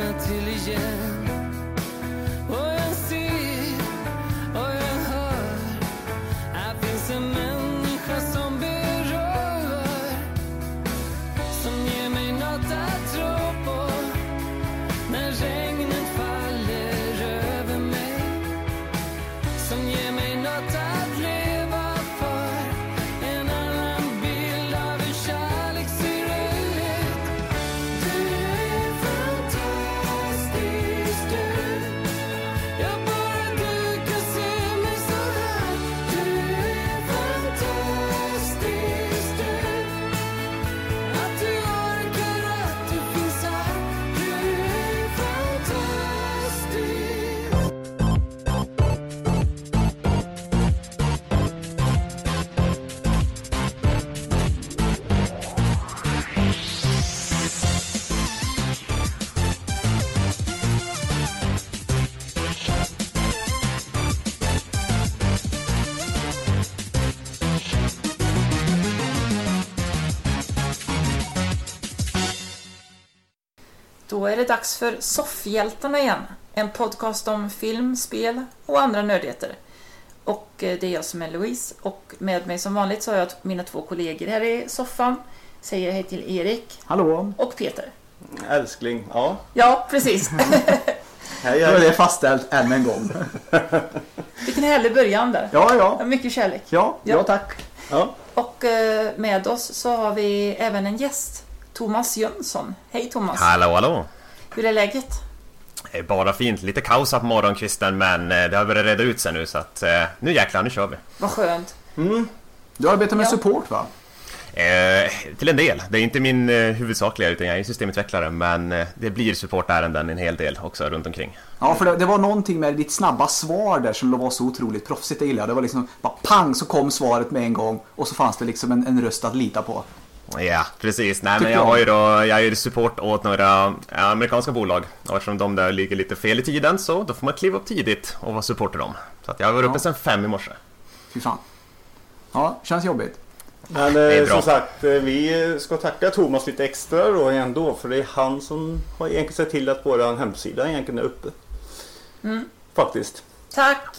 vakna till igen. Och jag ser och jag hör, här finns en människa som berör, som ger mig något att tro på när regnet faller över mig, som ger mig något att leva för, en annan bild av en kärlekssyret. Du är fantastisk, jag bara du kan se mig så här. Du är fantastisk, att du orkar, att du finns här. Du är fantastisk. Då är det dags för Soffhjältarna igen. En podcast om film, spel och andra nördigheter. Och det är jag som är Louise. Och med mig som vanligt så har jag mina två kollegor här i soffan. Säger hej till Erik. Hallå. Och Peter. Älskling, ja. Ja, precis. Hej, då är det fastställt än en gång. Vilken härlig början där. Ja. Mycket kärlek. Ja, tack. Ja. Och med oss så har vi även en gäst. Thomas Jönsson. Hej Thomas. Hallå. Hur är läget? Det är bara fint. Lite kaos på morgonkvisten, men det har börjat reda ut sig nu, så att nu jäklar, nu kör vi. Vad skönt. Du arbetar med support, va? Till en del. Det är inte min huvudsakliga, utan jag är systemutvecklare, men det blir supportärenden en hel del också runt omkring. Ja, för det var någonting med ditt snabba svar där som var så otroligt proffsigt. Jag gillar. Det var liksom bara pang, så kom svaret med en gång, och så fanns det liksom en röst att lita på. Ja, precis. Nej, men jag är ju support åt några amerikanska bolag. Och eftersom de där ligger lite fel i tiden, så då får man kliva upp tidigt och vara support till dem. Så att jag var uppe sedan 5 i morse. Fy fan. Ja, känns jobbigt. Men som sagt, vi ska tacka Thomas lite extra då ändå, för det är han som har egentligen sett till att vår hemsida egentligen är uppe. Faktiskt. Tack.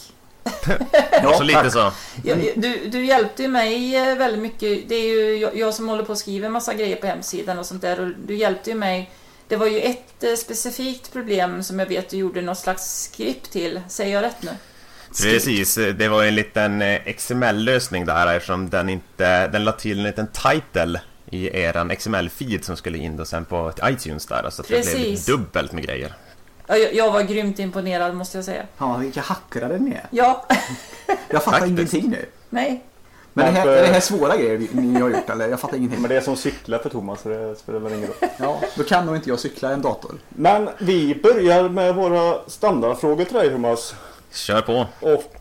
Ja, så lite så. Du hjälpte ju mig väldigt mycket. Det är ju jag som håller på att skriva en massa grejer på hemsidan och sånt där. Och du hjälpte ju mig. Det var ju ett specifikt problem som jag vet du gjorde något slags skript till. Säger jag rätt nu? Precis, det var en liten XML-lösning där, eftersom den la till en liten title i eran XML-feed som skulle in då sen på iTunes där. Så att det blev lite dubbelt med grejer. Jag var grymt imponerad, måste jag säga. Ja, vilka hackare ni är. Ja. Jag fattar ingenting nu. Nej. Men är det här svåra grejer ni har gjort, eller? Jag fattar ingenting. Men det är som cykla för Thomas, så det spelar väl ingen roll. Ja, då kan nog inte jag cykla en dator. Men vi börjar med våra standardfrågor till dig, Thomas. Kör på. Och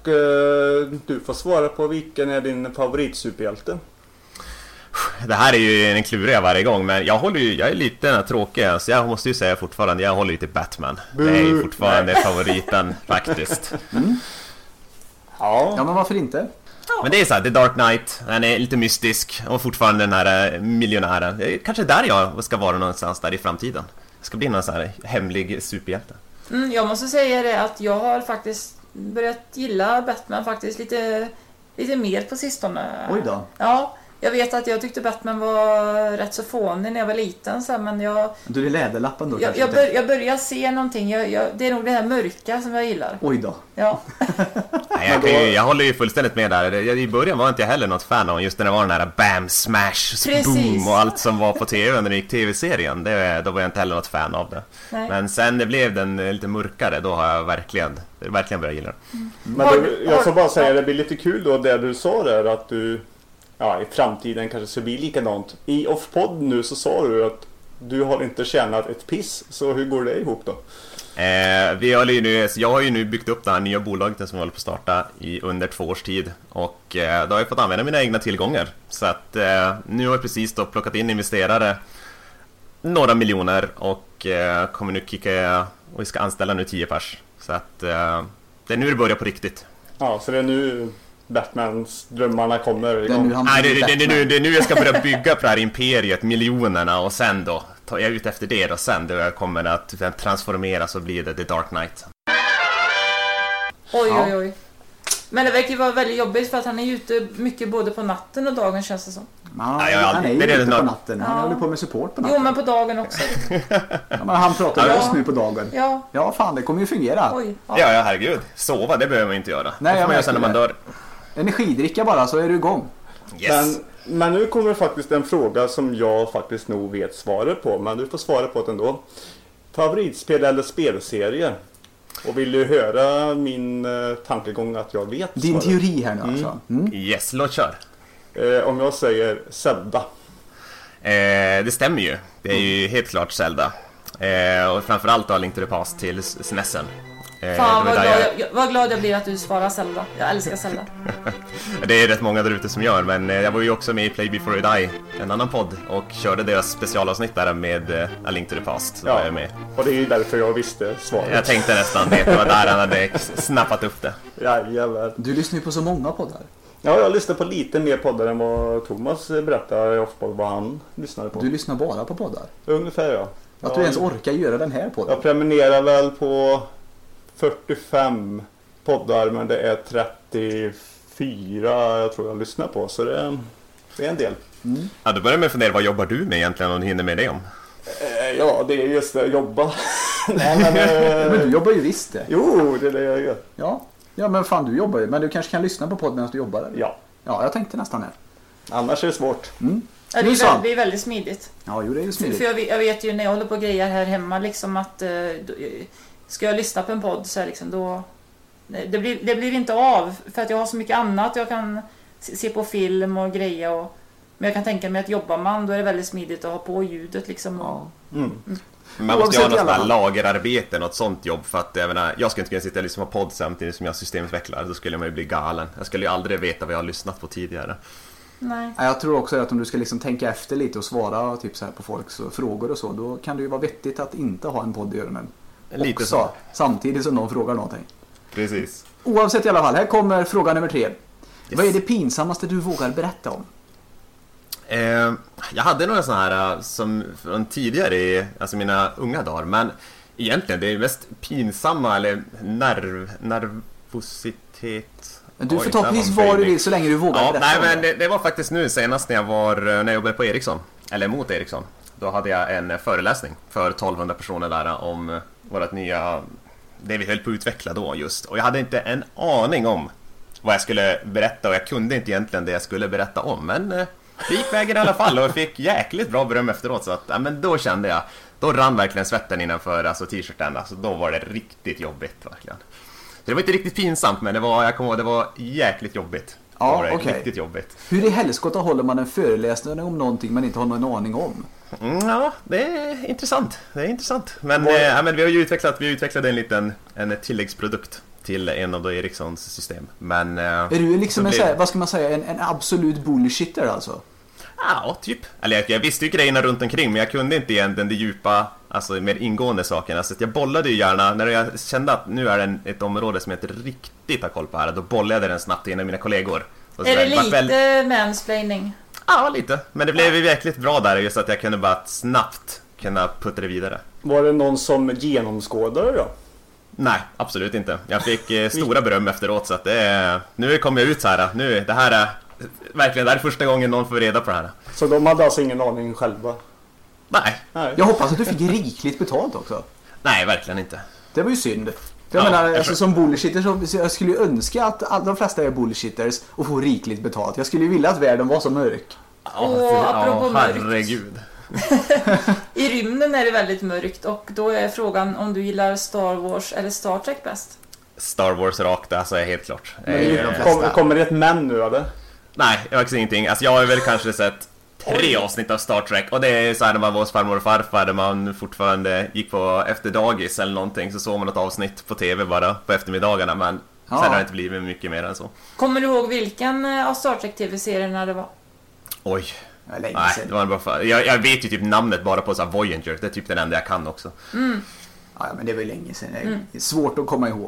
du får svara på vilken är din favoritsuperhjälte. Det här är ju en kluriga varje gång, men jag är lite tråkig, så jag måste ju säga fortfarande, jag håller ju till Batman. Det är ju fortfarande favoriten faktiskt. Ja, men varför inte? Men det är så här, The Dark Knight, den är lite mystisk och fortfarande den här miljonären. Det är kanske där jag ska vara någonstans där i framtiden. Jag ska bli någon sån här hemlig superhjälte. Jag måste säga det att jag har faktiskt börjat gilla Batman faktiskt lite mer på sistone. Oj då. Ja, jag vet att jag tyckte Batman var rätt så fånig när jag var liten så här, men Du är läderlappen då jag börjar se någonting. Det är nog det här mörka som jag gillar. Oj då. Ja. Nej, jag håller ju fullständigt med där. I början var inte jag heller något fan av just när det var den här bam, smash, boom och allt som var på tv när det gick tv-serien. Då var jag inte heller något fan av det. Nej. Men sen det blev den lite mörkare, då har jag verkligen börjat gilla det. Men jag ska bara säga, det blir lite kul då det du sa där, att du i framtiden kanske så blir likadant. I Offpod nu så sa du att du har inte tjänat ett piss, så hur går det ihop då? Jag har ju nu byggt upp det här nya bolaget som jag håller på att starta under 2 års tid, och då har jag fått använda mina egna tillgångar. Så att nu har jag precis då plockat in investerare några miljoner och kommer nu kicka, och vi ska anställa nu 10 pers. Så att det är nu det börjar på riktigt. Ja, så det är nu Batmans drömmarna kommer igång. Det är nu jag ska börja bygga på det här imperiet, miljonerna, och sen då jag är ute efter det och sen då jag kommer att transformeras och bli The Dark Knight. Oj. Men det verkar ju vara väldigt jobbigt för att han är ju ute mycket både på natten och dagen, känns det som. Han jag har är aldrig- ju det är ute på något- natten. Han håller på med support på natten. Jo, men på dagen också. Ja, men han pratar Ja. just nu på dagen. Ja, Ja, fan, det kommer ju fungera. oj. Ja, herregud. Sova, det behöver man inte göra. Nej, Det får jag man göra sen när man märker dör. Energidricka bara, så är du igång. Yes. Men nu kommer faktiskt en fråga som jag faktiskt nog vet svaret på. Men du får svara på det ändå. Favoritspel eller spelserie? Och vill du höra min tankegång att jag vet Din svaret? teori här nu alltså. Yes, låt kör. Om jag säger Zelda. Det stämmer ju. Det är ju helt klart Zelda. Och framförallt då Link to the Past till SNESen. Fan det var vad där glad, vad glad jag blir att du svarar Zelda. Jag älskar Zelda. Det är rätt många där ute som gör, men jag var ju också med i Play Before You Die, en annan podd, och körde deras specialavsnitt där med A Link to the Past. Så var jag med. Och det är ju därför jag visste svaret. Jag tänkte nästan det var där han hade snappat upp det. Jajamän. Du lyssnar ju på så många poddar. Ja, jag lyssnar på lite mer poddar än vad Thomas berättade ofta vad han lyssnade på. Du lyssnar bara på poddar. Ungefär, ja. Att du ens orkar göra den här podden. Jag prenumererar väl på 45 poddar, men det är 34 jag tror jag lyssnar på, så det är en del. Ja, då börjar man fundera, vad jobbar du med egentligen, om du hinner med det om? Ja, det är just det, jobba. Nej, Men du jobbar ju visst det. Jo, det är det jag gör. Ja, men fan, du jobbar ju. Men du kanske kan lyssna på podden medan du jobbar, eller? Ja, Ja, jag tänkte nästan det. annars är det svårt. Ja, det, Nu är så. väldigt, det är väldigt smidigt. Ja, jo, det är ju För smidigt. jag vet ju när jag håller på och grejer här hemma liksom att ska jag lyssna på en podd så är liksom då det blir inte av för att jag har så mycket annat. Jag kan se på film och greja och, men jag kan tänka mig att jobbar man då är det väldigt smidigt att ha på ljudet liksom. Ja. Man måste ju ha Oavsett något i sånt alla här fall. lagerarbete, något sånt jobb, för att jag menar, jag skulle inte kunna sitta och lyssna på podd samtidigt som jag systemutvecklar. Då skulle man ju bli galen. Jag skulle ju aldrig veta vad jag har lyssnat på tidigare. Nej. Ja, jag tror också att om du ska liksom tänka efter lite och svara typ så här på folks frågor och så, då kan det ju vara vettigt att inte ha en podd i öronen. Lite också, så. samtidigt som någon frågar någonting. Precis. Oavsett i alla fall, här kommer fråga nummer 3. Vad är det pinsammaste du vågar berätta om? Jag hade några sådana här som från tidigare, alltså mina unga dagar, men egentligen det är mest pinsamma eller nervositet. Du får Oj, ta där precis var en vad du fejning. vill så länge du vågar Ja, berätta nej, om men det. det var faktiskt nu senast när jag jobbade på Ericsson, eller mot Ericsson. Då hade jag en föreläsning för 1200 personer där om vårt nya, det vi höll på att utveckla då just. Och jag hade inte en aning om vad jag skulle berätta, och jag kunde inte egentligen det jag skulle berätta om, men det gick vägen i alla fall och jag fick jäkligt bra beröm efteråt, så att ja, men då kände jag, då rann verkligen svetten innanför alltså t-shirten, alltså då var det riktigt jobbigt verkligen. Så det var inte riktigt pinsamt, men jag kommer ihåg, det var jäkligt jobbigt. Ja, det var det, okej. riktigt jobbigt. Hur i helskotta håller man en föreläsning om någonting man inte har någon aning om? Ja, det är intressant. Men, men vi har ju utvecklat en tilläggsprodukt till en av Ericssons system. Men Är du liksom en, så här, vad ska man säga, en absolut bullshitter alltså? ja, typ. Eller jag visste ju grejerna runt omkring, men jag kunde inte egentligen det djupa, alltså mer ingående saken. Alltså, jag bollade ju gärna, när jag kände att nu är det ett område som jag inte riktigt har koll på här, då bollade jag den snabbt till en av mina kollegor. Och Är så det där, vart lite mansplaining? Ja, lite. Men det blev ju verkligt bra där, just att jag kunde bara snabbt kunna putta det vidare. Var det någon som genomskådade då? Nej, absolut inte. Jag fick stora beröm efteråt, så att nu kommer jag ut så här. Det här är verkligen, det här är första gången någon får reda på det här. Så de hade alltså ingen aning själva? Nej, Jag hoppas att du fick rikligt betalt också. nej, verkligen inte. Det var ju synd. För jag Ja, menar, jag alltså, som bullshitter så jag skulle ju önska att de flesta är bullshitters och får rikligt betalt. Jag skulle ju vilja att världen var så mörk. Apropå mörkt. herregud. I rymden är det väldigt mörkt och då är frågan om du gillar Star Wars eller Star Trek bäst. Star Wars rakt, alltså är helt klart. Men det är ju de flesta. Kommer det ett men nu eller? Nej, jag har faktiskt ingenting. Alltså jag har väl kanske sett 3 avsnitt av Star Trek, och det är så här när man var hos farmor och farfar, där man fortfarande gick på efter dagis eller någonting, så såg man ett avsnitt på tv bara på eftermiddagarna, men sen har det inte blivit mycket mer än så. Kommer du ihåg vilken av Star Trek tv-serierna det var? Oj. Ja, länge Nej, sedan. det var bara jag vet ju typ namnet bara på så här Voyager. Det är typ den enda jag kan också. Ja, men det var ju länge sedan. Det är svårt att komma ihåg.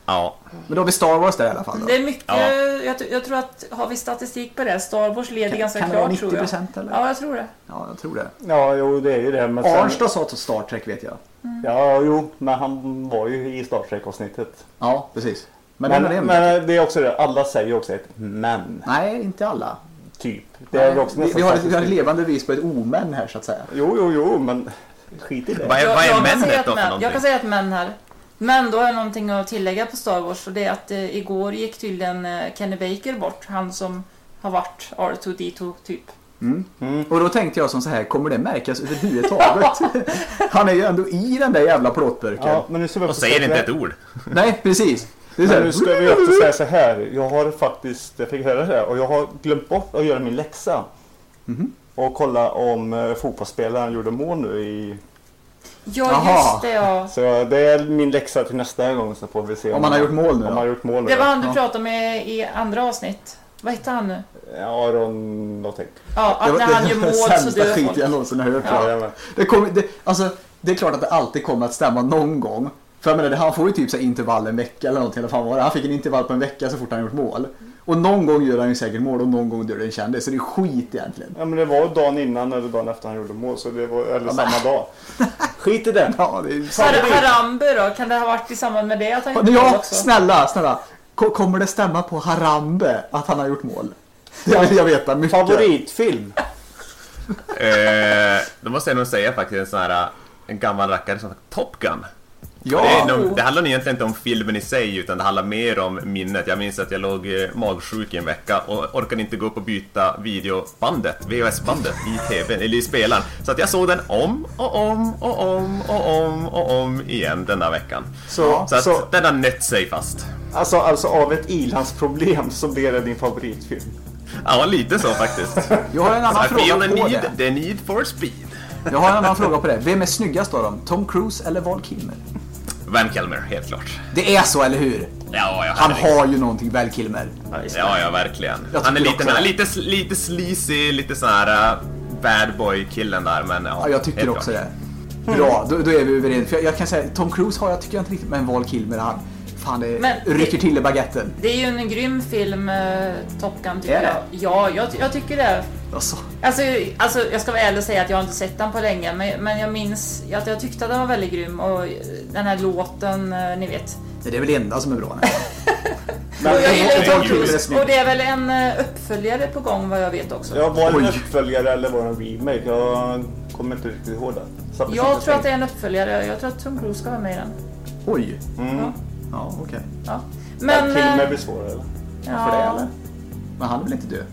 Ja. Men då har vi Star Wars där i alla fall då. Det är mycket, Ja. jag tror att, har vi statistik på det? Star Wars leder ganska Kan det vara klart, tror jag. 90% eller? Ja, jag tror det. Ja, jag tror det. Ja, jo, det är ju det. Men sen, Arnstad sa till Star Trek vet jag. ja, jo, men han var ju i Star Trek-avsnittet. Ja, precis. Men Det är också det. Alla säger också ett men. Nej, inte alla. Typ. Det är också vi nästan har statistik. ett levande bevis på ett omän här så att säga. Jo, men skit i det. Vad är Jag kan männet säga då för jag någonting? kan säga ett men här. Men då har jag någonting att tillägga på Star Wars, och det är att igår gick tydligen Kenny Baker bort, han som har varit R2D2 typ. Och då tänkte jag som så här, kommer det märkas överhuvudtaget? Han är ju ändå i den där jävla plåtburken. Ja, men nu ska vi Och också säger säga inte så här. ett ord. Nej, precis. Det är så Men här, nu ska vi också säga så här. Jag har faktiskt, jag fick höra det här och jag har glömt bort att göra min läxa. Och kolla om fotbollsspelaren gjorde mål nu i... Ja, Jaha. just det, ja. Så det är min läxa till nästa gång, så får vi se Om han har gjort mål nu Om då? han har gjort mål nu. Det var han du Ja. pratade med i andra avsnitt. Vad hette han nu? Aron någonting. Ja, det att var när han gör mål så sämsta dör skit folk. jag någonsin har hört. Ja. Ja. Det är klart att det alltid kommer att stämma någon gång. För jag menar, han får ju typ så här intervall en vecka eller någonting. Eller fan vad det. Han fick en intervall på en vecka så fort han gjort mål. Och någon gång gör han ju säkert mål och någon gång dör det en kändis. Så det är skit egentligen. Ja, men det var dagen innan eller dagen efter han gjorde mål, så det var eller samma dag. Skit i det. Ja, det är Harambe då? Kan det ha varit i samband med det att han gjorde mål Ja, också? snälla. Kommer det stämma på Harambe att han har gjort mål? Det vill jag veta mycket. Favoritfilm? Då måste jag nog säga faktiskt en sån här en gammal rackare som Top Gun. Ja, Det handlar nog egentligen inte om filmen i sig, utan det handlar mer om minnet. Jag minns att jag låg magsjuk i en vecka och orkade inte gå upp och byta videobandet, VHS-bandet i tv eller i spelaren. Så att jag såg den om igen denna veckan. Så att den har nött sig fast. Alltså av ett ilandsproblem så blir det din favoritfilm. Ja, lite så faktiskt. jag har en annan I feel fråga på det. the need for speed. Jag har en annan fråga på det. Vem är snyggast då? Tom Cruise eller Val Kilmer? Van Kilmer, helt klart. Det är så, eller hur? Ja, Han har ju någonting, Val Kilmer. Ja, verkligen. Jag Han är tycker lite, också lite sleazy, lite sån här bad boy-killen där, men Ja, jag tycker helt också klart. det. Bra, då är vi överens. För jag kan säga, Tom Cruise tycker jag inte riktigt, men Val Kilmer, han fan det Men rycker till i baguetten. Det är ju en grym film, Top Gun, tycker Är det? jag. Ja, jag tycker det. Alltså, Alltså, jag ska vara ärlig och säga att jag inte sett den på länge, men jag minns att jag tyckte att den var väldigt grym, och den här låten, ni vet. det är väl det enda som är bra. Och jag gillar Tom Val Kilmer är Cruise, snygg. och det är väl en uppföljare på gång, vad jag vet också. Ja, var det en Oj. uppföljare eller var det en remake? Jag kommer inte riktigt ihåg det. Så Jag tror att det är en uppföljare. Jag tror att Tom Cruise ska vara med i den. Oj. Ja. Ja, okej. Ja. Men Men... Kilmer blir svårare eller? För det, eller? Men han är väl inte död?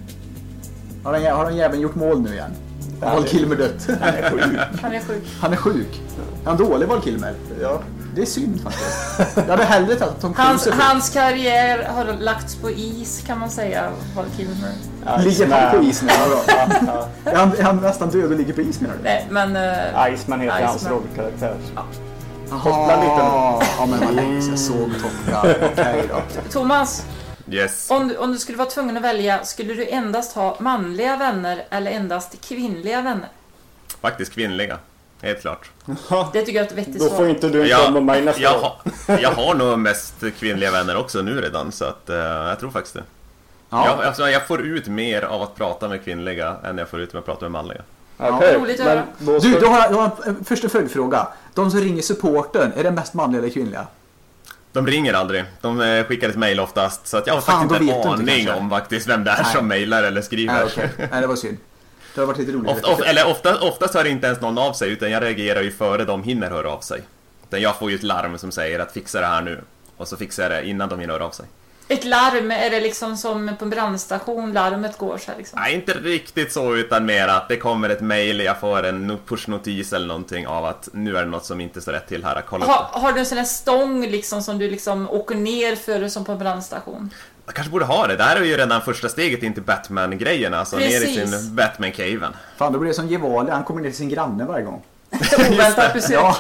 Har den jäveln gjort mål nu igen? Val Kilmer dött. Han är sjuk. Han är sjuk. Är han dålig, Val Kilmer? Ja. Det är synd faktiskt. Jag hade hellre tagit att Tom Cruise är sjuk. Hans karriär har lagts på is, kan man säga, Val Kilmer. Ligger han på is nu? Ja. Är han nästan död och ligger på is menar du? Nej, men... Iceman heter hans Iceman. rollkaraktär. Koppla lite nu. Ja, men vad länge sedan jag såg Top Gun. Okej då. Thomas, Yes. om du skulle vara tvungen att välja, skulle du endast ha manliga vänner eller endast kvinnliga vänner? Faktiskt kvinnliga. Helt klart. Det tycker jag är ett vettigt Då får svar. inte du en kram med mig nästa jag, gång. jag har nog mest kvinnliga vänner också nu redan, så att jag tror faktiskt det. Ja. Jag får ut mer av att prata med kvinnliga än jag får ut med att prata med manliga. Okej, roligt att men höra. då ska... Du, då har jag en första följdfråga. De som ringer supporten, är det mest manliga eller kvinnliga? De ringer aldrig. De skickar ett mejl oftast. Så att jag har Fan, faktiskt då inte vet du en inte aning kanske. om faktiskt vem det är Nej. som mejlar eller skriver. Nej, okej. Nej, det var synd. Det har varit lite roligt. Oftast hör inte ens någon av sig, utan jag reagerar ju före de hinner höra av sig. Utan jag får ju ett larm som säger att fixa det här nu. Och så fixar jag det innan de hinner höra av sig. Ett larm, är det liksom som på en brandstation, larmet går så här liksom? Nej, inte riktigt så, utan mer att det kommer ett mejl, jag får en pushnotis eller någonting av att nu är det något som inte står rätt till här. Kolla upp det. Har du en sån här stång liksom som du liksom åker ner för som på en brandstation? Jag kanske borde ha det. Det här är ju redan första steget in till Batman-grejerna. Alltså ner i Precis. sin Batman-caven. Fan, då blir det som Gevali. Han kommer ner till sin granne varje gång. Oväntat besök. Ja,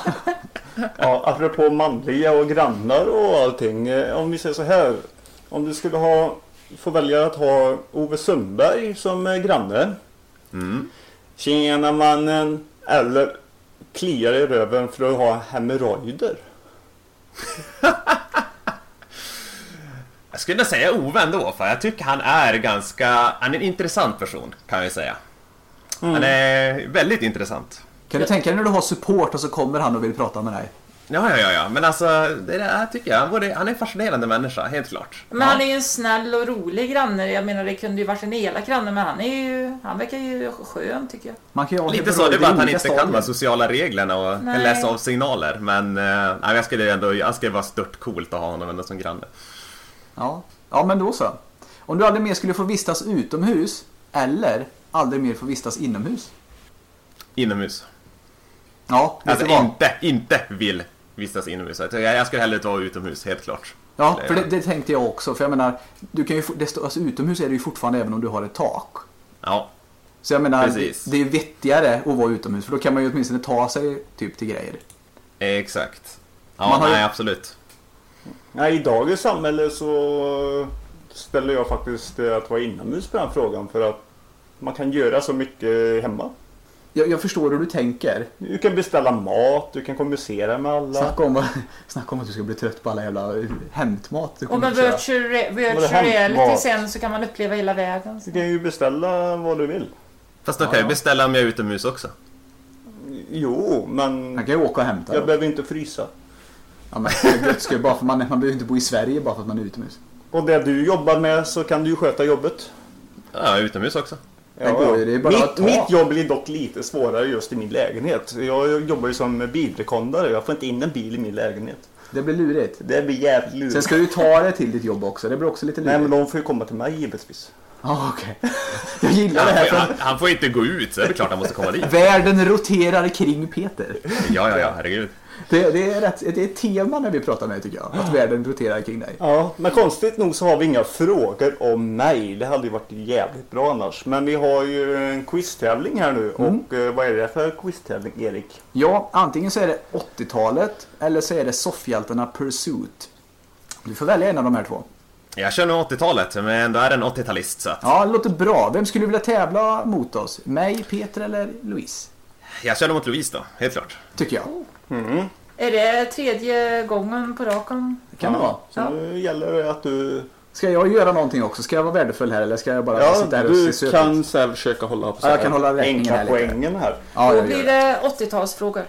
Ja, apropå manliga och grannar och allting. Om vi säger så här. Om du skulle få välja att ha Ove Sundberg som granne. Tjena mannen. Eller kliar i röven för att ha hemorrojder. Jag skulle säga Ove ändå, för jag tycker han är en intressant person, kan jag säga. Han är väldigt intressant. Kan du tänka dig när du har support och så kommer han och vill prata med dig? Ja. Men alltså, det där tycker jag. Han är en fascinerande människa, helt klart. Men han är ju en snäll och rolig granne. Jag menar, det kunde ju varit en elak granne, men han verkar ju skön, tycker jag. Man kan ju ha Lite så, det är bara att han inte kan stadier. de sociala reglerna och Nej. läsa av signaler. Men jag skulle vara stört coolt att ha honom ändå som granne. Ja, men då så. Om du aldrig mer skulle få vistas utomhus eller aldrig mer få vistas inomhus? Inomhus. Ja, vet Alltså du vad? inte vill vistas inomhus. Jag skulle hellre vara utomhus, helt klart. Ja, för det tänkte jag också. För jag menar, du kan ju, alltså, utomhus är det ju fortfarande även om du har ett tak. Ja, Så jag menar, Precis. det är vettigare att vara utomhus. För då kan man ju åtminstone ta sig typ till grejer. exakt. Ja, Man har ju- absolut. Nej, i dagens samhälle så ställer jag faktiskt att vara inomhus på den frågan, för att man kan göra så mycket hemma. Jag förstår hur du tänker. Du kan beställa mat, du kan kommunicera med alla. Snacka om att du ska bli trött på alla jävla hämtmat. Du Och kommer med köra. virtual hem- reality vad? sen så kan man uppleva hela vägen. Du kan ju beställa vad du vill. Fast då kan jag beställa om jag är utomhus också. Jo, men Han kan ju åka och hämta. jag då. behöver inte frysa. Ja, men det ska ju bara för man behöver inte bo i Sverige bara för att man är utomhus. Och det du jobbar med så kan du ju sköta jobbet. Ja, utomhus också. Det går ju, det är bara att ta. Mitt jobb blir dock lite svårare just i min lägenhet. Jag jobbar ju som bilrekondare. Jag får inte in en bil i min lägenhet. Det blir lurigt. Det blir jävligt lurigt. Sen ska du ta det till ditt jobb också. Det blir också lite lurigt. Nej, men de får ju komma till mig givetvis. Ja, okej. Jag gillar det här för att Han får inte gå ut, så är det klart han måste komma dit. världen roterar kring Peter. Ja, herregud. Det är ett tema när vi pratar med dig, tycker jag. Att världen roterar kring dig. Ja, men konstigt nog så har vi inga frågor om mig. Det hade ju varit jävligt bra annars. Men vi har ju en quiztävling här nu. Och vad är det för quiztävling, Erik? Ja, antingen så är det 80-talet eller så är det soffhjältarna Pursuit. Du får välja en av de här två. Jag kör nog 80-talet, men ändå är en 80-talist, så att Ja, det låter bra. Vem skulle vilja tävla mot oss? Mig, Peter eller Louise? jag kör nog mot Louise då, helt klart. Tycker jag. Är det tredje gången på raken? Det kan det vara. Så nu gäller det att du... Ska jag göra någonting också? Ska jag vara värdefull här eller ska jag bara Ja, sitta här och du se söt kan ut? så här försöka hålla på så Ja, jag här kan hålla räkningen enkla här lite. poängen här. Ja, Då jag blir gör det. det 80-talsfrågor.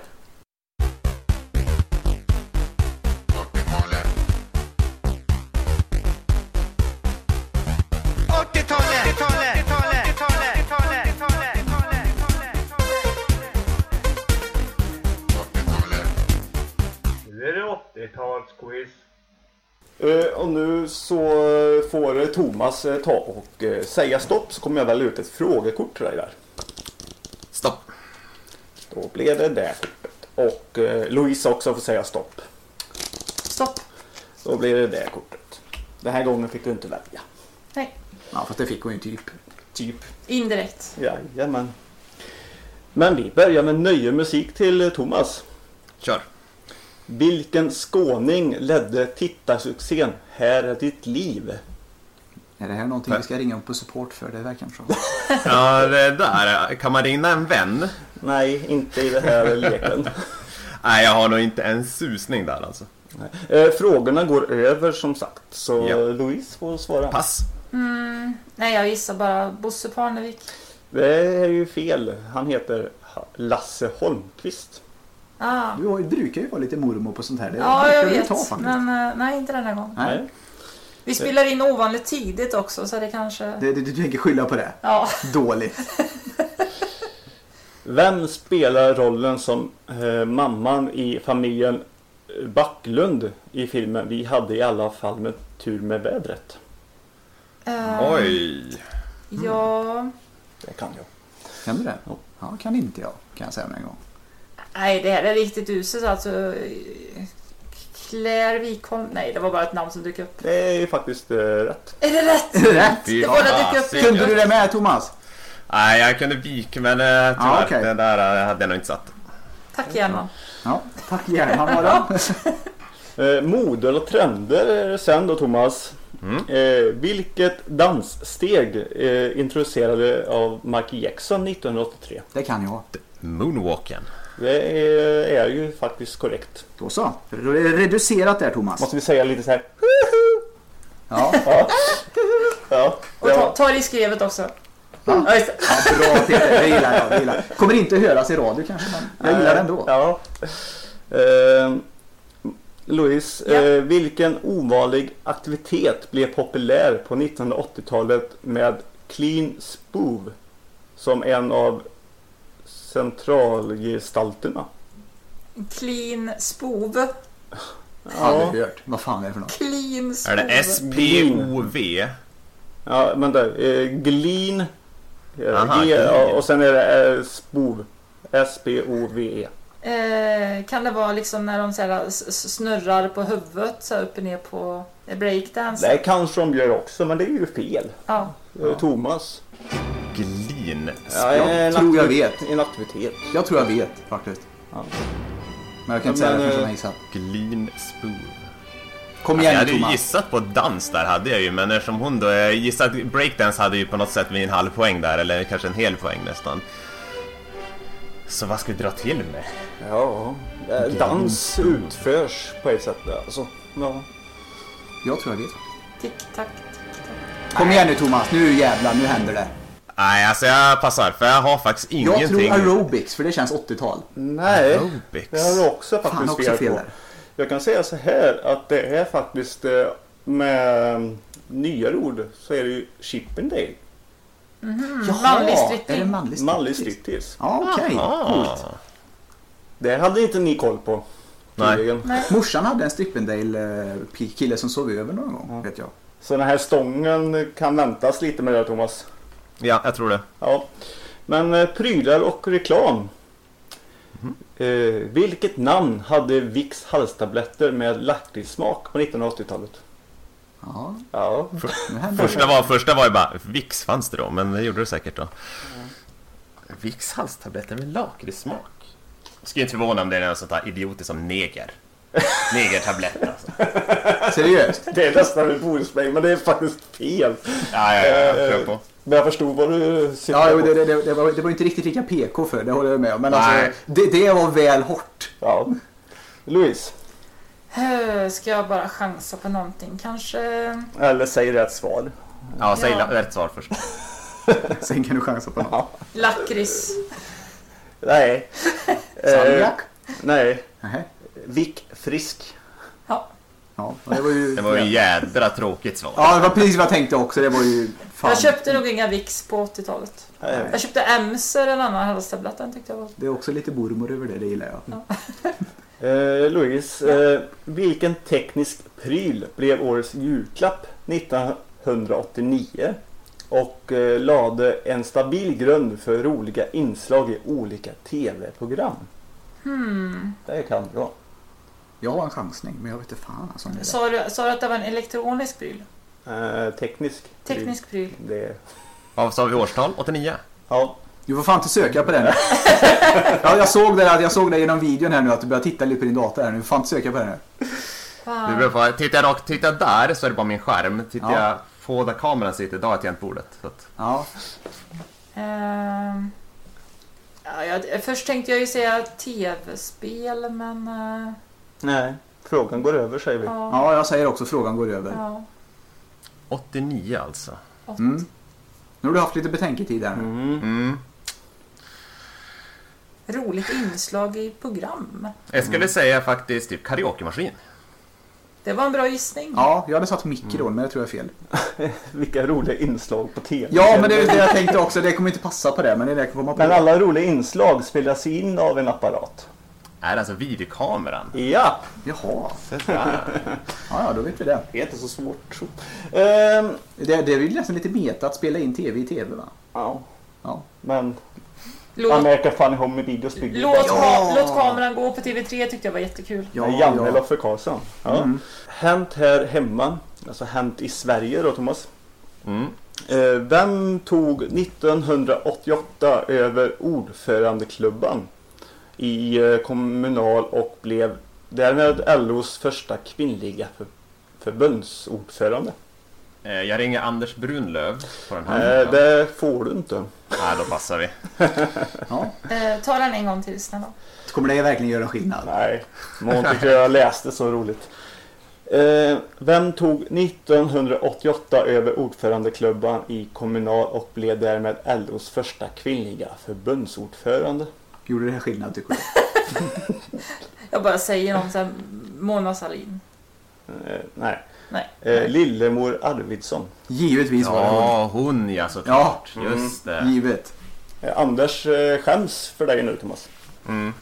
Nu är det 80-talsquiz. Och nu så får Thomas ta och säga stopp, så kommer jag välja ut ett frågekort till dig där. Stopp. Då blir det där kortet. Och Louise också får säga stopp. Stopp. Då blir det där kortet. Den här gången fick du inte välja. Nej. Ja, fast det fick hon ju typ. Indirekt. Jajamän. Men vi börjar med nöjemusik till Thomas. Kör. Vilken skåning ledde tittarsuccén Här är ditt liv? Är det här någonting vi ska ringa upp på support för? Det verkar så. Ja, det där. Kan man ringa en vän? Nej, inte i det här leken. Nej, jag har nog inte en susning där alltså. Frågorna går över som sagt. Så Ja. Louise får svara. Pass. Nej, jag gissar bara Bosse Parnevik. Det är ju fel. Han heter Lasse Holmqvist. Ah. Du brukar ju vara lite mormor på sånt här. Det Ja, brukar jag du vet. ta, faktiskt. Men nej, inte den här gången. Nej, Vi spelar in ovanligt tidigt också, så det kanske... du tänker skylla på det. Ja. Dåligt. Vem spelar rollen som mamman i familjen Backlund i filmen Vi hade i alla fall med tur med vädret? Oj. Ja. Det kan jag. Kan du det? Ja, kan inte jag. Kan jag säga med en gång. Nej, det här är riktigt uselt alltså. Claire Wikholm. Nej, det var bara ett namn som dök upp. Det är ju faktiskt rätt. Är det rätt? Rätt! Fy Det bara dyker upp. fasen. Kunde du det med, Thomas? Nej, jag kunde vika, men tyvärr. okej. Det där hade jag nog inte satt. Tack hjärnan. Ja, tack gärna bara. Moder och trender är det sen då, Thomas. Vilket danssteg introducerade av Michael Jackson 1983? Det kan jag. Moonwalken. Det är ju faktiskt korrekt. Då så. Då är det reducerat där, Thomas. Måste vi säga lite så här. Ja. Ja. Och ta det i skrevet också. Ja, just det. Ja, bra Peter, det gillar jag. Det gillar jag. Kommer inte höras i radio kanske, men jag gillar det ändå. Ja. Louise, Ja. vilken ovanlig aktivitet blev populär på 1980-talet med clean spove som en av centralgestalterna? Clean spove. Aldrig hört. Vad fan är det för något? Clean Är spove. det SPOV? Ja, men där, glin Aha, G, glin. och sen är det spove. SPOVE. Kan det vara liksom när de så här, snurrar på huvudet så här, upp och ner på breakdance? Det kanske de gör också, men det är ju fel. Ja. Thomas. Glin. Ja, Jag tror jag vet. En aktivitet. Jag tror jag vet faktiskt. Ja. Men jag kan inte säga det förrän jag gissat. Glin spove. Kom Jag igen hade nu ju Thomas. gissat på dans där hade jag ju, men eftersom hon då gissat breakdance hade ju på något sätt en halv poäng där, eller kanske en hel poäng nästan. Så vad ska vi dra till med? Ja, dans utförs på ett sätt. Alltså, ja. Jag tror jag vet. Tick, tack, tick, tack. Kom igen nu Thomas, nu jävlar, nu händer det. Nej, alltså jag passar, för jag har faktiskt Jag ingenting. tror aerobics, för det känns 80-tal. Nej, Aerobics. det har du också Fan, faktiskt också fel på. där. Jag kan säga så här att det är faktiskt med nyare ord så är det ju Chippendale. Manlig är stripping. det manlig striptease? Manlig striptease. Ja, okej. Coolt. Det hade inte ni koll på. Nej. tydligen. Nej. Morsan hade en Strippendale-kille som sov över någon gång, vet jag. Så den här stången kan väntas lite med det, Thomas. Ja, jag tror det. Ja. Men prylar och reklam. Vilket namn hade Vicks halstabletter med lakritssmak på 1980-talet? Ja, Ja. nu händer det. Första var ju bara, Vicks fanns det då, men det gjorde det säkert då. Vicks halstabletter med lakritssmak. Skulle inte förvåna om det är en sån där idiotisk som neger. Negertablett alltså. Seriöst? Det är nästan en bonuspoäng, men det är faktiskt fel. Ja, kör på. Men jag förstod vad du syftade Ja, jo, på. det var inte riktigt lika PK för, det håller jag med om. Men Nej. alltså, det var väl hårt. Ja. Louise, Ska jag bara chansa på någonting? Kanske... eller säg rätt svar. Ja, säg Ja. rätt svar först. Sen kan du chansa på något. Lakrits. Nej. Salmiak? Nej. Nej. Vick frisk. Ja. Ja, det var ju... Det var ju jädra tråkigt svar. Ja, det var precis vad jag tänkte också. Det var ju... Fan. Jag köpte nog inga Vicks på 80-talet. Nej. Jag köpte Emser, en annan halstablett, den tyckte jag var... Det är också lite mormor över det gillar jag. Louise, vilken teknisk pryl blev årets julklapp 1989 och lade en stabil grund för roliga inslag i olika tv-program? Det kan bra. Jag har en chansning, men jag vet inte fan alltså om det är Sa du att det var en elektronisk pryl? Teknisk Teknisk pryl. Det, Vad sa vi årstal? 89? ja. Du får fan inte söka på den. Ja, jag såg det genom videon här nu att du börjar titta lite på din dator här nu. Du får fan inte söka på den här. Fan. Tittar jag där så är det bara min skärm. Tittar Ja. jag på där kameran sitter, då har jag tangentbordet. Så att... Ja, Först tänkte jag ju säga tv-spel, men... Nej, frågan går över säger vi. ja, jag säger också frågan går över. Ja. 89 alltså. Mm. Nu har du haft lite betänketid här nu. Mm. Roligt inslag i program. Jag skulle säga faktiskt typ karaokemaskin. Det var en bra gissning. Ja, jag hade satt mikron, men det tror jag är fel. Vilka roliga inslag på tv. Ja, men det är det jag tänkte också. Det kommer inte passa på det, men det är det jag kommer komma på. Men alla roliga inslag spelas in av en apparat. Är alltså videokameran? Ja, Jaha. Ja, då vet vi det. det är inte så svårt. Det är ju nästan lite meta att spela in tv i tv, va? Ja, Ja. men Låt, America Funny Home Videos bygger låt, Ja. låt kameran gå på TV3 tyckte jag var jättekul. Janne Loffe Karlsson. Ja. Mm. Hänt här hemma, alltså hänt i Sverige då, Thomas. Mm. Vem tog 1988 över ordförandeklubban i Kommunal och blev därmed LOs första kvinnliga förbundsordförande? Jag ringer Anders Brunlöv på den här. Det får du inte. Nej, då passar vi. Ja. Ta den en gång till snälla. Kommer det verkligen göra en skillnad? Nej, men hon tyckte jag läste så roligt. Vem tog 1988 över ordförandeklubban i Kommunal och blev därmed LOs första kvinnliga förbundsordförande? Gjorde det här skillnad tycker du? Jag bara säger någon sån här Mona Sahlin. Nej. Nej. Lillemor Arvidsson. Givetvis var det hon. Ja, hon ja, såklart. Just det. Givet. Anders skäms för dig nu, Thomas. Mm.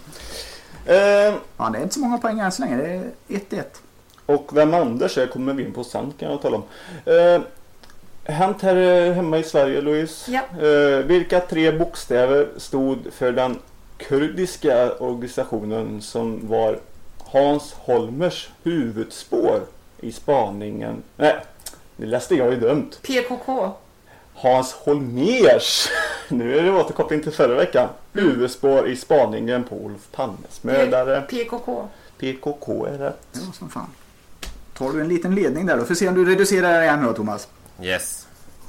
Ja, det är inte så många poäng än så länge. Det är 1-1. Och vem Anders är kommer vi in på sen, kan jag tala om. Hänt här hemma i Sverige, Louise. Ja. Vilka 3 bokstäver stod för den kurdiska organisationen som var Hans Holmers huvudspår i spaningen? Nej, det läste jag ju dumt. PKK. Hans Holmers. Nu är det återkoppling till förra veckan. Huvudspår i spaningen på Olof Palmes mördare. PKK. PKK är rätt. Ja, som fan. Tar du en liten ledning där då? Får se om du reducerar det igen då, Thomas. Yes.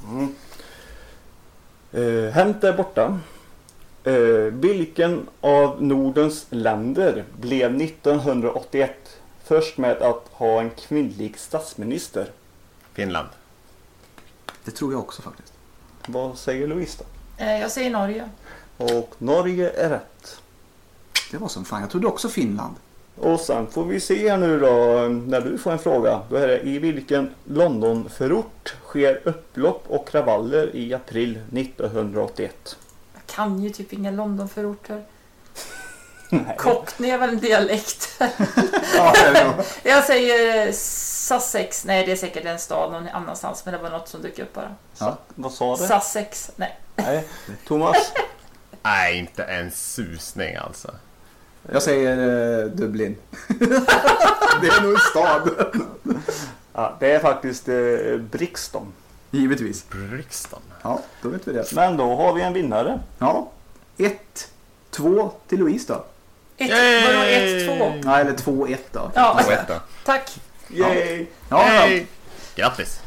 Hänt är borta. Vilken av Nordens länder blev 1981 först med att ha en kvinnlig statsminister? Finland. Det tror jag också faktiskt. Vad säger Louise då? Jag säger Norge. Och Norge är rätt. Det var som fan. Jag trodde också Finland. Och sen får vi se här nu då, när du får en fråga. Då är det: i vilken Londonförort sker upplopp och kravaller i april 1981? Jag kan ju typ inga Londonförorter. Nej. Cockney är väl en dialekt. Ja, det är bra. Jag säger Sussex. Nej, det är säkert en stad någon annanstans. Men det var något som dök upp bara. Ja. Vad sa du? Sussex. Nej. Nej. Thomas? Nej, inte en susning alltså. Jag säger Dublin. Det är nog en stad. Ja, det är faktiskt Brixton. Givetvis. Brixton. Ja, då vet vi det. Men då har vi en vinnare. Ja. 1-2 till Louise då. Vadå 1-2? Ja, eller 2-1 då. Ja, Två ett då. tack. Yay! Ja, Hej! Grattis!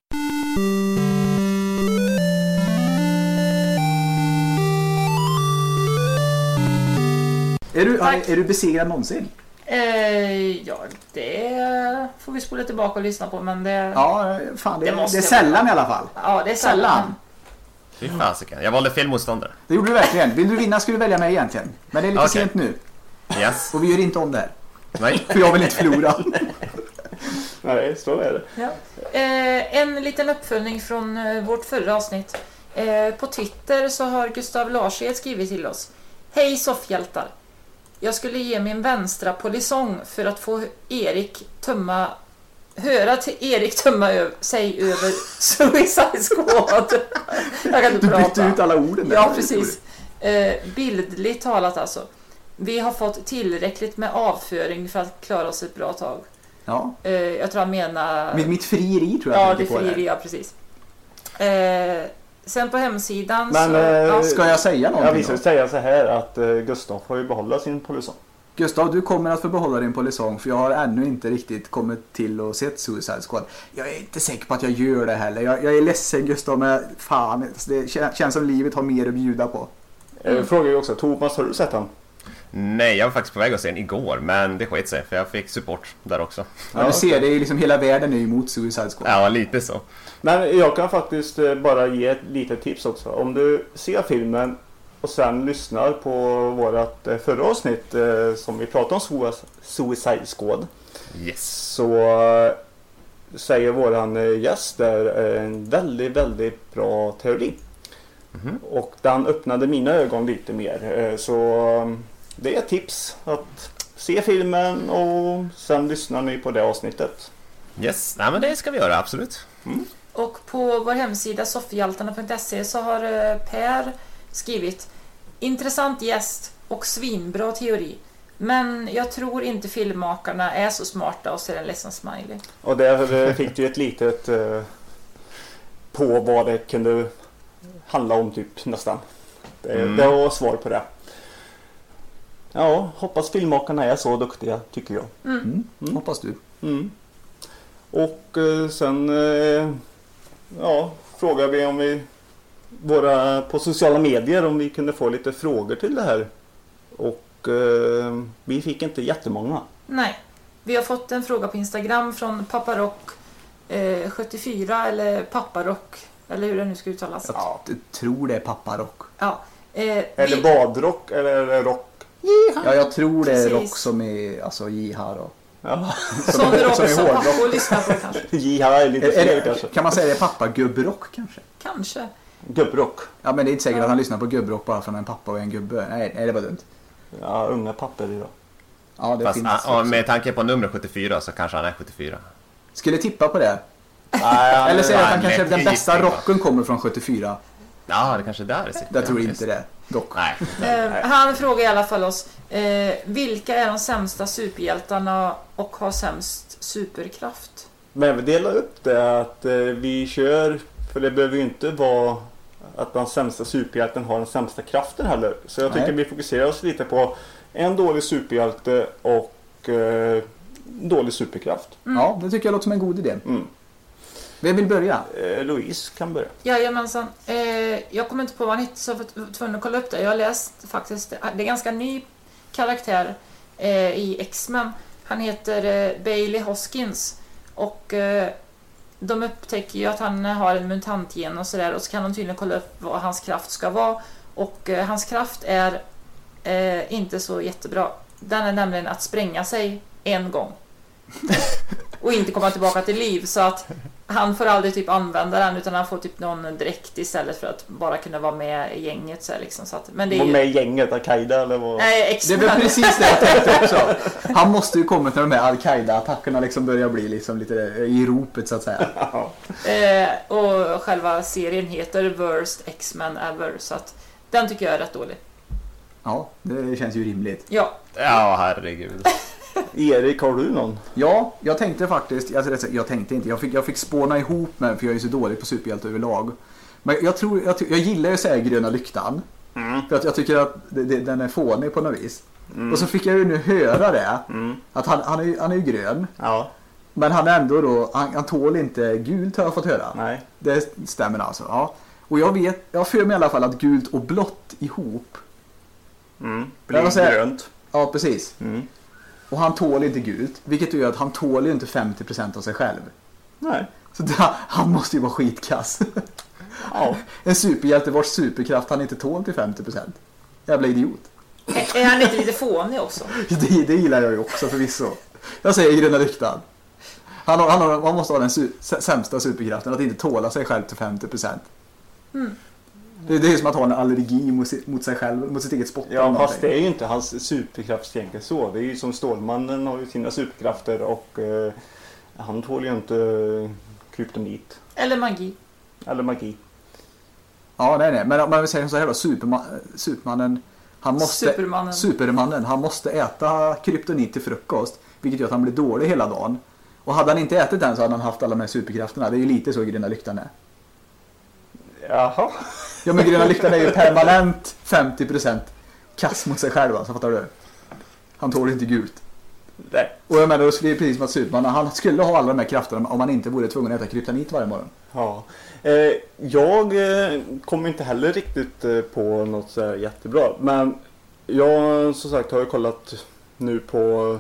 Tack. Är du besegrad någonsin? Ja, det får vi spola tillbaka och lyssna på. Men det... Ja, fan, det Det måste är jag sällan i alla fall. Ja, det är sällan. Fy fasiken. Jag valde fel motståndare. Det gjorde du verkligen. Vill du vinna ska du välja mig egentligen. Men det är lite Okej. sent nu. Yes. Och vi gör inte om det här. Nej. För jag vill inte förlora. Nej, så är det. Ja. En liten uppföljning från vårt förra avsnitt. På Twitter så har Gustav Larshed skrivit till oss. Hej soffhjältar. Jag skulle ge min vänstra polisong för att få höra till Erik tömma sig över Suicide Squad. Jag kan inte Du bytte prata. ut alla orden där. Ja, precis. Bildligt talat alltså. Vi har fått tillräckligt med avföring för att klara oss ett bra tag. Ja. Jag tror han menar... Mitt frieri tror jag. Ja, jag det tänker på frieri, ja precis. Sen på hemsidan Men, så... Ja. Ska jag säga Jag någonting vill då? säga så här att Gustav får ju behålla sin polisong. Gustav, du kommer att få behålla din polisong för jag har ännu inte riktigt kommit till och sett Suicide Squad. Jag är inte säker på att jag gör det heller. Jag är ledsen Gustav, men fan, det känns som livet har mer att bjuda på. Frågar ju också, Thomas, har du sett den? Nej, jag var faktiskt på väg att se den igår, men det sket sig för jag fick support där också. Ja, du ser, det är liksom hela världen är emot Suicide Squad. Ja, lite så. Men jag kan faktiskt bara ge ett litet tips också. Om du ser filmen och sen lyssnar på vårat förra avsnitt som vi pratade om Suicide Squad. Yes. Så säger våran gäst där en väldigt, väldigt bra teori. Och den öppnade mina ögon lite mer. Så det är ett tips att se filmen och sen lyssnar ni på det avsnittet. Yes, nej men det ska vi göra, absolut. Och på vår hemsida soffhjaltarna.se så har Per skrivit intressant gäst och svinbra teori. Men jag tror inte filmmakarna är så smarta och ser en ledsen smiley. Och där fick du ett litet på vad det kunde handla om typ nästan. Det var svar på det. Ja, hoppas filmmakarna är så duktiga tycker jag. Hoppas du. Och sen frågar vi om vi på sociala medier om vi kunde få lite frågor till det här. Och vi fick inte jättemånga. Nej. Vi har fått en fråga på Instagram från Papparock 74 eller Papparock, eller hur det nu ska uttalas. Jag tror det är Papparock. Ja. Är det badrock eller är det rock? Ja, jag tror det är Precis. rock som är alltså jihar och... Ja. Som du också som är hårdrock. pappor lyssnar på kanske. Jiha är lite fel kanske. Kan man säga det är pappa gubbrock kanske? Kanske. Gubbrock. Ja, men det är inte säkert att han lyssnar på gubbrock bara från en pappa och en gubbe. Nej, det var dumt. Ja, unga papper idag. Ja, det Fast finns ja, också. med tanke på nummer 74 så kanske han är 74. Skulle tippa på det. Nej, Eller säga att han nej, kanske lätt den bästa gissning, va? rocken kommer från 74. Ja, det kanske är där det sitter. Jag tror inte det. Dock. Nej. Han frågar i alla fall oss, vilka är de sämsta superhjältarna och har sämst superkraft? Men vi delar upp det att vi kör, för det behöver ju inte vara att den sämsta superhjälten har den sämsta kraften heller. Så jag tycker vi fokuserar oss lite på en dålig superhjälte och dålig superkraft. Ja, det tycker jag låter som en god idé. Mm. Vem vill börja? Louise kan börja. Jajamensan. Jag kommer inte på vad han hette så jag var tvungen att kolla upp det. Jag har läst faktiskt, det är en ganska ny karaktär i X-Men. Han heter Bailey Hoskins och de upptäcker ju att han har en mutantgen och sådär och så kan de tydligen kolla upp vad hans kraft ska vara och hans kraft är inte så jättebra. Den är nämligen att spränga sig en gång och inte komma tillbaka till liv, så att han får aldrig typ använda den utan han får typ någon dräkt istället för att bara kunna vara med i gänget så här, liksom, så att, men det är Var ju med i gänget, Al-Qaida eller vad? nej, Det är X-Men. väl precis det jag tänkte också. Han måste ju komma när de här Al-Qaida-attackerna liksom börjar bli liksom lite i ropet så att säga. Och själva serien heter Worst X-Men Ever, så att den tycker jag är rätt dålig. Ja, det känns ju rimligt. Ja, Ja, herregud. Erik, har du någon? Ja, jag tänkte faktiskt, alltså, jag tänkte inte, jag fick spåna ihop med, för jag är så dålig på superhjälte överlag. Men jag gillar ju att säga gröna lyktan. För att jag tycker att den är fånig på något vis. Och så fick jag ju nu höra det, att han är ju grön. Ja. Men han är ändå då, han tål inte gult har jag fått höra. Nej. Det stämmer alltså, ja. Och jag har för mig i alla fall att gult och blått ihop. Blir vad säger- grönt. Ja, precis. Mm. Och han tål inte gult, vilket gör att han tål ju inte 50% av sig själv. Nej. Så han måste ju vara skitkass. Ja. En superhjälte vars superkraft han inte tål till 50%. Jävla idiot. är han inte lite fånig också? Det gillar jag ju också förvisso. Jag säger gröna lyktan. Han måste ha den sämsta superkraften, att inte tåla sig själv till 50%. Det är som att ha en allergi mot sig själv, mot sitt eget spott. eller Ja, någonting. fast det är ju inte hans superkraft egentligen så. Det är ju som Stålmannen har ju sina superkrafter och han tål ju inte kryptonit Eller magi? eller magi. Ja, nej. Men man vill säga så här då, Supermannen, han måste äta kryptonit till frukost, vilket gör att han blir dålig hela dagen. Och hade han inte ätit den så hade han haft alla de här superkrafterna. Det är ju lite så gröna lyktan är. Jaha. Ja, men gröna lyktan är ju permanent 50% kass mot sig själv, så fattar du? Han tål inte gult. Nej. Och jag menar, det är precis som att Superman, han skulle ha alla de här krafterna om han inte vore tvungen att äta kryptonit varje morgon. Ja. Jag kommer inte heller riktigt på något så här jättebra. Men jag som sagt har ju kollat nu på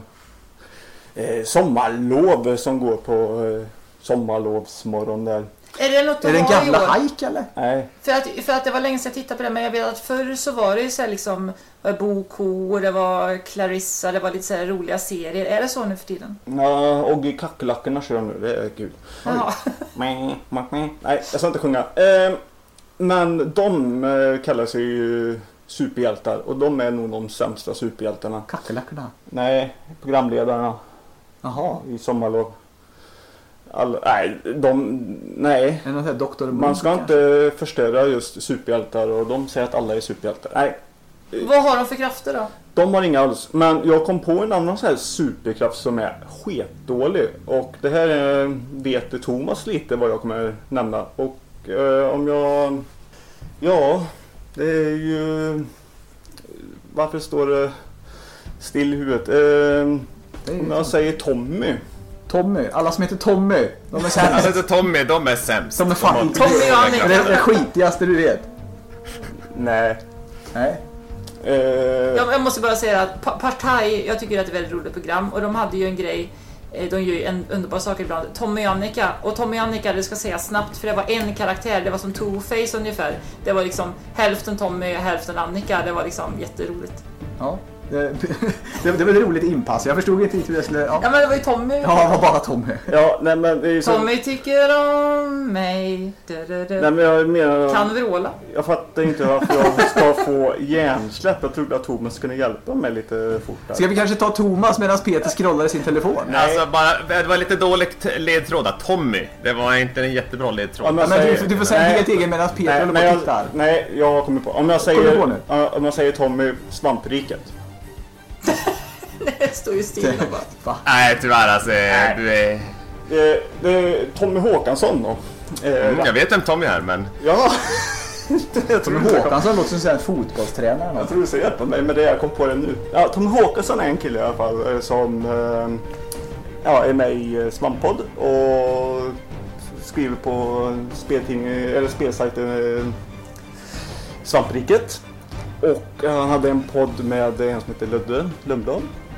Sommarlov som går på Sommarlovsmorgon där. Är det något Är det en att ha i gamla år? hajk eller? Nej. För att det var länge sedan jag tittade på det, men jag vet att förr så var det ju så här liksom Boko, det var Clarissa, det var lite så här roliga serier. Är det så nu för tiden? Ja, och i Kackerlackorna kör nu, det är kul. Jaha. Nej, jag ska inte sjunga. Men de kallar sig ju superhjältar och de är nog de sämsta superhjältarna. Kackerlackorna. Nej, programledarna Jaha. i Sommarlov. Nej. Är det något här Dr. Man ska inte förstöra just superhjältar och de säger att alla är superhjältar. Nej, Vad har de för krafter då? de har inga alls. Men jag kom på en annan så här superkraft som är sketdålig. Och det här vet Thomas lite vad jag kommer nämna. Och om jag... Ja, det är ju... Varför står det still i huvudet? Om jag säger Tommy. Tommy, alla som heter Tommy, de är sämst. Alltså Tommy, de är sämst. De är fan har- inte Tommy och Annika. Det är det skitigaste du vet. Nej. Nej. Jag måste bara säga att Partaj, jag tycker att det är ett väldigt roligt program. Och de hade ju en grej, de gör ju en underbar sak ibland, Tommy och Annika. Och Tommy och Annika, det ska sägas snabbt, för det var en karaktär, det var som Two-Face ungefär. Det var liksom hälften Tommy och hälften Annika. Det var liksom jätteroligt. Ja, det var ett roligt inpass. Jag förstod inte hur jag skulle... Ja, men det var ju Tommy. Ja, det var bara Tommy. Ja, nej men det är ju så... Tommy tycker om mig. Nej, men jag menar... Kan vråla. Jag fattar inte varför jag ska få hjärnsläpp. Jag trodde att Thomas kunde hjälpa mig lite fortare. Ska vi kanske ta Thomas medan Peter scrollar i sin telefon? Alltså det var lite dåligt ledtråd. Tommy, det var inte en jättebra ledtråd. Ja, men du får säga en helt egen medan Peter håller på och tittar. Nej, jag har kommit på. Om jag säger Tommy, svampriket. Det står ju still och bara. Nej, tyvärr alltså. Du är... Det är Tommy Håkansson då. Jag vet vem Tommy är, men... Ja. Tommy Håkansson låter som en fotbollstränare. Jag tror du ska hjälpa mig med det, jag kom på det nu. Ja, Tommy Håkansson är en kille i alla fall som är med i Svamppodd och skriver på spelsajten Svampriket. Och han hade en podd med en som heter Ludde Lundblad.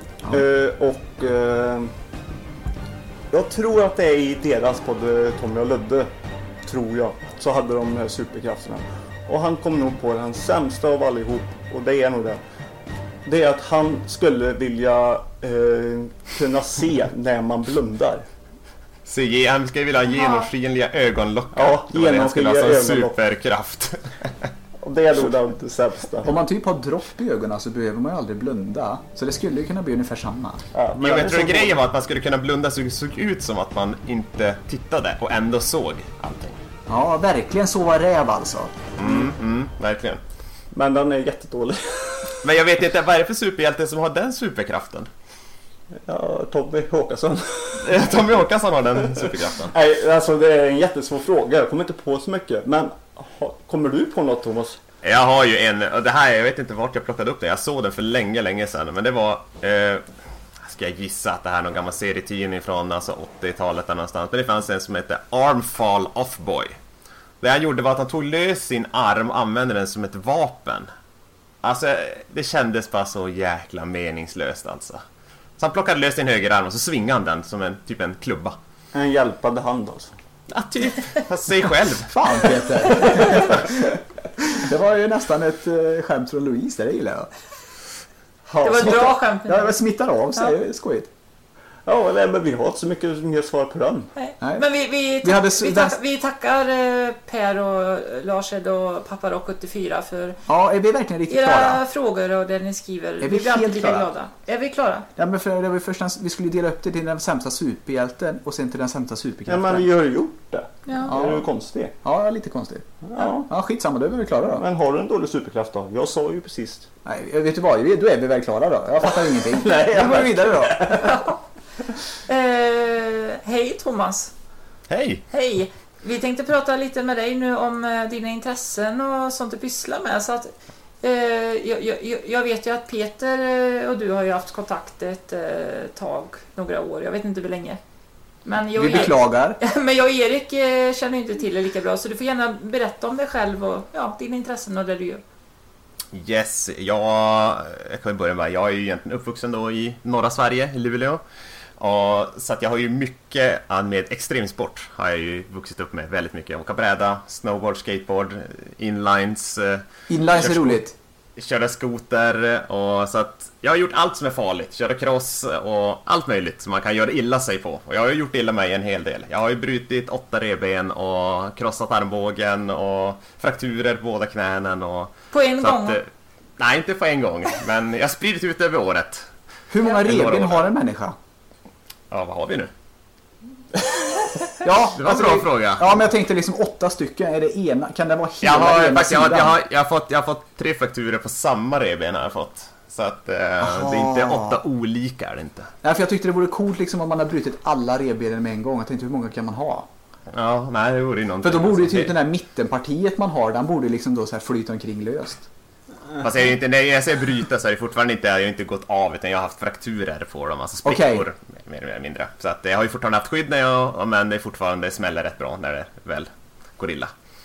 Jag tror att det är i deras podd Tommy och Ludde, tror jag, så hade de här superkrafterna. Och han kom nog på den sämsta av allihop, och det är nog det. Det är att han skulle vilja kunna se när man blundar. Han ska ju vilja ha genomskinliga ögonlockar. Ja, genomskinliga ögonlockar. Superkraft. Och det är nog det sämsta. Om man typ har dropp i ögonen så behöver man ju aldrig blunda. Så det skulle ju kunna bli ungefär samma. Ja, Men jag tror att grejen var att man skulle kunna blunda så det såg ut som att man inte tittade och ändå såg allting. Ja, verkligen sova räv alltså. Verkligen. Men den är jättedålig. Men jag vet inte, vad är det för superhjälte som har den superkraften? Ja, Tommy Håkansson. Tommy Håkansson har den superkraften. Nej, alltså det är en jättesvår fråga. Jag kommer inte på så mycket. Men kommer du på något, Thomas? Jag har ju en, och det här, jag vet inte vart jag plockade upp det. Jag såg den för länge sedan. Men det var, ska jag gissa att det här är någon gammal serietidning från alltså 80-talet eller någonstans. Men det fanns en som heter Armfall Off-Boy. Det han gjorde var att han tog lös sin arm och använde den som ett vapen. Alltså, det kändes bara så jäkla meningslöst alltså. Så han plockade lös sin högerarm och så svingade han den som typ en klubba. En hjälpande hand alltså. Ja, typ. Fast sig själv. Fan, Peter. Det var ju nästan ett skämt från Louise, det gillar jag. Det var ett bra skämt. Ja, det smittar av sig, skojigt. Ja, nej, men vi har inte så mycket mer svar på den. Nej. Nej. Men vi tackar Per och Lars och Pappa 74 för Ja, är vi verkligen riktigt era klara? frågor och det ni skriver. vi Vi blir alltid helt lika klara? glada. Är vi klara? Ja, men för det var först vi skulle dela upp det till den sämsta superhjälten och sen till den sämsta Ja, superkraften. men vi har ju gjort det. Ja. Det är ju konstigt. Ja, lite konstigt. Ja. Ja, skitsamma, då är vi klara då. Men har du en dålig superkraft då? Jag sa ju precis. Nej, vet du vad? Då är vi väl klara då. Jag fattar ingenting. Nej, då går vi vidare då. Hej Thomas. Hej! Hej. Vi tänkte prata lite med dig nu om dina intressen och sånt du pysslar med. Så att, jag vet ju att Peter och du har ju haft kontakt ett tag, några år. Jag vet inte hur länge. Men Vi beklagar. Men jag och Erik känner inte till det lika bra. Så du får gärna berätta om dig själv och dina intressen och det du gör. Yes, jag kan börja med, jag är ju egentligen uppvuxen då i norra Sverige, i Luleå. Och, så att jag har ju mycket med extremsport har jag ju vuxit upp med väldigt mycket. Åka bräda, snowboard, skateboard, inlines. Inlines är roligt. Köra skoter och så att jag har gjort allt som är farligt. Köra cross och allt möjligt som man kan göra illa sig på. Och jag har ju gjort illa mig en hel del. Jag har ju brutit 8 revben och krossat armbågen och frakturer på båda knänen och På en gång? Nej, inte på en gång. Men jag har spridit ut över året. Hur många revben har en människa? Ja, vad har vi nu? Ja, Det var en bra fråga. Ja, men jag tänkte liksom 8 stycken. Är det ena? Kan det vara Jag hela har, ena sidan? jag har fått 3 frakturer på samma revben har jag fått. Så att det är inte 8 olika är det inte. Nej, för jag tyckte det vore coolt liksom om man har brutit alla revbenen med en gång. Jag tänkte hur många kan man ha? Ja, nej det vore ju någonting. För då borde ju alltså. typ den där mittenpartiet man har, den borde liksom då så här flyta omkring löst. Fast jag är inte, när jag säger bryta så är det fortfarande inte, jag har inte gått av utan jag har haft frakturer på dem, alltså sprickor mer eller mindre. Så att jag har ju fortfarande haft skydd när men det är fortfarande smäller rätt bra när det väl går illa.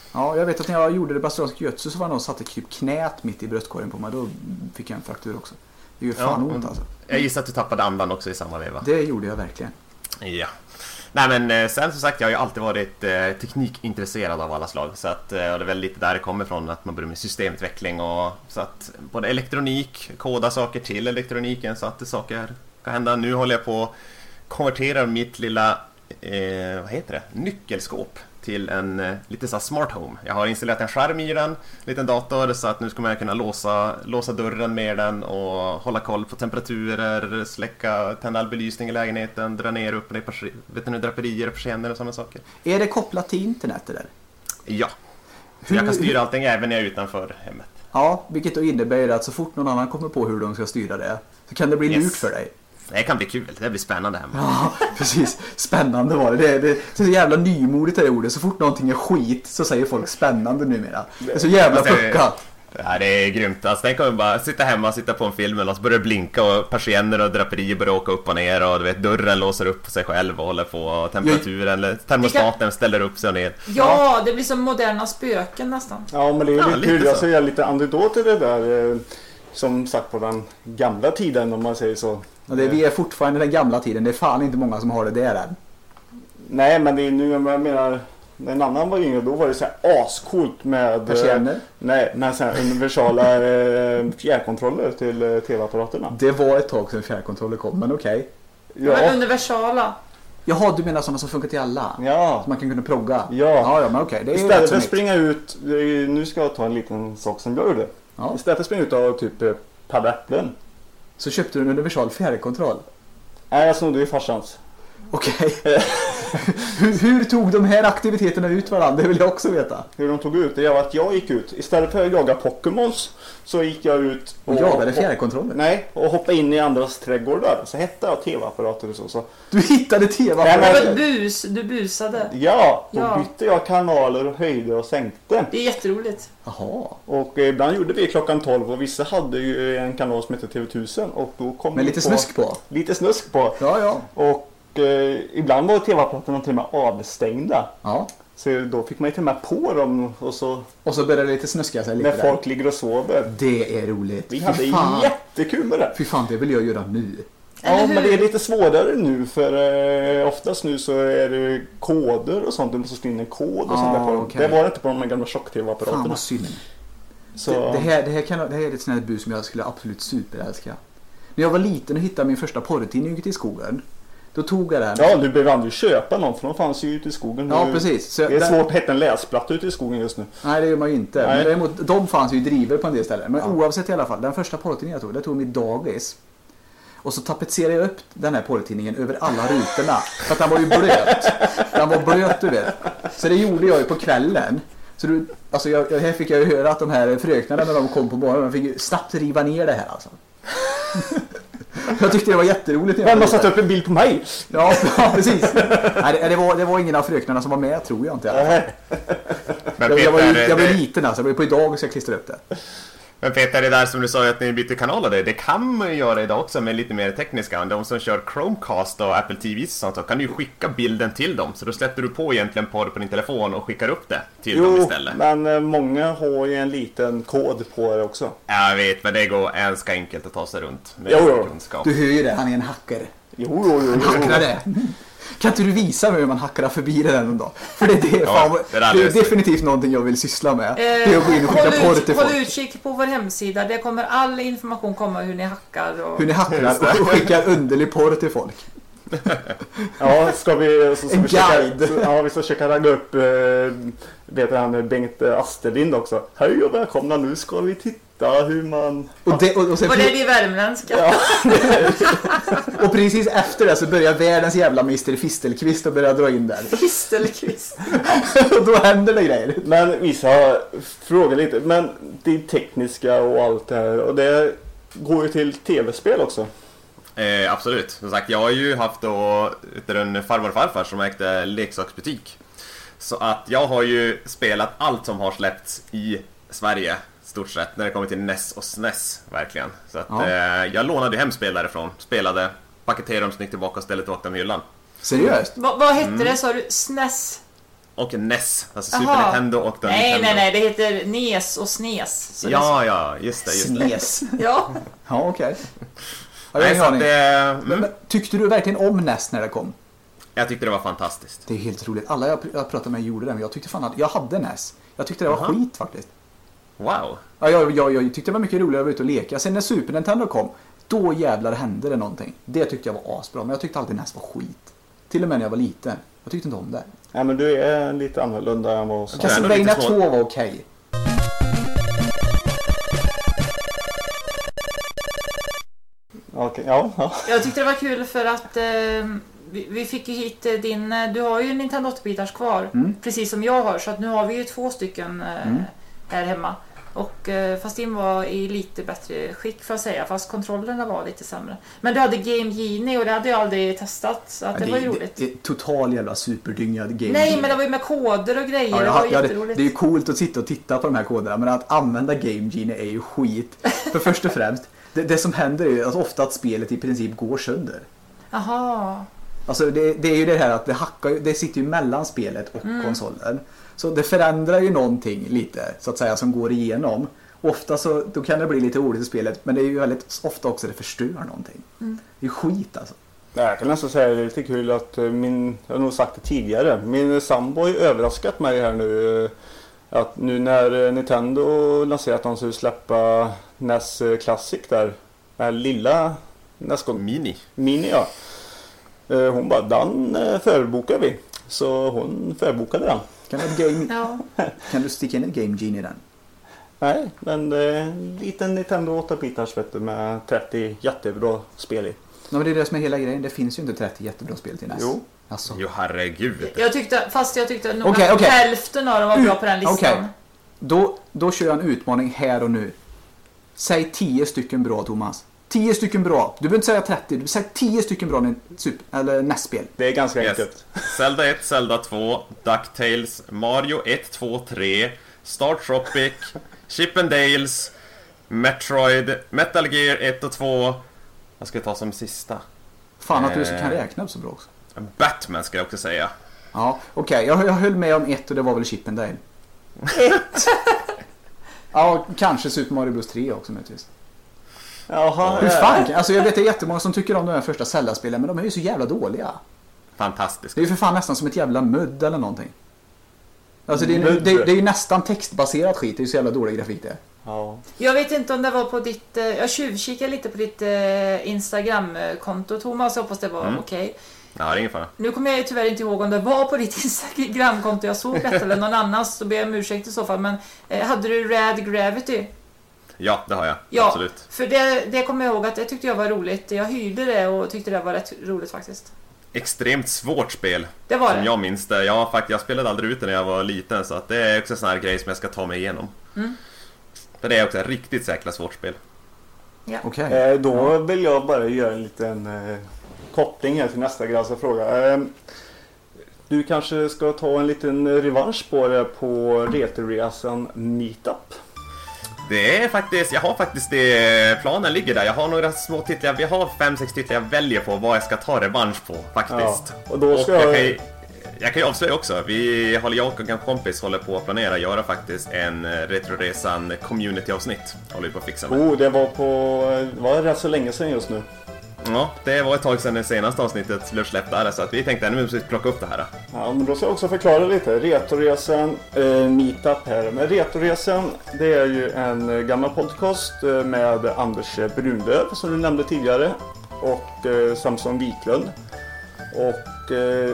Ja, jag vet att när jag gjorde det brasilianska jiu-jitsu så var det någon som satte typ knät mitt i bröstkorgen på mig. Då fick jag en fraktur också. Det är ju fan ont alltså. Jag gissar att du tappade andan också i samma veva. Det gjorde jag verkligen. Ja. Nej men sen som sagt, jag har ju alltid varit teknikintresserad av alla slag. Så att, och det är väl lite där det kommer ifrån, att man börjar med systemutveckling och så att både elektronik, koda saker till elektroniken så att saker kan hända. Nu håller jag på att konvertera mitt lilla vad heter det? Nyckelskåp till en lite så här smart home. Jag har installerat en skärm i den, en liten dator, så att nu ska man kunna låsa dörren med den och hålla koll på temperaturer, släcka, tända all belysning i lägenheten, dra ner upp draperier och persienner och sådana saker. Är det kopplat till internet det där? Ja. Så jag kan styra allting även när jag är utanför hemmet. Ja, vilket då innebär att så fort någon annan kommer på hur de ska styra det så kan det bli lurt för dig. Det kan bli kul, det blir spännande hemma. Ja, precis. Spännande var det. Det är så jävla nymodigt det ordet. Så fort någonting är skit så säger folk spännande numera. Det är så jävla puckat. Ja, det är grymt. Alltså, tänk om vi bara sitta på en film och så börjar det blinka och persienner och draperier börjar åka upp och ner och du vet, dörren låser upp sig själv och håller på temperaturen eller termostaten ställer upp sig och ner. Ja, det blir som moderna spöken nästan. Ja, men det är lite kul. så. Jag ser lite anekdot till det där. Som sagt på den gamla tiden om man säger så. Och vi är fortfarande i den gamla tiden. Det är fan inte många som har det där än. Nej, men det är nu, jag menar, när en annan var yngre, då var det så här ascoolt med Persienner? Nej, med så här universala fjärrkontroller till tv-apparaterna. Det var ett tag sedan fjärrkontroller kom, men okej. Ja. Men universala. Jaha, du menar sådana som funkar till alla? Ja. Så man kan kunna progga? Ja. Ja, men okej. Det är Istället rätt för att så springa ut, nu ska jag ta en liten sak som jag gjorde. Ja. Istället för att springa ut av typ padda äpplen. Så köpte du en universal fjärrkontroll? Nej, jag snodde ju farsans. Okej. hur tog de här aktiviteterna ut varandra? Det vill jag också veta. Hur de tog ut det var att jag gick ut. Istället för att jaga Pokémons så gick jag ut Och jagade fjärrkontroller? Nej, och hoppade in i andras trädgårdar. Så hette jag tv-apparater och så. Du hittade tv-apparater? Du busade. Ja, då Ja. bytte jag kanaler och höjde och sänkte. Det är jätteroligt. Jaha. Och ibland gjorde vi klockan 12 och vissa hade ju en kanal som hette TV1000 och då kom Med vi lite snusk på? Lite snusk på. Ja. Och ibland var tv-apparaterna till och med avstängda. Ja. Så då fick man ju till och med på dem och så Och så började det lite snuska sig lite när där. folk ligger och sover. Det är roligt. Vi Fy hade fan. jättekul med det. Fy fan, det vill jag göra nu. Eller Ja, hur? men det är lite svårare nu för oftast nu så är det koder och sånt. Du måste skriva in en kod och sånt där på dem. okej. Det var det inte på de gamla Fan tjock-tv-apparaterna. vad synd. Så Det här är ett sånt här bus som jag skulle absolut superälska. När jag var liten och hittade min första porrtidning ute i skogen. Då tog jag den. ja, du behöver aldrig köpa någon för de fanns ju ute i skogen. Ja, Nu- precis. Så Det är den- svårt att hitta en läsplatta ute i skogen just nu. Nej, det gör man ju inte. Nej. Men däremot, de fanns ju i driver på en del ställen. Men oavsett i alla fall, den första porrtidningen jag tog mitt dagis. Och så tapetserade jag upp den här porrtidningen över alla rutorna. För att den var ju blöt. Den var blöt, du vet. Så det gjorde jag ju på kvällen. Så här fick jag ju höra att de här fröknarna när de kom på morgonen, de fick ju snabbt riva ner det här alltså. Jag tyckte det var jätteroligt. när jag Vem var har satt liten. upp en bild på mig? Ja, precis. Nej, det var ingen av fröknarna som var med, tror jag inte. I alla fall. Men Jag var Peter, liten alltså, jag var på idag så jag klistrade upp det. men Peter, det där som du sa att ni byter kanaler, det kan man ju göra idag också med lite mer tekniska. De som kör Chromecast och Apple TV och sånt, så kan du ju skicka bilden till dem. Så då släpper du på egentligen porr på din telefon och skickar upp det till dem Jo, istället. men många har ju en liten kod på det också. Jag vet, men det går ganska enkelt att ta sig runt med Jo. kunskap. Du hör ju det, han är en hackare. Jo. Hackrar det. Kan inte du visa mig hur man hackrar förbi det någon dag? För det är, fan, det där det är löser vi. definitivt någonting jag vill syssla med. Det är att gå in och skicka porr till Håll folk. utkik på vår hemsida. Det kommer all information komma hur ni hackar. Och... Hur ni hackrar och skickar underlig porr till folk. Ja, ska vi... Så ska En vi försöka- guide. Ja, vi ska försöka ragga upp vet han, Bengt Asterlind också. Hej och välkomna, nu ska vi titta hur man... Och sen, Var det värmländska? och precis efter det så börjar världens jävla Mr. Fistelqvist och börjar dra in där. Fistelqvist. Och då händer det grejer. Men vissa frågar lite, men det tekniska och allt det här, och det går ju till tv-spel också. Absolut. Som sagt, jag har ju haft då en farmor och farfar som ägde leksaksbutik. Så att jag har ju spelat allt som har släppts i Sverige stort sett när det kommer till NES och SNES verkligen. Så att jag lånade hem spel därifrån, spelade, paketerade dem snyggt tillbaka och ställde tillbaka dem i hyllan. Seriöst? Vad hette det, sa du? SNES? Och NES, alltså Super Jaha. Nintendo och den Nej, Nintendo. nej, det heter NES och SNES. Så Ja, just det. Snes. Ja, Ja, okej. Ja, Nej, så att men tyckte du verkligen om NES när det kom? jag tyckte det var fantastiskt. Det är helt roligt. Alla jag pratade med gjorde det, men jag tyckte fan att jag hade NES. Jag tyckte det var skit faktiskt. Wow. Ja, jag tyckte det var mycket roligare att vara ute och leka. Sen när Super Nintendo kom, då jävlar hände det någonting. Det tyckte jag var asbra, men jag tyckte alltid NES var skit. Till och med när jag var liten. Jag tyckte inte om det. Ja, men du är lite annorlunda än vad oss. Okej. Castlevania lite 2 svårt. var okej. Okej, ja. jag tyckte det var kul för att vi fick ju hit din... Du har ju en Nintendo 8-bitars kvar, precis som jag har. Så att nu har vi ju 2 stycken här hemma. Och fast din var i lite bättre skick för att säga, fast kontrollerna var lite sämre. Men du hade Game Genie och det hade jag aldrig testat, så att det var ju roligt. Det är total jävla superdyngad game. Nej, men det var ju med koder och grejer, det var Ja, jätteroligt. det är ju coolt att sitta och titta på de här koderna, men att använda Game Genie är ju skit. För först och främst, det som händer är ju att ofta att spelet i princip går sönder. Jaha. Alltså det är ju det här att det sitter ju mellan spelet och konsolen. Så det förändrar ju någonting lite, så att säga, som går igenom. Ofta så då kan det bli lite roligt i spelet, men det är ju väldigt ofta också det förstör någonting. Det är skit alltså. Jag kan nästan säga att det är lite kul att jag har nog sagt det tidigare. Min sambo har ju överraskat mig här nu. Att nu när Nintendo lanserat att de skulle släppa NES Classic där. Den här lilla NES Mini, ja. Hon bara, den förbokar vi. Så hon förbokade den. Kan du sticka in ett Game Genie i den? Nej, men en liten Nintendo 8-bitars vet du, med 30 jättebra spel i. Ja, men det är det som är hela grejen. Det finns ju inte 30 jättebra spel till NES. Jo. Alltså. Jo, herregud. Jag tyckte nog Okej, att okej. hälften av dem var bra på den listan. Okej. Då kör jag en utmaning här och nu. Säg 10 stycken bra, Thomas. 10 stycken bra. Du behöver inte säga 30. Du säger 10 stycken bra eller NES-spel. Det är ganska Yes. enkelt. Zelda 1, Zelda 2, DuckTales, Mario 1, 2, 3, Star Tropic, Chip and Dales, Metroid, Metal Gear 1 och 2. Vad ska jag ta som sista? Fan att du kan räkna upp så bra också. Batman ska jag också säga. Ja, okej. Jag höll med om 1 och det var väl Chip and Dale. 1? Ja, kanske Super Mario Bros 3 också möjligtvis. Jaha. Hur fan? Alltså jag vet det är jättemånga som tycker om de här första Zelda-spelen, men de är ju så jävla dåliga. Fantastiskt. Det är ju för fan nästan som ett jävla mudd eller någonting. Alltså det är ju nästan textbaserat skit. Det är ju så jävla dålig grafik det. Ja. Jag vet inte om det var på ditt... Jag tjuvkikade lite på ditt Instagram-konto, Thomas. Jag hoppas det var okej. Ja, det är ingen fara. Nu kommer jag ju tyvärr inte ihåg om det var på ditt Instagram-konto jag såg detta eller någon annans. Så ber jag om ursäkt i så fall. Men hade du Rad Gravity? Ja, det har jag. Ja, Absolut. för det kommer jag ihåg att det tyckte jag var roligt. Jag hyrde det och tyckte det var rätt roligt faktiskt. Extremt svårt spel. Det var som det. jag minns det. Jag spelade aldrig ut det när jag var liten, så att det är också en sån här grej som jag ska ta mig igenom. För det är också ett riktigt säkert svårt spel. Ja. Okej. Då vill jag bara göra en liten koppling här till nästa granska fråga. Du kanske ska ta en liten revansch på det på Retroresan Meetup. Det är faktiskt, jag har faktiskt det, planen ligger där. Jag har några små titlar, vi har 5-6 titlar jag väljer på vad jag ska ta revansch på faktiskt. Ja, och då ska jag kan ju avslöja också, jag och en kompis håller på att planera att göra faktiskt en Retroresan community-avsnitt. Håller vi på att fixa med. Det var rätt så länge sedan just nu. Ja, det var ett tag sedan det senaste avsnittet blev släppt där, så att vi tänkte ännu mer plocka upp det här. Ja, men då ska jag också förklara lite. Retroresan Meetup här. Men Retroresan, det är ju en gammal podcast med Anders Brunlöv som du nämnde tidigare och Samson Wiklund. Och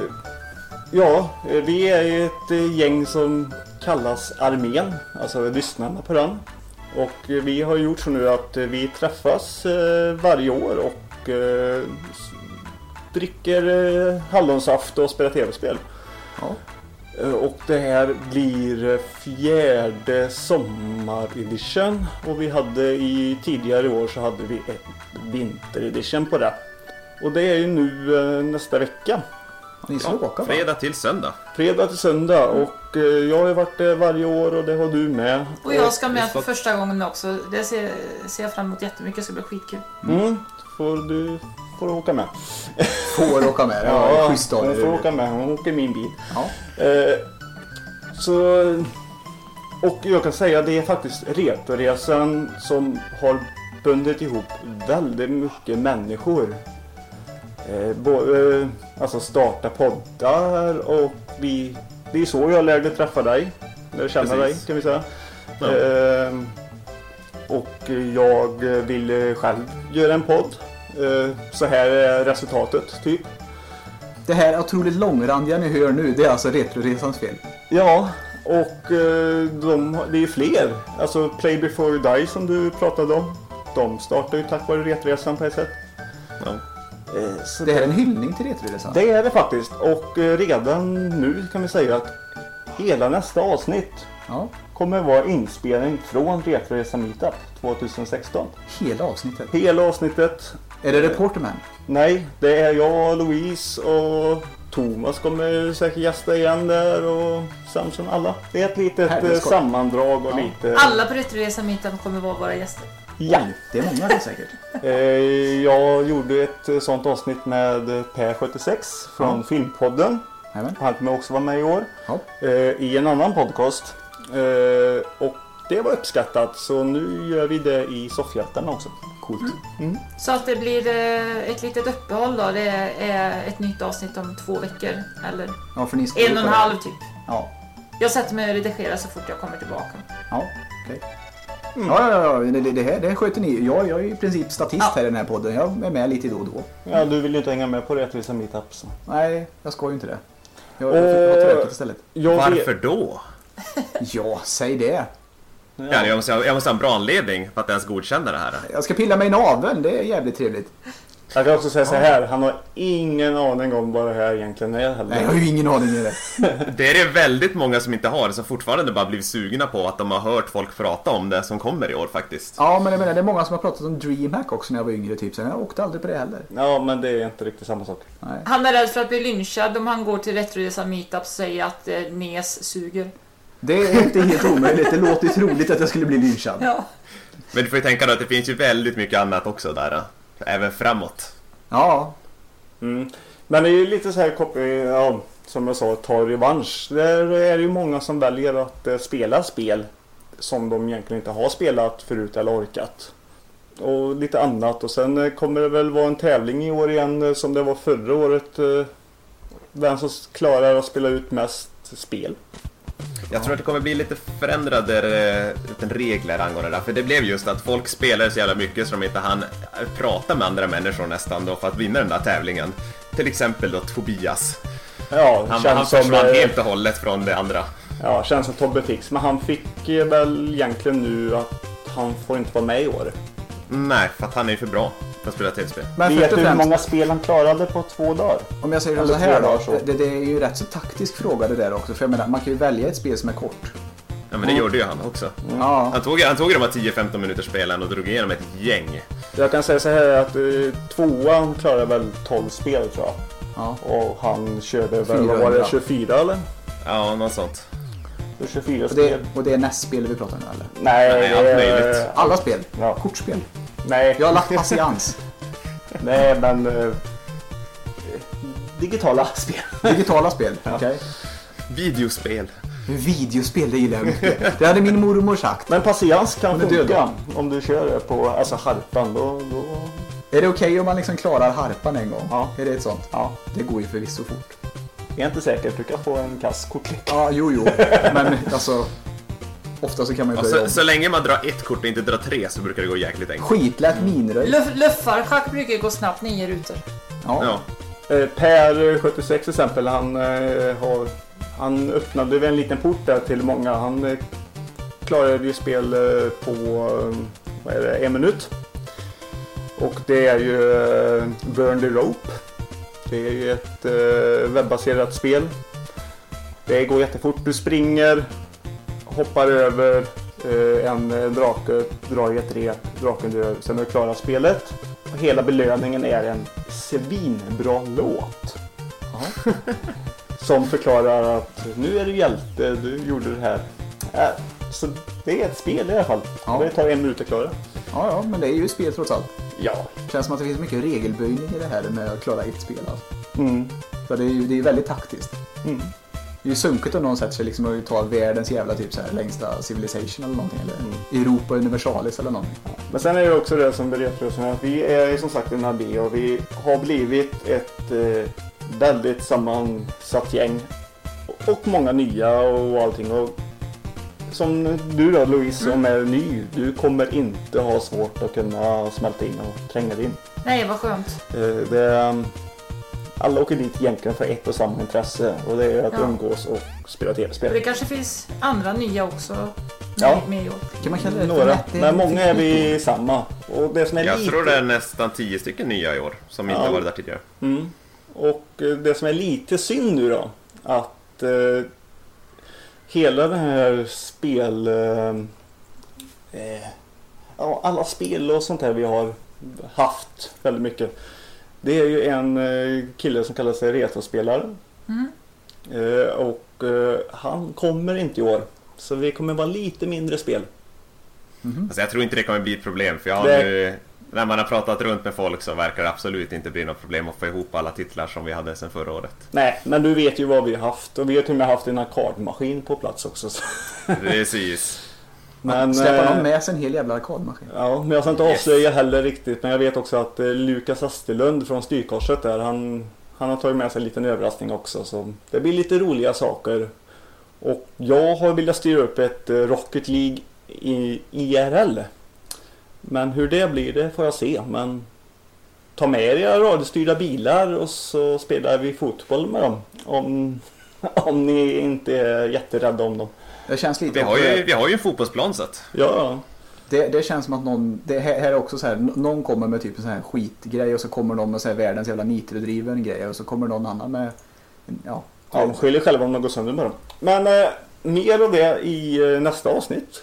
vi är ju ett gäng som kallas Armén, alltså lyssnarna på den. Och vi har gjort så nu att vi träffas varje år och dricker hallonsaft och spelar tv-spel. Ja. Och det här blir 4:e sommaredition. Och vi hade i tidigare år så hade vi ett vinteredition på det. Och det är ju nu nästa vecka. Ni ska åka, va? Fredag till söndag. Fredag till söndag. Och jag har varit där varje år och det har du med. Och jag ska med för första gången också. Det ser jag fram emot jättemycket. Det ska bli skitkul. Du får åka med. Får åka med. Ja, schysst av hon dig. får åka med. Hon åker min bil. Ja. Så, och jag kan säga det är faktiskt Retroresan som har bundit ihop väldigt mycket människor. Alltså starta poddar och det är så jag lärde träffa dig. Eller känna dig kan vi säga. Ja. Och jag ville själv göra en podd. Så här är resultatet typ. Det här otroligt långrandiga ni hör nu, det är alltså Retroresans fel. Ja, och det är fler. Alltså Play Before You Die som du pratade om. De startar ju tack vare Retroresan på ett sätt. Ja. Så Det här är en hyllning till Retroresan. det är det faktiskt. Och redan nu kan vi säga att hela nästa avsnitt Ja, kommer vara inspelning från Retroresan Meetup 2016. hela avsnittet. Hela avsnittet. Är det Reporterman? Nej, det är jag, Louise och Thomas kommer säkert gästa igen där och Samson, alla. Det är ett litet Härligt skoj. sammandrag och Ja. lite... Alla på Retroresan Meetup kommer vara våra gäster. Ja! Det är många det säkert. Jag gjorde ett sånt avsnitt med Per76 från Filmpodden. Jajamän. Han kommer också vara med i år. Ja. I en annan podcast. Och det var uppskattat så nu gör vi det i Soffhjältarna också. Coolt. Så att det blir ett litet uppehåll då. Det är ett nytt avsnitt om 2 veckor. Eller Ja, för ni ska 1,5 typ. Ja, Jag sätter mig och redigerar så fort jag kommer tillbaka. ja, okej. Ja, det här sköter ni. Jag är i princip statist här i den här podden. Jag är med lite då och då. Ja, du vill ju inte hänga med på Retroresan Meetup. Så. Nej, jag ska ju inte det. Jag har tråkigt istället. Varför då? Ja, säg det. Ja, jag måste ha en bra anledning för att ens godkänna det här. Jag ska pilla mig i naveln, det är jävligt trevligt. Jag kan också säga så här, han har ingen aning om vad det här egentligen är heller. Nej, jag har ju ingen aning i det. Det är det väldigt många som inte har, som fortfarande bara blivit sugna på att de har hört folk prata om det som kommer i år faktiskt. Ja, men jag menar, det är många som har pratat om DreamHack också när jag var yngre typ. Så jag åkte aldrig på det heller. Ja, men det är inte riktigt samma sak. Nej. Han är rädd för att bli lynchad om han går till Retroresan Meetup och säger att Nes suger. Det är inte helt omöjligt. Det låter ju troligt att jag skulle bli lynchad. Ja. Men du får ju tänka då att det finns ju väldigt mycket annat också där. Även framåt. Ja, Mm. Men det är ju lite så här ja, som jag sa, ta revansch. Där är det ju många som väljer att spela spel som de egentligen inte har spelat förut eller orkat. Och lite annat. Och sen kommer det väl vara en tävling i år igen som det var förra året. Vem som klarar att spela ut mest spel. Jag tror att det kommer bli lite förändrade regler angående det där. För det blev just att folk spelar så jävla mycket så de inte hann prata med andra människor nästan då för att vinna den där tävlingen. Till exempel då Tobias. Ja, Han känns som, försvann helt och hållet från det andra. ja, känns som Tobbe Fix. Men han fick väl egentligen nu att han får inte vara med i år. Nej, för att han är ju för bra för att spela tv-spel. men Vet först du och hur främst, många spel han klarade på 2 dagar? om jag säger Eller så här 3 dagar då, så. det är ju rätt så taktisk fråga det där också. För jag menar, man kan ju välja ett spel som är kort. Ja, men det gjorde ju han också. Ja, Han tog de här 10-15 minuters spelen och drog igenom ett gäng. Jag kan säga så här att 2an klarade väl 12 spel tror jag. ja. Och han körde väl, 400. vad var det, 24 eller? Ja, något sånt. 24 spel. Och det är NES-spel vi pratar om nu eller? Nej, allt det är... möjligt. Alla spel? Ja. Kortspel? Nej, Jag har lagt patiens. nej men... digitala spel. Digitala spel, okej. Videospel. Videospel, det gillar jag mycket. Det hade min mormor sagt. Men patiens kan Hon är död funka om du kör det på alltså harpan. Då... Är det okej om man liksom klarar harpan en gång? Ja. Är det ett sånt? Ja, Det går ju förvisso fort. jag är inte säker. Du kan få en kass kortlek. Ja, jo. Men alltså, ofta så kan man ju börja om. Så länge man drar ett kort och inte drar 3 så brukar det gå jäkligt enkelt. Skitlätt minröj. Luffarschack brukar gå snabbt, 9 rutor. Ja. Ja. Per 76 till exempel, han öppnade väl en liten port där till många. Han klarade ju spel på vad är det, 1 minut. Och det är ju Burn the Rope. Det är ju ett webbaserat spel. Det går jättefort. Du springer, hoppar över en drake, drar i ett rep, draken dör. Sen är du klar spelet. Och hela belöningen är en svinbra låt. Som förklarar att nu är du hjälte, du gjorde det här. Så det är ett spel i alla fall. Ja. Det tar 1 minut att klara. Ja, men det är ju spel trots allt. Ja. Känns som att det finns mycket regelböjning i det här med att klara ett spel. Alltså. Mm. För det är ju väldigt taktiskt. Mm. Det är ju sunkigt om någon sätter sig liksom och tar världens jävla typ så här längsta civilization eller någonting. Eller Europa Universalis eller någonting. Men sen är det också det som berättar oss att vi är ju som sagt en AB och vi har blivit ett väldigt sammansatt gäng. Och många nya och allting. Och som du då Louise som är ny, du kommer inte ha svårt att kunna smälta in och tränga in. Nej, vad skönt. Alla åker dit egentligen för ett och samma intresse och det är att Ja. umgås och spela tv-spel. Det kanske finns andra nya också Ja. med i år. Kan man kalla det Några, för men många är vi samma. Och det som är Jag lite... tror det är nästan 10 stycken nya i år som inte Ja. har varit där tidigare. Mm. Och det som är lite synd nu då, att hela det här alla spel och sånt här vi har haft väldigt mycket. Det är ju en kille som kallar sig retrospelare. Och han kommer inte i år. Så vi kommer vara lite mindre spel. Alltså jag tror inte det kommer bli ett problem, för jag har Det- nu, när man har pratat runt med folk så verkar det absolut inte bli något problem att få ihop alla titlar som vi hade sedan förra året. Nej, men du vet ju vad vi har haft. Och vi har till och med haft en arkadmaskin på plats också. Så. Precis. Men, Släpper någon med sig en hel jävla arkadmaskin? Ja, men jag ska inte avslöja heller riktigt. Men jag vet också att Lukas Asterlund från Styrkorset där, han har tagit med sig en liten överraskning också. Så det blir lite roliga saker. Och jag har velat styra upp ett Rocket League i IRL. Men hur det blir, det får jag se. Men ta med era radiostyrda bilar och så spelar vi fotboll med dem. Om ni inte är jätterädda om dem. Det känns lite... Vi har ju en fotbollsplan så att. Ja, Det känns som att någon... Det här är också så här... Någon kommer med typ en sån här skitgrej och så kommer någon med så här världens jävla nitrodriven grej och så kommer någon annan med... Ja. ja, de skyller själva om de går sönder med dem. Men mer av det i nästa avsnitt.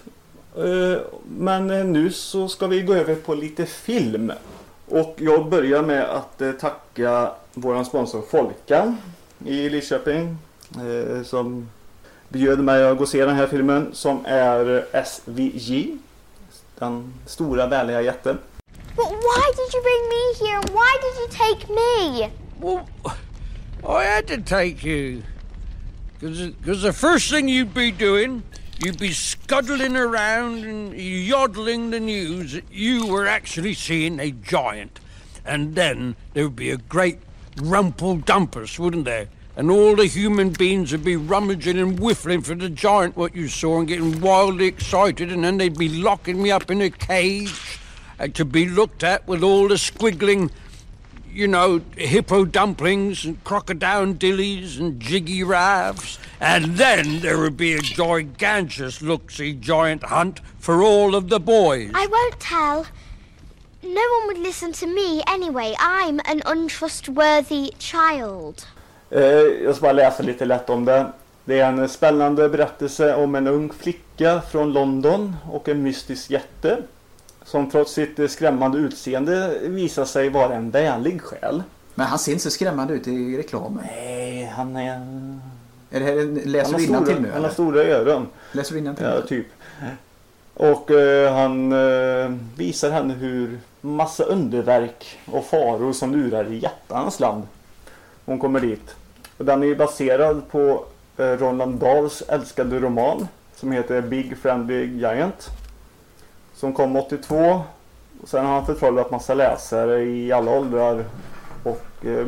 Men nu så ska vi gå över på lite film. Och jag börjar med att tacka våran sponsor Folka i Lidköping. Som bjöd mig att gå och se den här filmen som är SVJ. Den stora vänliga jätten. But why did you bring me here and why did you take me? Well, I had to take you. Because the first thing you'd be doing, you'd be scuttling around and yodeling the news that you were actually seeing a giant. And then there would be a great rumple-dumpus, wouldn't there? And all the human beings would be rummaging and whiffling for the giant what you saw and getting wildly excited, and then they'd be locking me up in a cage to be looked at with all the squiggling, you know, hippo dumplings and crocodile dillies and jiggy raves. And then there would be a gigantic look-see giant hunt for all of the boys. I won't tell. No one would listen to me anyway. I'm an untrustworthy child. Jag ska bara läsa lite lätt om det. Det är en spännande berättelse om en ung flicka från London och en mystisk jätte som trots sitt skrämmande utseende visar sig vara en vänlig själ. Men han ser inte så skrämmande ut i reklamen. Nej, han är... Är det här läser du innantill nu? Han har Eller? stora öron. Läser du innantill? Ja, typ. Och han visar henne hur massa underverk och faror som lurar i jättarnas land. Hon kommer dit. Och den är ju baserad på Roald Dahls älskade roman som heter Big Friendly Giant. Som kom 82. Och sen har han förtrollat massa läsare i alla åldrar. Och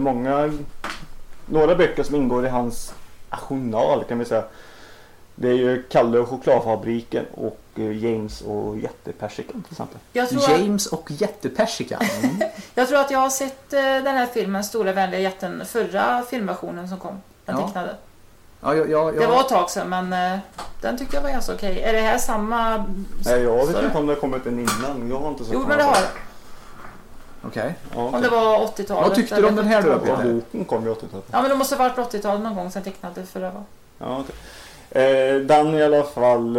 några böcker som ingår i hans journal kan vi säga. Det är ju Kalle och chokladfabriken och James och jättepersikan till exempel. James och jättepersikan. Jag tror att jag har sett den här filmen Stora vänliga jätten, förra filmversionen som kom. Den Ja. tecknade. Ja, Det var ett tag sedan, men den tyckte jag var ganska okej. Är det här samma... Nej, jag vet större? inte om det har kommit en innan. Jag har inte sett Jo, den men det här. har det. Okej. Ja, Om okej. det var 80-talet. Vad tyckte du om den här då, eller Peter? 70-talet. Boken kom ju 80-talet. Ja, men det måste ha varit 80-talet någon gång sen tecknade förra va? Ja, okej. Den i alla fall...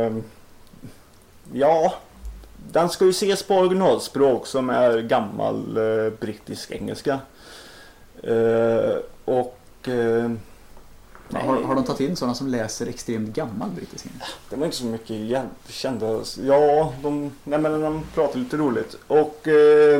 ja, den ska ju ses på originalspråk som är gammal brittisk engelska. Nej, Har de tagit in sådana som läser extremt gammal brittisk engelska? det var inte så mycket kända... Ja, de pratar lite roligt. Och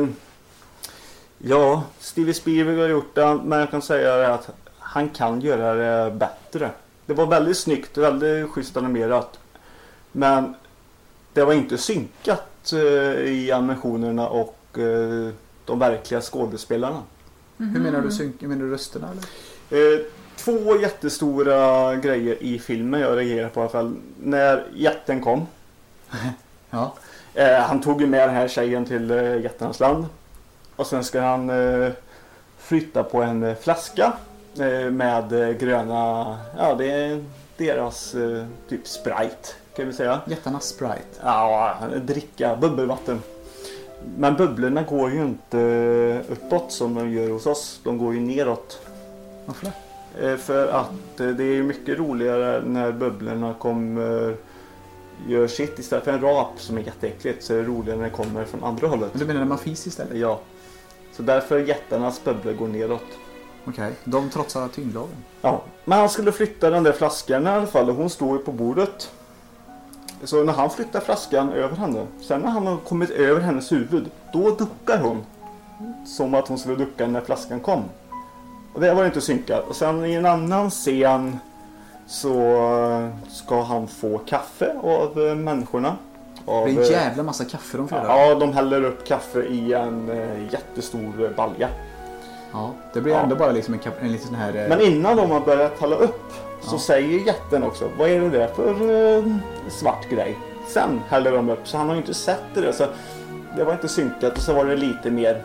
ja, Steven Spielberg har gjort den, men jag kan säga att han kan göra det bättre. Det var väldigt snyggt, väldigt schysst animerat. Men det var inte synkat i animationerna och de verkliga skådespelarna. Hur menar du menar du rösterna eller? 2 jättestora grejer i filmen jag reagerar på i alla fall. När jätten kom. Ja. Han tog ju med den här tjejen till jättarnas land. Och sen ska han flytta på en flaska med gröna, ja det är deras typ Sprite kan vi säga. Jättarnas Sprite. Ja, dricka bubbelvatten. Men bubblorna går ju inte uppåt som de gör hos oss. De går ju neråt. Varför det? För att det är ju mycket roligare när bubblorna kommer gör sitt istället för en rap som är jätteäckligt, så är det roligare när det kommer från andra hållet. Men du menar när man fiser istället? Ja. Så därför jättarnas bubblor går neråt. Okej, de trotsar tyngdlagen. Ja, men han skulle flytta den där flaskan i alla fall och hon står ju på bordet. Så när han flyttar flaskan över henne, sen när han har kommit över hennes huvud, då duckar hon. Som att hon skulle ducka när flaskan kom. Och det var inte synkat. Och sen i en annan scen så ska han få kaffe av människorna. Det är en jävla massa kaffe de får göra. Ja, de häller upp kaffe i en jättestor balja. Ja, det blir ändå bara liksom en liten sån här... Men innan de har börjat hälla upp så säger jätten också, vad är det där för svart grej? Sen häller de upp, så han har ju inte sett det. Så det var inte synkat och så var det lite mer.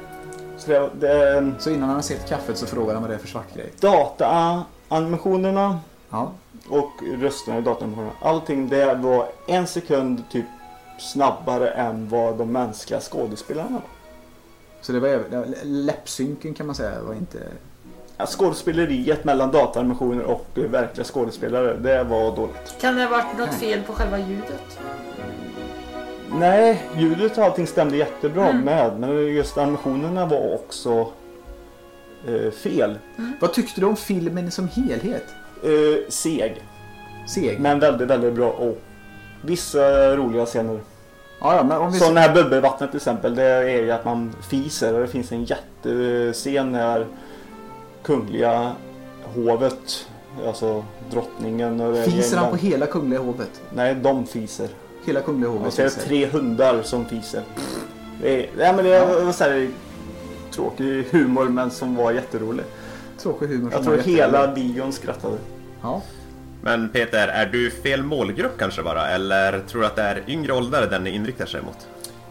Så innan han har sett kaffet så frågar han vad det är för svart grej. Data-animationerna och rösterna i data-animationerna. Allting det var 1 sekund typ snabbare än vad de mänskliga skådespelarna var. Så det var läppsynken kan man säga var inte... Ja, skådespeleriet mellan dataanimationer och verkliga skådespelare, det var dåligt. Kan det ha varit något fel på själva ljudet? Nej, ljudet och allting stämde jättebra med, men just animationerna var också fel. Vad tyckte du om filmen som helhet? Seg. Seg? Men väldigt, väldigt bra och vissa roliga scener. Ja, men om vi... Så det här bubbelvattnet till exempel, det är ju att man fiser och det finns en jättescen när kungliga hovet, alltså drottningen och fiser han på hela kungliga hovet? Nej, de fiser. Hela kungliga hovet. Och så är det 3 hundar som fiser. Det var så här tråkig humor men som var jätterolig. Tråkig humor. Jag tror hela bion skrattade. Ja. Men Peter, är du fel målgrupp kanske bara? Eller tror du att det är yngre åldrar den inriktar sig mot?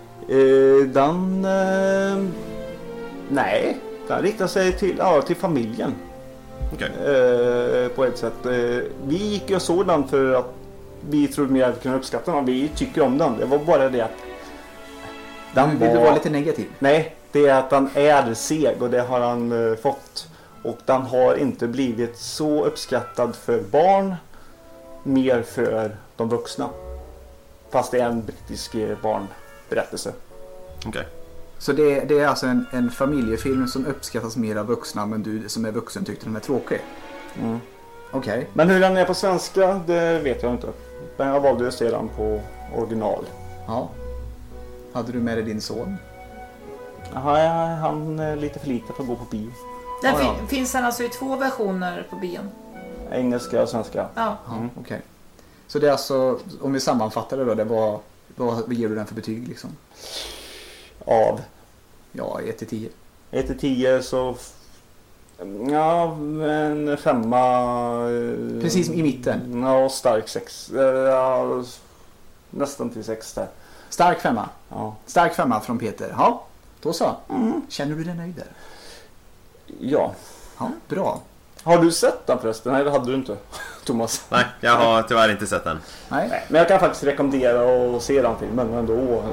Nej, den riktar sig till familjen. Okay. På ett sätt. Vi gick och såg den för att vi trodde mer att kunna uppskatta den. Vi tycker om den. Det var bara det att den var lite negativ. Nej, det är att den är seg och det har han fått. Och den har inte blivit så uppskattad för barn, mer för de vuxna. Fast det är en brittisk barnberättelse. Okay. Så det är alltså en familjefilm som uppskattas mer av vuxna, men du som är vuxen tyckte den är tråkig. Okej. Men hur den är på svenska, det vet jag inte. Men jag valde att se den på original. Ja. Hade du med dig din son? Jaha, han är lite för liten för att gå på bio. Finns den alltså i 2 versioner på bion? Engelska och svenska. Ja. Okej. Så det är alltså, om vi sammanfattar det då, vad ger du den för betyg liksom? Av? Ja, 1-10. 1-10 så... Ja, en 5. Precis i mitten? Ja, stark 6. Ja, nästan till 6 där. Stark 5? Ja. Stark 5 från Peter. Ja, då så. Känner du dig nöjd där? Ja. Ja, bra. Har du sett den förresten? Nej, det hade du inte, Thomas. Nej, jag har tyvärr inte sett den. Nej. Men jag kan faktiskt rekommendera att se den filmen ändå.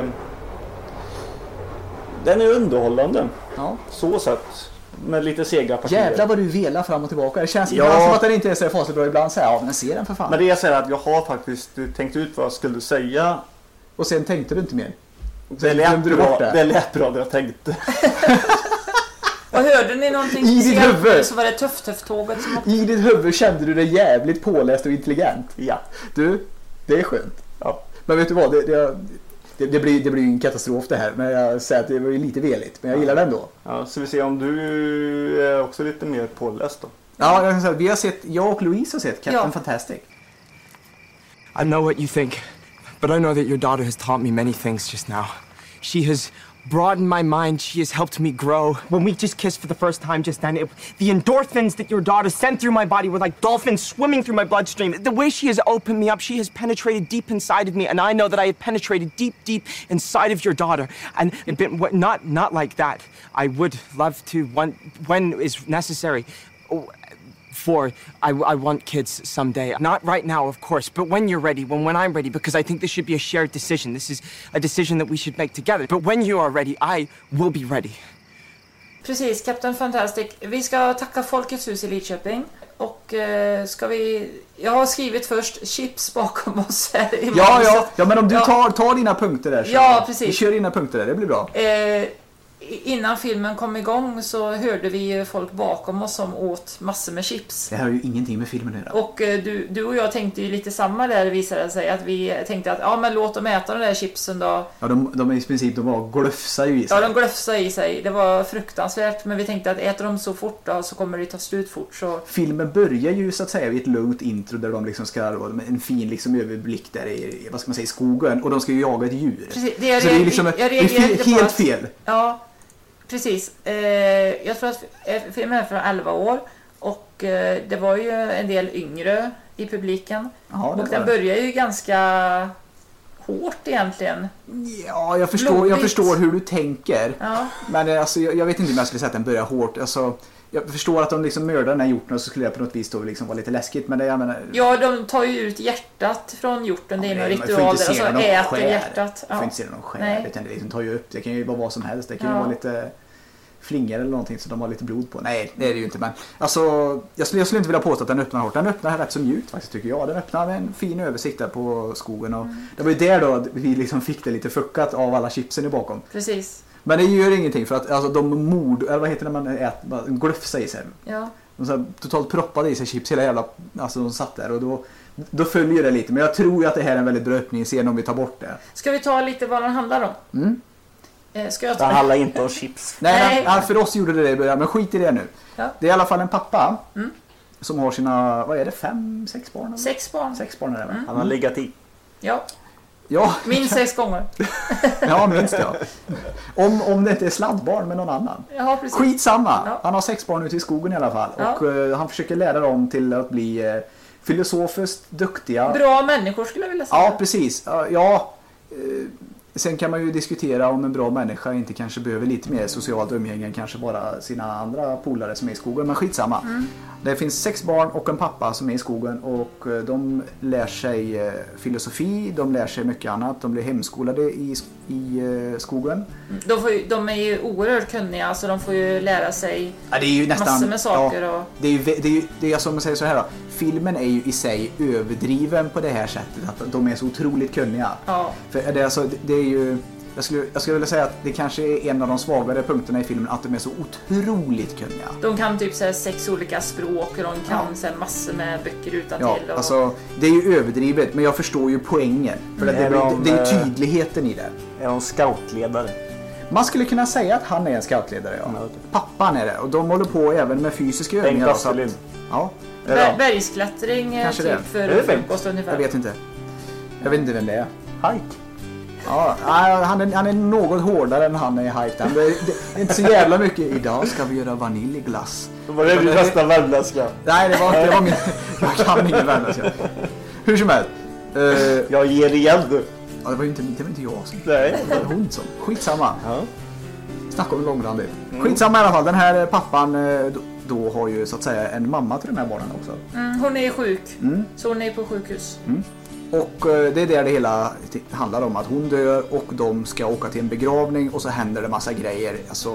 Den är underhållande. Ja. Så sett. Med lite sega partier. Jävlar vad du velar fram och tillbaka. Det känns ibland som att den inte är så fasligt bra. Ibland säger men se den för fan. Men det jag säger att jag har faktiskt tänkt ut vad jag skulle säga. Och sen tänkte du inte mer. Det lät bra det jag tänkte. Och hörde ni någonting i ditt huvud så var det tåget som... I ditt huvud kände du dig jävligt påläst och intelligent. Ja. Du, det är skönt. Ja. Men vet du vad, det blir ju en katastrof det här. Men jag säger att det var ju lite veligt. Men jag gillar den ändå. Ja, så vi ser om du är också lite mer påläst då. Ja, jag kan säga, jag och Louise har sett Captain Fantastic. I know what you think, but I know that your daughter has taught me many things just now. She has broadened my mind. She has helped me grow. When we just kissed for the first time just then, the endorphins that your daughter sent through my body were like dolphins swimming through my bloodstream. The way she has opened me up, she has penetrated deep inside of me, and I know that I have penetrated deep inside of your daughter. And not like that. I would love to, when is necessary, I want kids someday. Not right now, of course, but when you're ready, when I'm ready, because I think this should be a shared decision. This is a decision that we should make together. But when you are ready, I will be ready. Precis, Captain Fantastic. Vi ska tacka Folkets hus i Lidköping. Och jag har skrivit först chips bakom oss här i Ja, men om du tar dina punkter där så. Ja, precis. Vi kör dina punkter där, det blir bra. Innan filmen kom igång så hörde vi folk bakom oss som åt massor med chips. Det här har ju ingenting med filmen att göra. Och du och jag tänkte ju lite samma där, visade sig. Att vi tänkte att men låt dem äta de där chipsen då. Ja, de i princip de var glöfsa i sig. Ja, de glöfsa i sig. Det var fruktansvärt. Men vi tänkte att äter de så fort då, så kommer det ta slut fort. Så... Filmen börjar ju så att säga vid ett lugnt intro där de liksom ska med en fin liksom överblick där i, vad ska man säga, i skogen. Och de ska ju jaga ett djur. Precis, så det är liksom helt fel. Ja. Precis. Jag tror att filmen är från 11 år och det var ju en del yngre i publiken. Ja, och den börjar ju ganska hårt egentligen. Ja, jag förstår hur du tänker. Ja. Men alltså, jag vet inte om jag skulle säga att den börjar hårt. Alltså, jag förstår att de liksom mördar den här hjorten och så skulle jag på något vis då liksom vara lite läskigt. Men det, jag menar... Ja, de tar ju ut hjärtat från hjorten. Det är någon ritual där och så äter hjärtat. Jag får inte se någon skär. Det liksom tar ju upp. Det kan ju vara vad som helst. Det kan ju vara lite... flingor eller någonting så de har lite blod på. Nej, det är det ju inte, men alltså jag skulle inte vilja påstå att den öppnar hårt. Den öppnar rätt så mjukt faktiskt, tycker jag. Den öppnar med en fin översikt där på skogen och det var ju där då vi liksom fick det lite fuckat av alla chipsen i bakom. Precis. Men det gör ingenting för att alltså eller vad heter det när man äter, glöfsa i sig. Ja. De så här, totalt proppade i sig chips hela jävla, alltså de satt där och då följer det lite, men jag tror ju att det här är en väldigt bra öppning sen om vi tar bort det. Ska vi ta lite vad den handlar om? Det handlar inte om chips. Nej, för oss gjorde det i början, men skit i det nu. Ja. Det är i alla fall en pappa som har sina, vad är det, 5-6 barn? Eller? 6 barn. 6 barn är det, va? Han har legat i. Ja. Minst 6 gånger. Ja, minst ja. Om det inte är sladdbarn med någon annan. Ja, precis. Skitsamma. Ja. Han har 6 barn ute i skogen i alla fall. Ja. Och han försöker lära dem till att bli filosofiskt duktiga. Bra människor skulle jag vilja säga. Ja, precis. Ja, sen kan man ju diskutera om en bra människa inte kanske behöver lite mer socialt umgänge än kanske bara sina andra polare som är i skogen. Men skitsamma. Det finns 6 barn och en pappa som är i skogen och de lär sig filosofi, de lär sig mycket annat. De blir hemskolade i skogen. De är ju oerhört kunniga, så de får ju lära sig det är ju nästan, massor med saker. Ja, det är som man säger så här då. Filmen är ju i sig överdriven på det här sättet att de är så otroligt kunniga. Ja. För det är ju jag skulle vilja säga att det kanske är en av de svagare punkterna i filmen att de är så otroligt kunniga. De kan typ så här 6 olika språk och de kan så här massor med böcker utantill. Ja, alltså det är ju överdrivet, men jag förstår ju poängen. För det är tydligheten i det. Är de scoutledare? Man skulle kunna säga att han är en scoutledare, ja. Pappan är det. Och de håller på även med fysiska övningar. Bengt Asselin. Ja. Bergsklättring kanske typ det. för frukost ungefär. Jag vet inte vem det är. Hike. Ja, han är något hårdare än han är i hike. Det är inte så jävla mycket. Idag ska vi göra vaniljglass. Var det din bästa värmländska? Nej, det var min... Jag kan ingen värmländska. Hur som helst. Jag ger igen du. Ja, det var inte jag som. Nej. Det var hon som. Skitsamma. Ja. Snacka om långrandigt. Skitsamma i alla fall. Den här pappan då har ju så att säga en mamma till de här barnen också. Hon är sjuk. Så hon är på sjukhus. Och det är där det hela handlar om, att hon dör och de ska åka till en begravning och så händer det massa grejer. Alltså,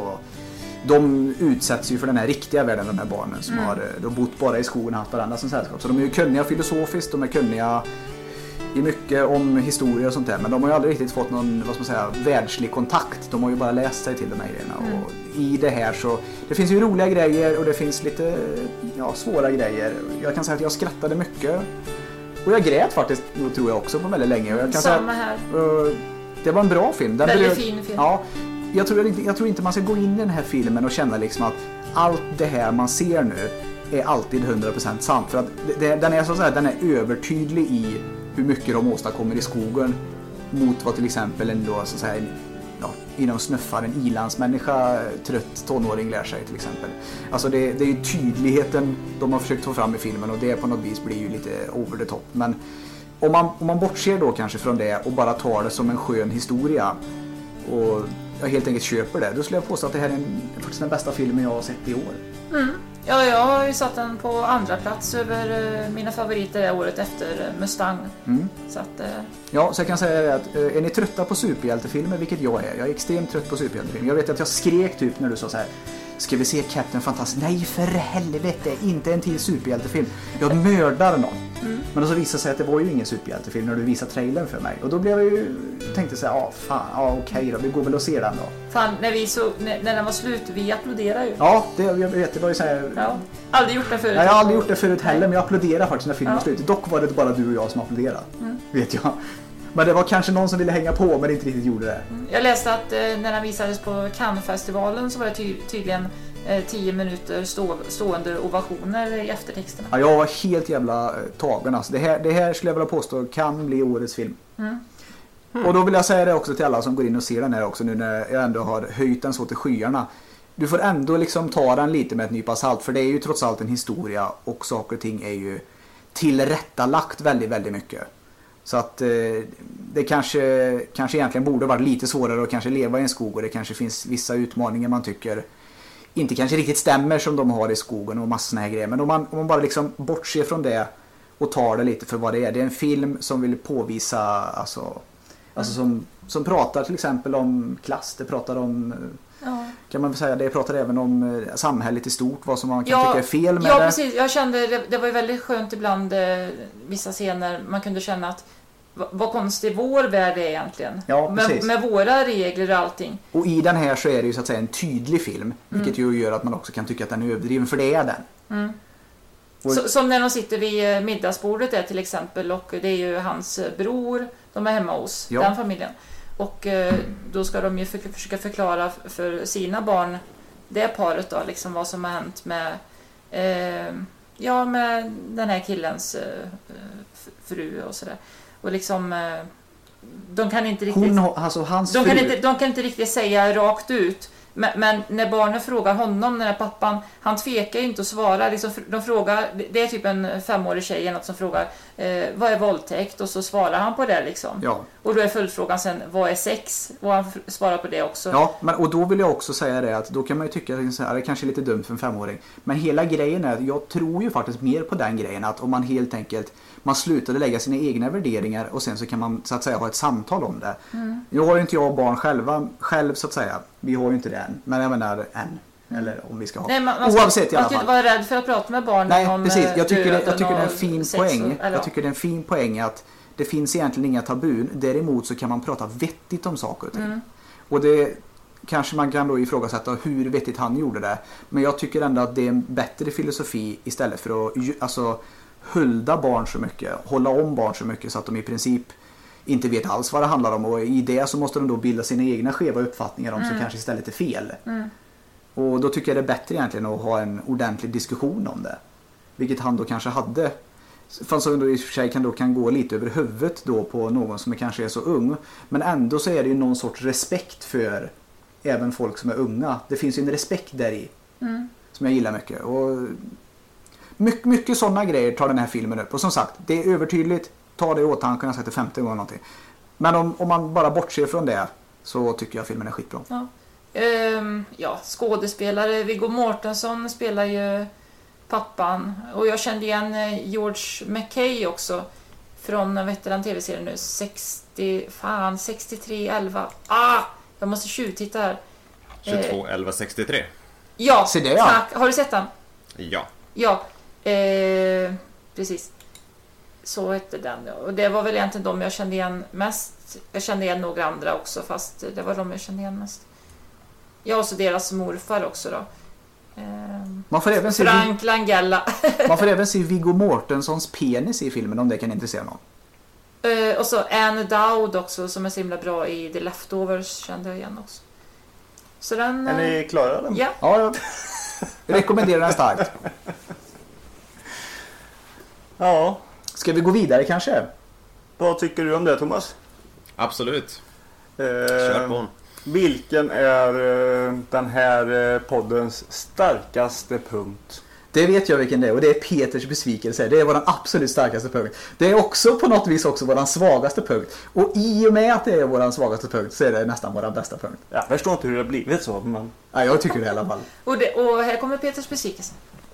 de utsätts ju för den här riktiga världen, de här barnen som har bott bara i skogen och haft varandra som sällskap. Så de är ju kunniga filosofiskt, de är kunniga i mycket om historia och sånt där, men de har ju aldrig riktigt fått någon, vad ska man säga, världslig kontakt. De har ju bara läst sig till de här grejerna. Och i det här så, det finns ju roliga grejer och det finns lite svåra grejer. Jag kan säga att jag skrattade mycket. Och jag grät faktiskt, tror jag också, på väldigt länge. Och jag kan Samma säga, här. Det var en bra film. Väldigt fin film. Ja, jag tror inte man ska gå in i den här filmen och känna liksom att allt det här man ser nu är alltid 100% sant. För att den är så att säga, den är övertydlig i hur mycket de åstadkommer i skogen mot vad till exempel en då, så att säga, inom snuffar en ilandsmänniska trött tonåring lär sig till exempel. Alltså det är ju tydligheten de har försökt få fram i filmen, och det på något vis blir ju lite over the top. Men om man bortser då kanske från det och bara tar det som en skön historia och jag helt enkelt köper det, då skulle jag påstå att det här är faktiskt den bästa filmen jag har sett i år. Ja, jag har ju satt den på andra plats över mina favoriter det året efter Mustang. Så att, ja, så jag kan säga att är ni trötta på superhjältefilmer, vilket jag är extremt trött på superhjältefilmer. Jag vet att jag skrek typ när du sa så här: ska vi se Captain Fantastic? Nej för helvete, inte en till superhjältefilm. Jag mördar någon. Men så visade sig att det var ju ingen superhjältefilm när du visade trailern för mig. Och då blev jag ju, tänkte så här, okej då, vi går väl och ser den då. Fan, när den var slut, vi applåderade ju. Ja, jag vet, det var ju så här. Ja, aldrig gjort det förut. Nej, jag har aldrig gjort det förut heller, men jag applåderade faktiskt när filmen var slut. Dock var det bara du och jag som applåderade, vet jag. Men det var kanske någon som ville hänga på men inte riktigt gjorde det. Jag läste att när den visades på Cannes-festivalen så var det tydligen 10 minuter stående ovationer i eftertexterna. Ja, jag var helt jävla tagen. Alltså. Det här skulle jag vilja påstå kan bli årets film. Och då vill jag säga det också till alla som går in och ser den här också nu när jag ändå har höjt den så till skyarna. Du får ändå liksom ta den lite med ett nypa salt, för det är ju trots allt en historia och saker och ting är ju tillrättalagt väldigt, väldigt mycket. Så att det kanske egentligen borde varit lite svårare att kanske leva i en skog, och det kanske finns vissa utmaningar man tycker inte kanske riktigt stämmer som de har i skogen och massor här grejer. Men om man bara liksom bortser från det och tar det lite för vad det är. Det är en film som vill påvisa alltså som pratar till exempel om klass, det pratar om kan man väl säga, det pratar även om samhället i stort, vad som man kan tycka är fel med det. Ja, precis. Jag kände det var ju väldigt skönt ibland vissa scener man kunde känna att vad konstig vår värld är egentligen. Ja, med våra regler och allting. Och i den här så är det ju så att säga en tydlig film, vilket ju gör att man också kan tycka att den är överdriven, för det är den. Som när de sitter vid middagsbordet där till exempel, och det är ju hans bror, de är hemma hos den familjen. Och då ska de ju försöka förklara för sina barn, det paret då, liksom vad som har hänt med med den här killens fru och sådär. Och liksom de kan inte riktigt de kan inte riktigt säga rakt ut. Men när barnen frågar honom, den här pappan, han tvekar ju inte att svara. Liksom, de frågar, det är typ en 5-årig tjej eller något som frågar vad är våldtäkt? Och så svarar han på det liksom. Ja. Och då är följdfrågan sen, vad är sex? Och han svarar på det också. Ja, och då vill jag också säga det att då kan man ju tycka att det är kanske lite dumt för en 5-åring. Men hela grejen är att jag tror ju faktiskt mer på den grejen, att om man helt enkelt man slutade lägga sina egna värderingar och sen så kan man så att säga ha ett samtal om det. Nu har ju inte jag barn själv så att säga. Vi har ju inte det än. Men jag menar än. Eller om vi ska ha. Nej, oavsett i alla fall. Man ska inte vara rädd för att prata med barnen. Nej, om precis. Jag tycker det är en fin poäng. Jag tycker det är en fin poäng att det finns egentligen inga tabun. Däremot så kan man prata vettigt om saker och ting. Och det kanske man kan då ifrågasätta hur vettigt han gjorde det. Men jag tycker ändå att det är en bättre filosofi istället för att hulda barn så mycket, hålla om barn så mycket så att de i princip inte vet alls vad det handlar om, och i det så måste de då bilda sina egna skeva uppfattningar om som kanske istället är fel. Och då tycker jag det är bättre egentligen att ha en ordentlig diskussion om det, vilket han då kanske hade, fast som då i och för sig kan gå lite över huvudet då på någon som kanske är så ung, men ändå så är det ju någon sorts respekt för även folk som är unga. Det finns ju en respekt där i som jag gillar mycket, och mycket sådana grejer tar den här filmen upp. Och som sagt, det är övertydligt. Ta det i åtanke, jag har sagt det 50 gånger någonting. Men om man bara bortser från det så tycker jag filmen är skitbra. Skådespelare Viggo Mortensen spelar ju pappan. Och jag kände igen George McKay också från, den tv-serien nu, 6311. Jag måste tjuvtitta här. 221163. Ja, tack. Har du sett den? Ja, precis. Så hette den. Och det var väl egentligen de jag kände igen mest. Jag kände igen några andra också, fast det var de jag kände igen mest. Ja, och så deras morfar också då. Man får även Frank Langella. Man får även se Viggo Mortensons penis i filmen, om det kan intressera någon. Och så Anne Dowd också, som är så himla bra i The Leftovers, kände jag igen också. Så den, är ni klara? Ja. Jag rekommenderar den starkt. Ja. Ska vi gå vidare kanske? Vad tycker du om det, Thomas? Absolut. Kör på. Vilken är den här poddens starkaste punkt? Det vet jag vilken det är, och det är Peters besvikelse. Det är vår absolut starkaste punkt. Det är också på något vis också vår svagaste punkt. Och i och med att det är vår svagaste punkt så är det nästan vår bästa punkt. Jag förstår inte hur det har blivit så, men... Ja, jag tycker det i alla fall. Och här kommer Peters besvikelse.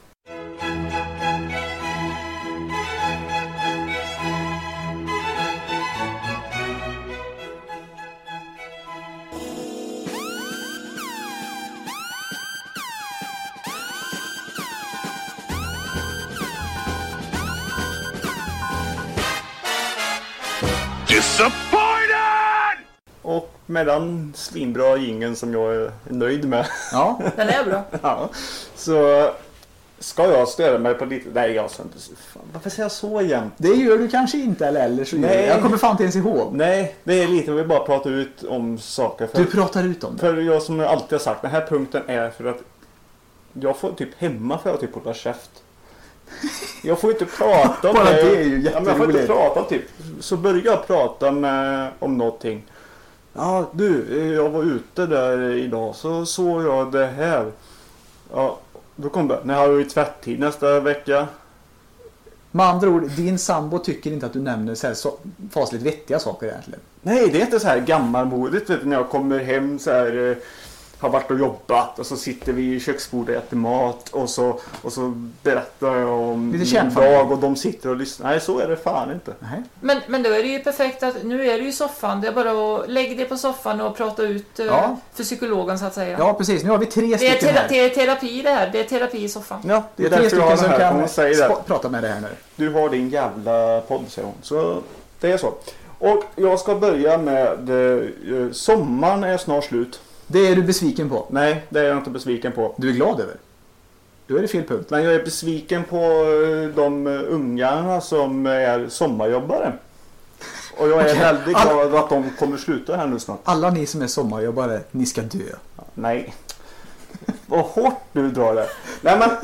Och med den svinbra jingeln som jag är nöjd med. Ja. Den är bra. Ja, så ska jag störa mig på lite... Nej, jag ska inte... Fan, varför säger jag så igen? Det gör du kanske inte, eller så gör Nej. du. Jag kommer fan inte ens ihåg. Nej, det är lite, jag vill bara prata ut om saker. Du pratar ut om det. För jag som jag alltid har sagt, den här punkten är för att jag får typ hemma för att typ hålla käft. Jag får inte prata om Bara det. det är ju Ja, men jag får inte jätteroligt. prata typ. Så börjar jag prata om någonting. Ja, du, jag var ute där idag så såg jag det här. Ja, då kom det. När har du tvättid nästa vecka? Med andra ord, din sambo tycker inte att du nämner så här fasligt vettiga saker egentligen. Nej, det är inte så här gammalmodigt, vet du, när jag kommer hem så här, har varit och jobbat och så sitter vi i köksbordet och äter mat och så berättar jag om Lite min kärnfamilj. dag och de sitter och lyssnar. Nej, så är det fan inte. Nej. Men då är det ju perfekt att nu är du i soffan. Det är bara att lägga dig på soffan och prata ut Ja. för psykologen så att säga. Ja, precis. Nu har vi 3 Det stycken här. är terapi det här. Det är terapi i soffan. Ja, Det är 3 därför jag har stycken den som här. Hon kan säger det. prata med det här nu. Du har din jävla podd, säger hon. Så det är så. Och jag ska börja med sommaren är snart slut. Det är du besviken på. Nej, det är jag inte besviken på. Du är glad över. Då är det fel punkt. Men jag är besviken på de ungarna som är sommarjobbare. Och jag är väldigt glad att de kommer sluta här nu snart. Alla ni som är sommarjobbare, ni ska dö. Nej. Vad hårt du drar det. Nej, men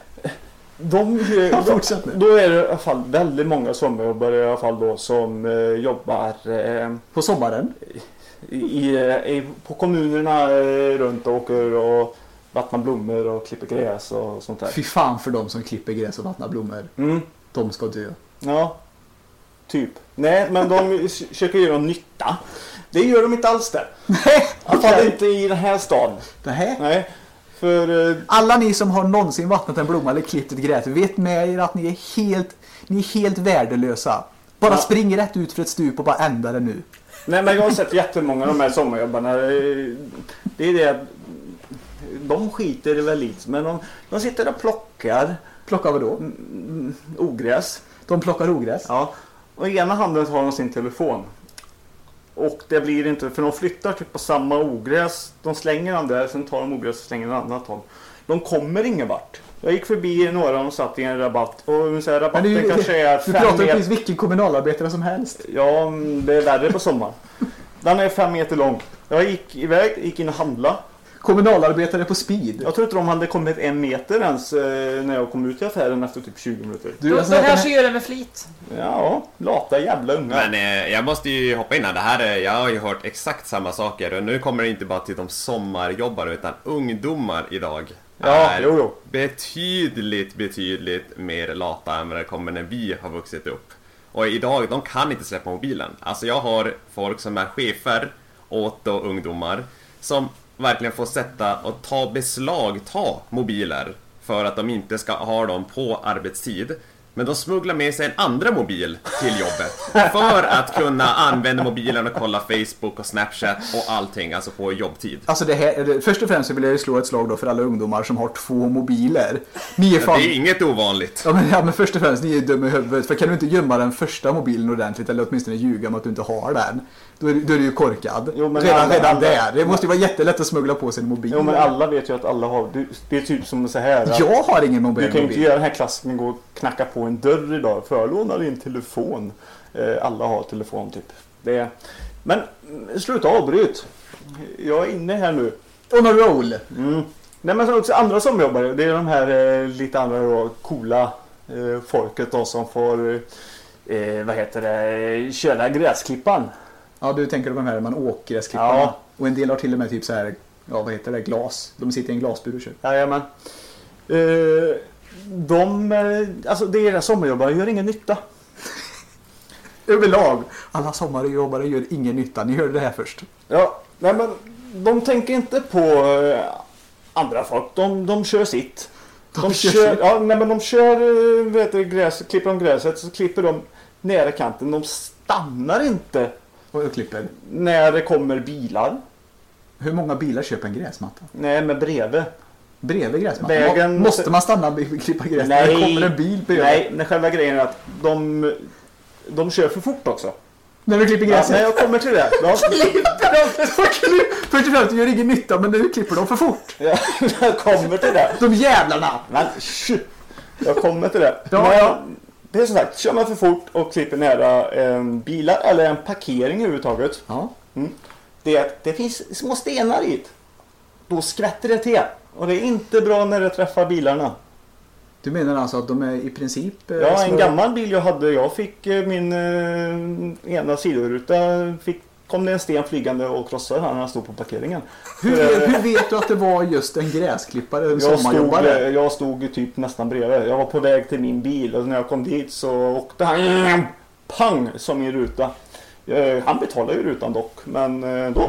Fortsätt nu. då är det i alla fall väldigt många sommarjobbare i alla fall då som jobbar På sommaren. på kommunerna runt och åker och vattnar blommor och klipper gräs och sånt där. Fy fan för de som klipper gräs och vattnar blommor. Mm. De ska dö. Ja, typ. Nej, men de försöker göra nytta. Det gör de inte alls där. Nej, I alla fall inte i den här staden. Nej, för... Alla ni som har någonsin vattnat en blomma eller klippt ett gräs, vet med er att ni är helt värdelösa. Bara spring rätt ut för ett stup och bara ändra det nu. Nej, men jag har sett jättemånga av de här sommarjobbarna. Det är det. De skiter väl lite, men de sitter och plockar. Plockar vad då? Ogräs. De plockar ogräs. Ja. Och i ena handen har de sin telefon. Och det blir inte, för de flyttar typ på samma ogräs. De slänger den där, sen tar de ogräs och slänger den annat håll. De kommer ingen vart. Jag gick förbi några och satt i en rabatt. Och så här, rabatten kanske är 5 Du pratar meter. precis vilken kommunalarbetare som helst. Ja, det är värre på sommaren. Den är 5 meter lång. Jag gick in och handla. Kommunalarbetare på speed. Jag tror inte de hade kommit 1 meter ens när jag kom ut i affären efter typ 20 minuter. Du, De kanske gör det med flit. Ja, lata jävla unga. Men jag måste ju hoppa in här. Det här jag har ju hört exakt samma saker. Och nu kommer det inte bara till de sommarjobbare utan ungdomar idag. Ja, är jo. betydligt mer lata än vad det kommer när vi har vuxit upp. Och idag, de kan inte släppa mobilen. Alltså jag har folk som är chefer åt då ungdomar som verkligen får sätta och beslagta mobiler för att de inte ska ha dem på arbetstid. Men de smugglar med sig en andra mobil till jobbet för att kunna använda mobilen och kolla Facebook och Snapchat och allting, alltså på jobbtid. Alltså först och främst så vill jag slå ett slag då för alla ungdomar som har 2 mobiler. Ni är fan... Det är inget ovanligt. Ja men först och främst, ni är dumma i huvudet. För kan du inte gömma den första mobilen ordentligt eller åtminstone ljuga om att du inte har den, då är du ju korkad. Jo, men redan där. Det måste ju vara jättelätt att smuggla på sig en mobil. Jo, men alla vet ju att alla har... Det är typ som så här. Att Jag har ingen mobil. du kan ju inte göra den här klassiken, gå och knacka på en dörr idag. Förlåna din telefon. Alla har telefon typ. Men sluta avbryt. Jag är inne här nu. On a roll. Nej, men så också andra som jobbar. Det är de här lite andra då, coola folket då som får köra gräsklippan. Ja, du tänker på de här man åkgräsklipparna. Ja. Och en del har till och med typ så här, ja vad heter det, glas. De sitter i en glasbur och kör. Jajamän. Alltså deras sommarjobbare gör ingen nytta. Överlag, alla sommarjobbare gör ingen nytta. Ni hörde det här först. Ja, nej men de tänker inte på andra folk. De kör sitt. De kör, ja, nej, men de kör klipper de gräset så klipper de nära kanten. De stannar inte Och klipper. när det kommer bilar. Hur många bilar köper en gräsmatta? Nej, men bredvid. Bredvid gräsmattan? Vägen- Måste man stanna och klippa gräs? Nej. När det kommer en bil bredvid? Nej, men själva grejen är att de kör för fort också. När du klipper Ja, gräset? nej, jag kommer till det. Först och främst, det gör ingen nytta, men nu klipper de för fort. Jag kommer till det. De jävlarna! Men, jag kommer till det. Ja, Men, ja. det är som sagt, kör man för fort och klipper nära en bilar eller en parkering överhuvudtaget. Ja. Det är att det finns små stenar i. Då skvätter det till. Och det är inte bra när det träffar bilarna. Du menar alltså att de är i princip... Ja, en gammal bil jag hade. Jag fick min ena sidoruta. Kom det en sten flygande och krossade han när han stod på parkeringen. Hur vet du att det var just en gräsklippare, en sommarjobbare? Jag stod typ nästan bredvid. Jag var på väg till min bil och när jag kom dit så åkte han pang som i ruta. Han betalade ju rutan dock, men då.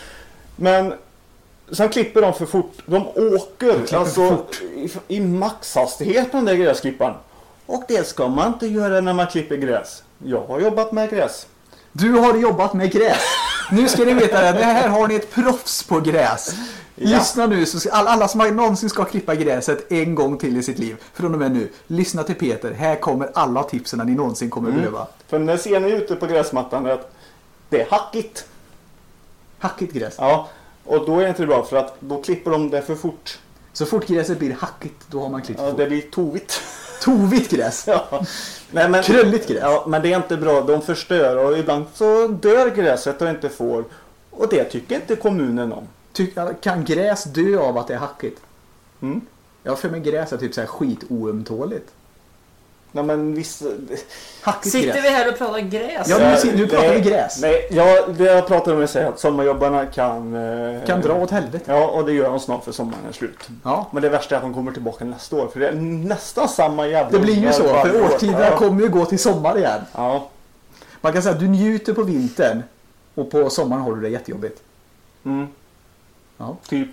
Men sen klipper de för fort. De åker alltså i maxhastighet på den där gräsklipparen. Och det ska man inte göra när man klipper gräs. Jag har jobbat med gräs. Du har jobbat med gräs. Nu ska ni veta det. Här har ni ett proffs på gräs. Ja. Lyssna nu. Så alla som någonsin ska klippa gräset en gång till i sitt liv. Från och med nu. Lyssna till Peter. Här kommer alla tipsen ni någonsin kommer behöva. För när ser ni ute på gräsmattan att det är hackigt. Hackigt gräs. Ja, och då är det inte bra för att då klipper de det för fort. Så fort gräset blir hackigt, då har man klippt Ja, fort. det blir tovigt. Tovigt gräs. Ja. Nej, men, Krulligt gräs. Ja, men det är inte bra. De förstör och ibland så dör gräset och inte får. Och det tycker inte kommunen om. Kan gräs dö av att det är hackigt? Mm. Ja, för mig gräs är typ så här skitoömtåligt. Nej, men visst... Hackigt Sitter gräs. vi här och pratar gräs? Ja, nu pratar vi gräs. Nej, det jag pratar om är att sommarjobbarna kan Kan dra åt helvete. Ja, och det gör de snart för sommaren är slut. Ja. Men det värsta är att de kommer tillbaka nästa år. För det är nästan samma jävla... Det blir ju så, varje för år. årstiderna Ja. kommer ju gå till sommar igen. Ja. Man kan säga att du njuter på vintern och på sommaren har du det jättejobbigt. Mm. Ja. Typ.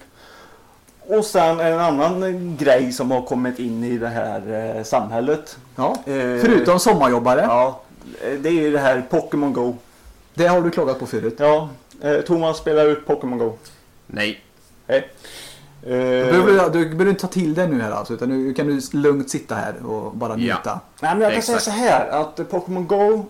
Och sen en annan grej som har kommit in i det här samhället. Ja. Förutom sommarjobbare. Ja, det är ju det här Pokémon Go. Det har du klagat på förut. Ja, Thomas spelar ut Pokémon Go. Nej. Hej. Du behöver inte ta till det nu här alltså, utan nu kan du lugnt sitta här och bara njuta. Nej, men jag kan Exakt. säga så här att Pokémon Go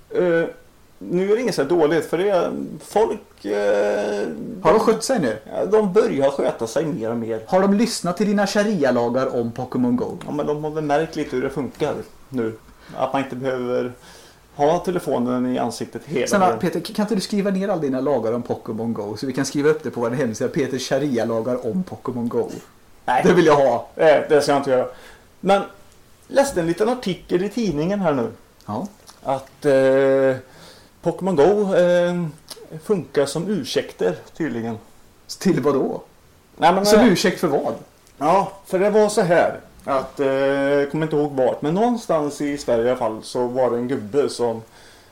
nu är det inget så dåligt för det är folk Har de skött sig nu? de börjar sköta sig mer och mer. Har de lyssnat till dina sharia-lagar om Pokémon Go? Ja, men de har väl märkt lite hur det funkar nu. Att man inte behöver ha telefonen i ansiktet hela Sen tiden. Peter, kan inte du skriva ner alla dina lagar om Pokémon Go så vi kan skriva upp det på vår hemsida, Peters sharia-lagar om Pokémon Go. Nej, Det vill jag ha. det ska jag inte göra. Men läste en liten artikel i tidningen här nu. Ja. Att Pokémon Go funkar som ursäkter tydligen. Till vad då? Nej, men, Som ursäkt för vad? Ja, för det var så här att jag kommer inte ihåg vart, men någonstans i Sverige i alla fall så var det en gubbe som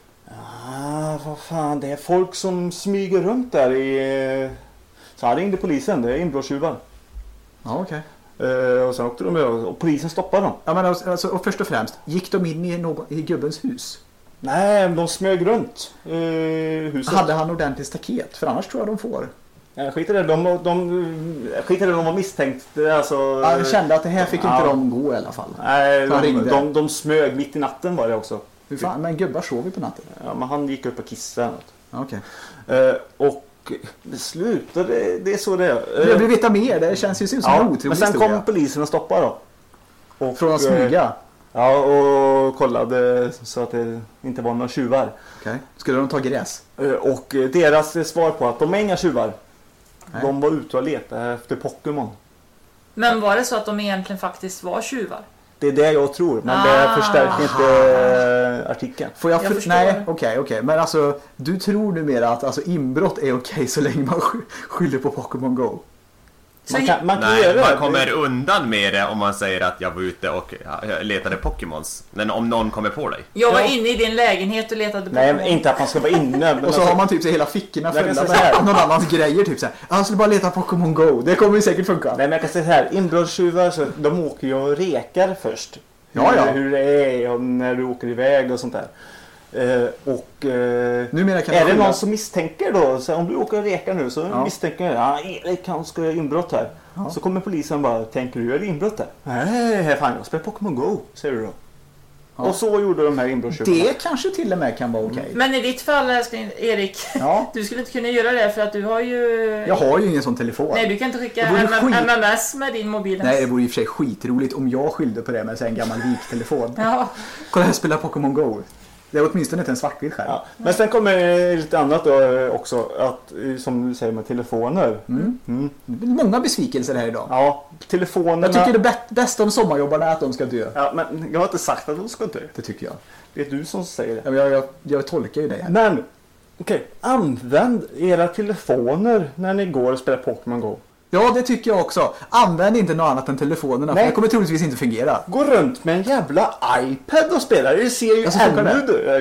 vad fan, det är folk som smyger runt där i så han ringde polisen, det är inbrottstjuvar. Ja, okej. Och sen åkte de över och polisen stoppade dem. Ja, men alltså, och först och främst, gick de in i gubbens hus? Nej, de smög runt huset. Hade han ordentligt staket? För annars tror jag de får. Skit i det, skit i det, de var misstänkt. Alltså, Han kände att det här fick inte de gå i alla fall. Nej, Så han ringde. de smög mitt i natten var det också. Hur fan, men gubbar sov ju på natten. Ja, men han gick upp och kissade. Ja, okej. Och det slutade, det är så det är. Jag vill veta mer, det känns ju som en otrolig men sen historia. kom polisen och stoppade då. Och, Från att smyga? Ja, och kollade så att det inte var några tjuvar. Okej. Skulle de ta gräs? Och deras svar på att de är inga tjuvar. Nej. De var ute och letade efter Pokémon. Men var det så att de egentligen faktiskt var tjuvar? Det är det jag tror, men det förstärker inte artikeln. Får jag förstår. Nej, okej. Men alltså, du tror numera att alltså, inbrott är okej så länge man skyller på Pokémon Go? Man kan Nej, göra man det. kommer undan med det om man säger att jag var ute och letade Pokémons. Men om någon kommer på dig. Jag var inne i din lägenhet och letade på Nej, men inte att man ska vara inne. Men Och så alltså, har man typ så hela fickorna Jag kan fulla säga så här. med någon annans grejer typ såhär. Jag skulle bara leta Pokémon Go. Det kommer ju säkert funka. nej, men jag kan säga så här. Inbrottstjuvar, så de åker ju och rekar först. Ja. Hur det är och när du åker iväg och sånt där. Numera kan är jag det skylla. någon som misstänker då, så om du åker och rekar nu så Ja. misstänker jag Erik han ska göra inbrott här. Ja. Så kommer polisen bara, tänker du göra inbrott här? Nej, fan jag spelar Pokémon Go, säger du då. Ja. Och så gjorde de här inbrottstjuvarna. Det kanske till och med kan vara okej. Men i ditt fall, älskling Erik, Ja. du skulle inte kunna göra det för att du har ju... Jag har ju ingen sån telefon. Nej, du kan inte skicka Det vore skit. MMS med din mobil. Nej, det vore i och för sig skitroligt om jag skyllde på det med en gammal viktelefon. Ja. Kolla, jag spelar Pokémon Go. Det är åtminstone inte en svartvit skärm. Ja. Men sen kommer lite annat då också, att, som du säger med telefoner. Det är många besvikelser här idag. Ja, telefonerna... Jag tycker det bästa om sommarjobbarna är att de ska dö. Ja, men jag har inte sagt att de ska dö. Det tycker jag. Det är du som säger det. Ja, men jag tolkar ju det. Men, okej. Använd era telefoner när ni går och spelar Pokémon Go. Ja, det tycker jag också. Använd inte något annat än telefonerna. Nej. För det kommer troligtvis inte fungera. Gå runt med en jävla iPad och spela. Det ser ju Alltså, funkar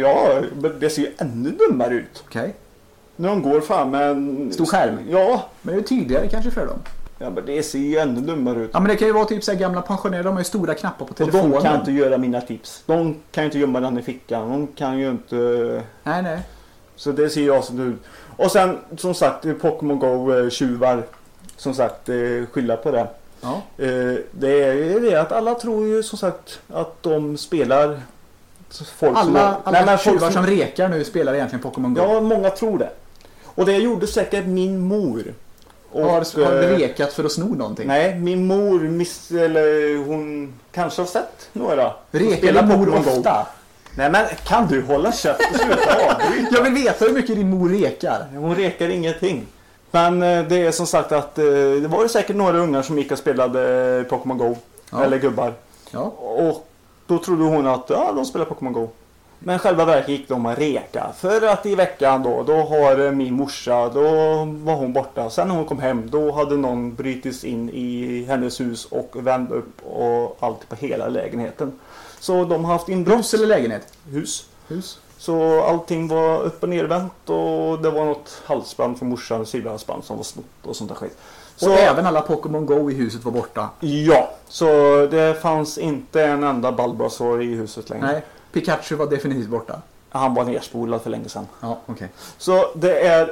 det ser ju ännu dummare ut. Okej. När de går fram med en... Stor skärm. Ja. Men det är tydligare kanske för dem. Ja, men det ser ju ännu dummare ut. Ja, men det kan ju vara typ så här gamla pensionärer. De har ju stora knappar på Och telefonen. de kan inte göra mina tips. De kan ju inte gömma den i fickan. De kan ju inte... Nej. Så det ser jag som ut. Och sen, som sagt, Pokémon Go-tjuvar. Som sagt, skylla på det. Ja. Det är ju det att alla tror ju som sagt att de spelar folk Alla tjuvar som rekar nu spelar egentligen Pokémon Go. Ja, många tror det. Och det gjorde säkert min mor. Och, Har du rekat för att sno någonting? Nej, min mor eller hon kanske har sett några. Rekar din mor ofta? Nej, men kan du hålla käft och sluta avbryta? Jag vill veta hur mycket din mor rekar. Hon rekar ingenting. Men det är som sagt att det var ju säkert några ungar som gick och spelade Pokémon Go. Ja. Eller gubbar. Ja. Och då trodde hon att de spelar Pokémon Go. Men själva verket gick de att reka. För att i veckan då har min morsa, då var hon borta. Sen när hon kom hem, då hade någon brutits in i hennes hus och vänt upp och allt på hela lägenheten. Så de har haft inbrott. Hus eller lägenhet? Hus. Så allting var upp och nervänt och det var något halsband för morsan, silverhalsband som var snott och sånt där skit. Så Och även alla Pokémon Go i huset var borta? Ja, så det fanns inte en enda Bulbasaur i huset längre. Nej, Pikachu var definitivt borta. Han var nerspolad för länge sedan. Ja, okej. Så det är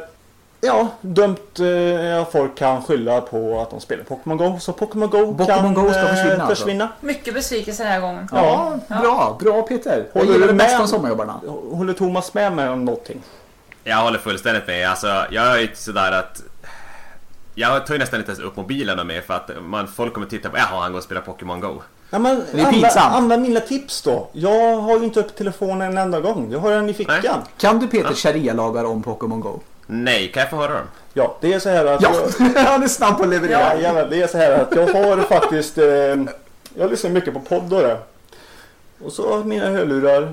dumt folk kan skylla på att de spelar Pokémon Go. Så Pokémon Go Pokémon Go ska försvinna, försvinna. Mycket besvikelse den här gången. Ja, bra Peter. Jag Håller gillar du det bästa med? om sommarjobbarna. Håller Thomas med mig om någonting? Jag håller fullständigt med. Alltså, jag är inte sådär att... Jag tar ju nästan inte ens upp mobilerna med för att folk kommer titta på han går och spelar Pokémon Go. Ja, men Det är pinsamt. använd mina tips då. Jag har ju inte upp telefonen en enda gång. Jag har den i fickan. Nej. Kan du Peter sharia-lagar om Pokémon Go? Nej, kan jag få höra dem? Ja, det är så här att... Ja, han är snabb på att leverera. Ja, det är så här att jag har faktiskt... jag lyssnar mycket på podd och det. Och så har jag mina hörlurar.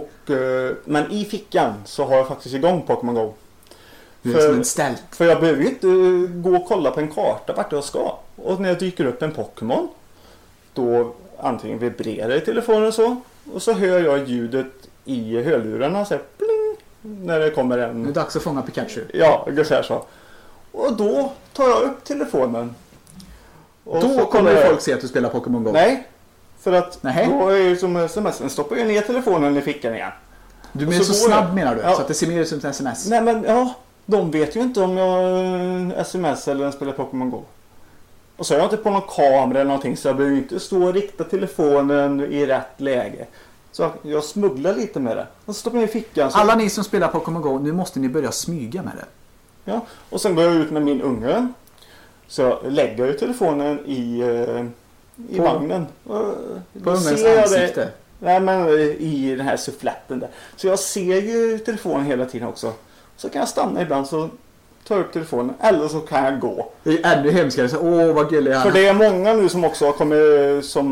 Men i fickan så har jag faktiskt igång Pokémon Go. Du är som en stält. För jag behöver ju inte gå och kolla på en karta vart jag ska. Och när jag dyker upp en Pokémon, då antingen vibrerar i telefonen och så hör jag ljudet i hörlurarna så här, pling, när det kommer Nu är en... det dags att fånga Pikachu. Ja, ungefär så. Och då tar jag upp telefonen. Och så Då kommer kollar jag- folk se att du spelar Pokémon Go. Nej, för att Nej. då är ju som sms, stoppar jag ner telefonen i fickan igen. Du Och är så går snabb jag. menar du? Ja. Så att det ser mer ut som ett sms. Nej men de vet ju inte om jag sms eller spelar Pokémon Go. Och så är jag inte på någon kamera eller någonting så jag behöver ju inte stå och rikta telefonen i rätt läge. Så jag smugglar lite med det. Och så stoppar jag i fickan. Så, Alla ni som spelar Pokémon Go, nu måste ni börja smyga med det. ja. Och sen går jag ut med min unge. Så jag lägger ju telefonen i På- vagnen. På ungens ansikte. Nej men i den här suffletten där. Så jag ser ju telefonen hela tiden också. Så kan jag stanna ibland så tar jag upp telefonen. Eller så kan jag gå. Det är ännu hemskare. Så, vad gullig jag är. För det är många nu som också har kommit som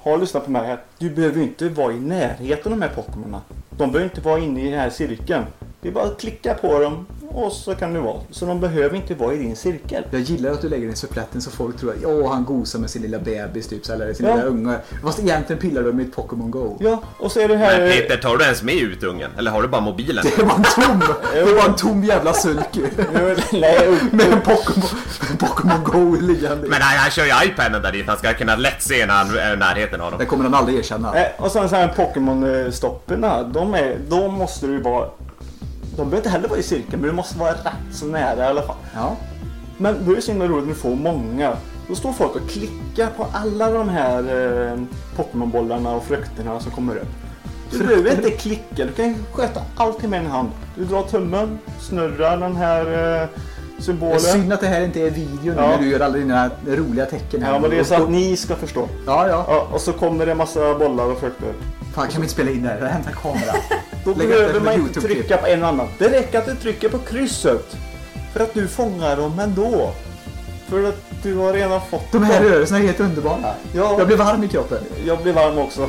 har lyssnat på mig här. Du behöver inte vara i närheten av de här Pokémonerna. De behöver inte vara inne i den här cirkeln. Det är bara att klicka på dem och så kan det vara. Så de behöver inte vara i din cirkel. Jag gillar att du lägger den suppletten så folk tror att han gosar med sin lilla bebis typ, eller sin lilla unge. Fast egentligen pillar du med ett Pokémon Go. Ja, och så är det här... Men Peter, tar du ens med ut ungen? Eller har du bara mobilen? Det var en tom jävla sulk. Nej, med en Pokémon Go liggande. Men han kör ju iPaden där dit. Han ska kunna lätt se när han är i närheten av dem. Det kommer han aldrig erkänna. Och så här Pokémon-stopperna. De måste du vara... De behöver inte heller vara i cirkeln, men du måste vara rätt så nära i alla fall. Ja. Men då är det så himla roligt att du får många. Då står folk och klickar på alla de här Pokémon-bollarna och frukterna som kommer upp. Du behöver inte klicka, du kan sköta allting med en hand. Du drar tummen, snurrar den här symbolen. Det är synd att det här inte är video nu när du gör alla dina roliga tecken här. Ja, men det är så att ni ska förstå. Ja. Och så kommer det en massa bollar och frukter. Fan, kan vi inte spela in det här? Jag hämtar kamera. Då behöver man inte trycka på en annan. Det räcker att du trycker på krysset. För att du fångar dem ändå. För att du har redan fått de här rörelserna är helt underbara. Ja. Jag blir varm i kroppen. Jag blir varm också.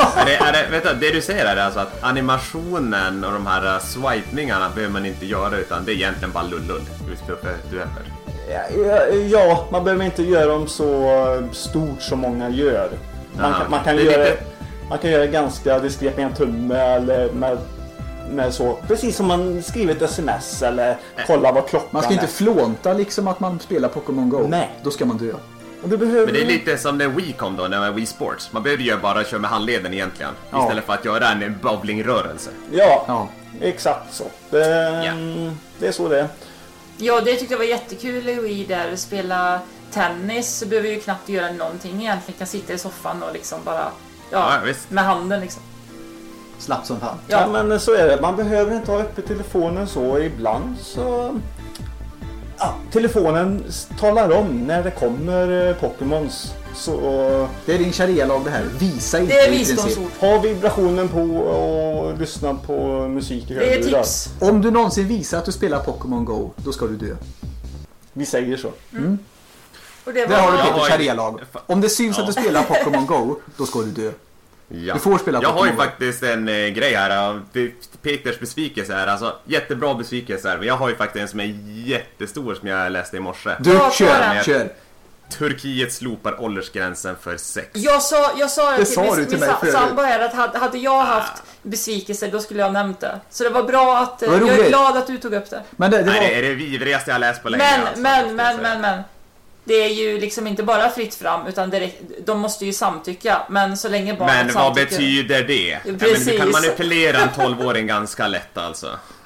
Vet du, det du säger är alltså att animationen och de här swipningarna behöver man inte göra, utan det är egentligen bara lull du äter. Ja, man behöver inte göra dem så stort som många gör. Man kan göra ganska diskret med en tumme eller med så. Precis som man skriver ett sms eller kolla vad klockan är. Man ska inte flånta liksom att man spelar Pokémon Go. Nej. Då ska man dö. Och men det är lite som när Wii kom då, när Wii Sports. Man behöver ju bara köra med handleden egentligen. Istället för att göra en bowlingrörelse. Ja, exakt så. Det är så det är. Ja, det tyckte jag var jättekul i Wii där. Spela tennis så behöver ju knappt göra någonting egentligen. Kan sitta i soffan och liksom bara med handen liksom. Slapp som fan. Ja, men så är det. Man behöver inte ha uppe telefonen så. Ibland så... Ja, telefonen talar om när det kommer Pokémons. Så... Det är din sharia-lag det här. Visa inte. Det är visdomsord. Ha vibrationen på och lyssna på musik i det är tips. Om du någonsin visar att du spelar Pokémon Go, då ska du dö. Vi säger så. Och det har du Peter sharia-lag. Om det syns att du spelar Pokémon Go, då ska du dö. Ja. Du får spela jag har ju faktiskt en grej här. Peters besvikelse här. Alltså jättebra besvikelse här. Men jag har ju faktiskt en som är jättestor som jag läste i morse. Du, kör. Turkiet slopar åldersgränsen för sex. Jag sa det till min sambo här att hade jag haft besvikelse då skulle jag nämnt det. Så det var bra att jag är glad att du tog upp det. Men det är det vidrigaste jag läst på länge. Men det är ju liksom inte bara fritt fram utan de måste ju samtycka. Men så länge barnet samtycker. Men vad betyder det? Precis. Men du kan manipulera en 12-åring ganska lätt alltså.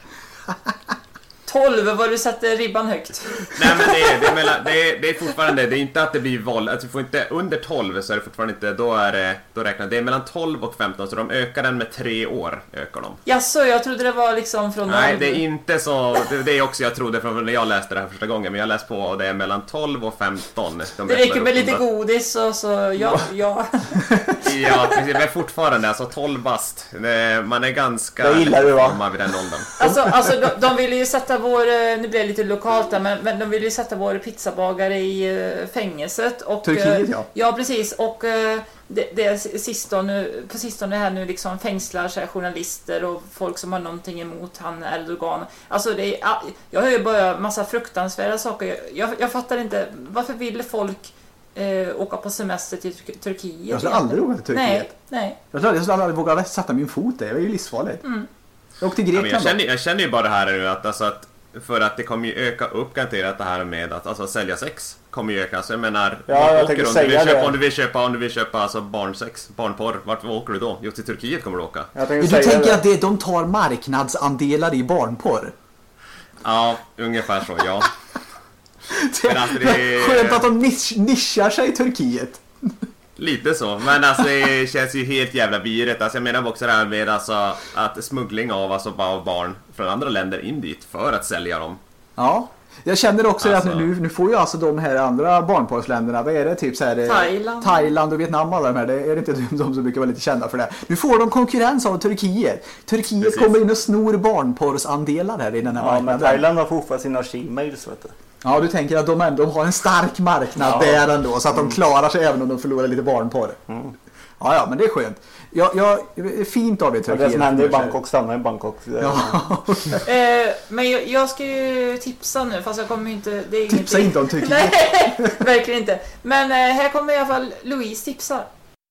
12 var du sätter ribban högt. Nej, men det är fortfarande, det är inte att det blir våld, alltså, du får inte under 12 så är det fortfarande inte, då räknar det är mellan 12 och 15 så de ökar den med 3 år ökar de. Jaså, jag trodde det var liksom från 0. Nej, det är inte så, det är också jag trodde från när jag läste det här första gången, men jag läste på och det är mellan 12 och 15. Det räcker med lite godis och så ja. Ja, precis, men fortfarande alltså 12 bast. Man är ganska det gillar du va? Vid den åldern. Alltså de ville ju sätta nu blir det lite lokalt där, men de ville ju sätta vår pizzabagare i fängelset och Turkiet, ja precis och det på sistone här nu liksom fängslar sig journalister och folk som har någonting emot han Erdogan. Alltså jag hör ju bara massa fruktansvärda saker. Jag fattar inte varför vill folk åka på semester till Turkiet. Jag skulle aldrig åka till Turkiet. Nej. Jag skulle aldrig våga sätta min fot där. Det är ju livsfarligt. Jag åkte till Grekland. Jag känner ju bara det här nu att för att det kommer ju öka upp garanterat det här med att alltså sälja sex kommer ju öka. Så jag menar, om du vill köpa alltså barnporr, vart åker du då? Jo, till Turkiet kommer du åka. Du tänker att de tar marknadsandelar i barnporr? Ja, ungefär så, ja. Men alltså skönt att de nischar sig i Turkiet. Lite så, men alltså det känns ju helt jävla virret. Alltså jag menar också det här med alltså, att smuggling av barn från andra länder in dit för att sälja dem. Ja, jag känner också att nu får ju alltså de här andra barnporrsländerna, vad är det typ så här, Thailand och Vietnam, alla de här, det är inte de som brukar vara lite kända för det. Nu får de konkurrens av Turkiet. Turkiet kommer in och snor barnporrsandelar här i den här marknaden. Men Thailand har fortfarande sina Gmails, vet du. Ja, du tänker att de ändå har en stark marknad där ändå, så att de klarar sig även om de förlorar lite barnporr. Ja, men det är skönt. Det är fint av dig. Det som händer i Bangkok stannar i Bangkok. Ja. Men jag ska ju tipsa nu, fast jag kommer inte... Det är tipsa inte om Turkiet. Nej, verkligen inte. Men här kommer i alla fall Louise tipsar.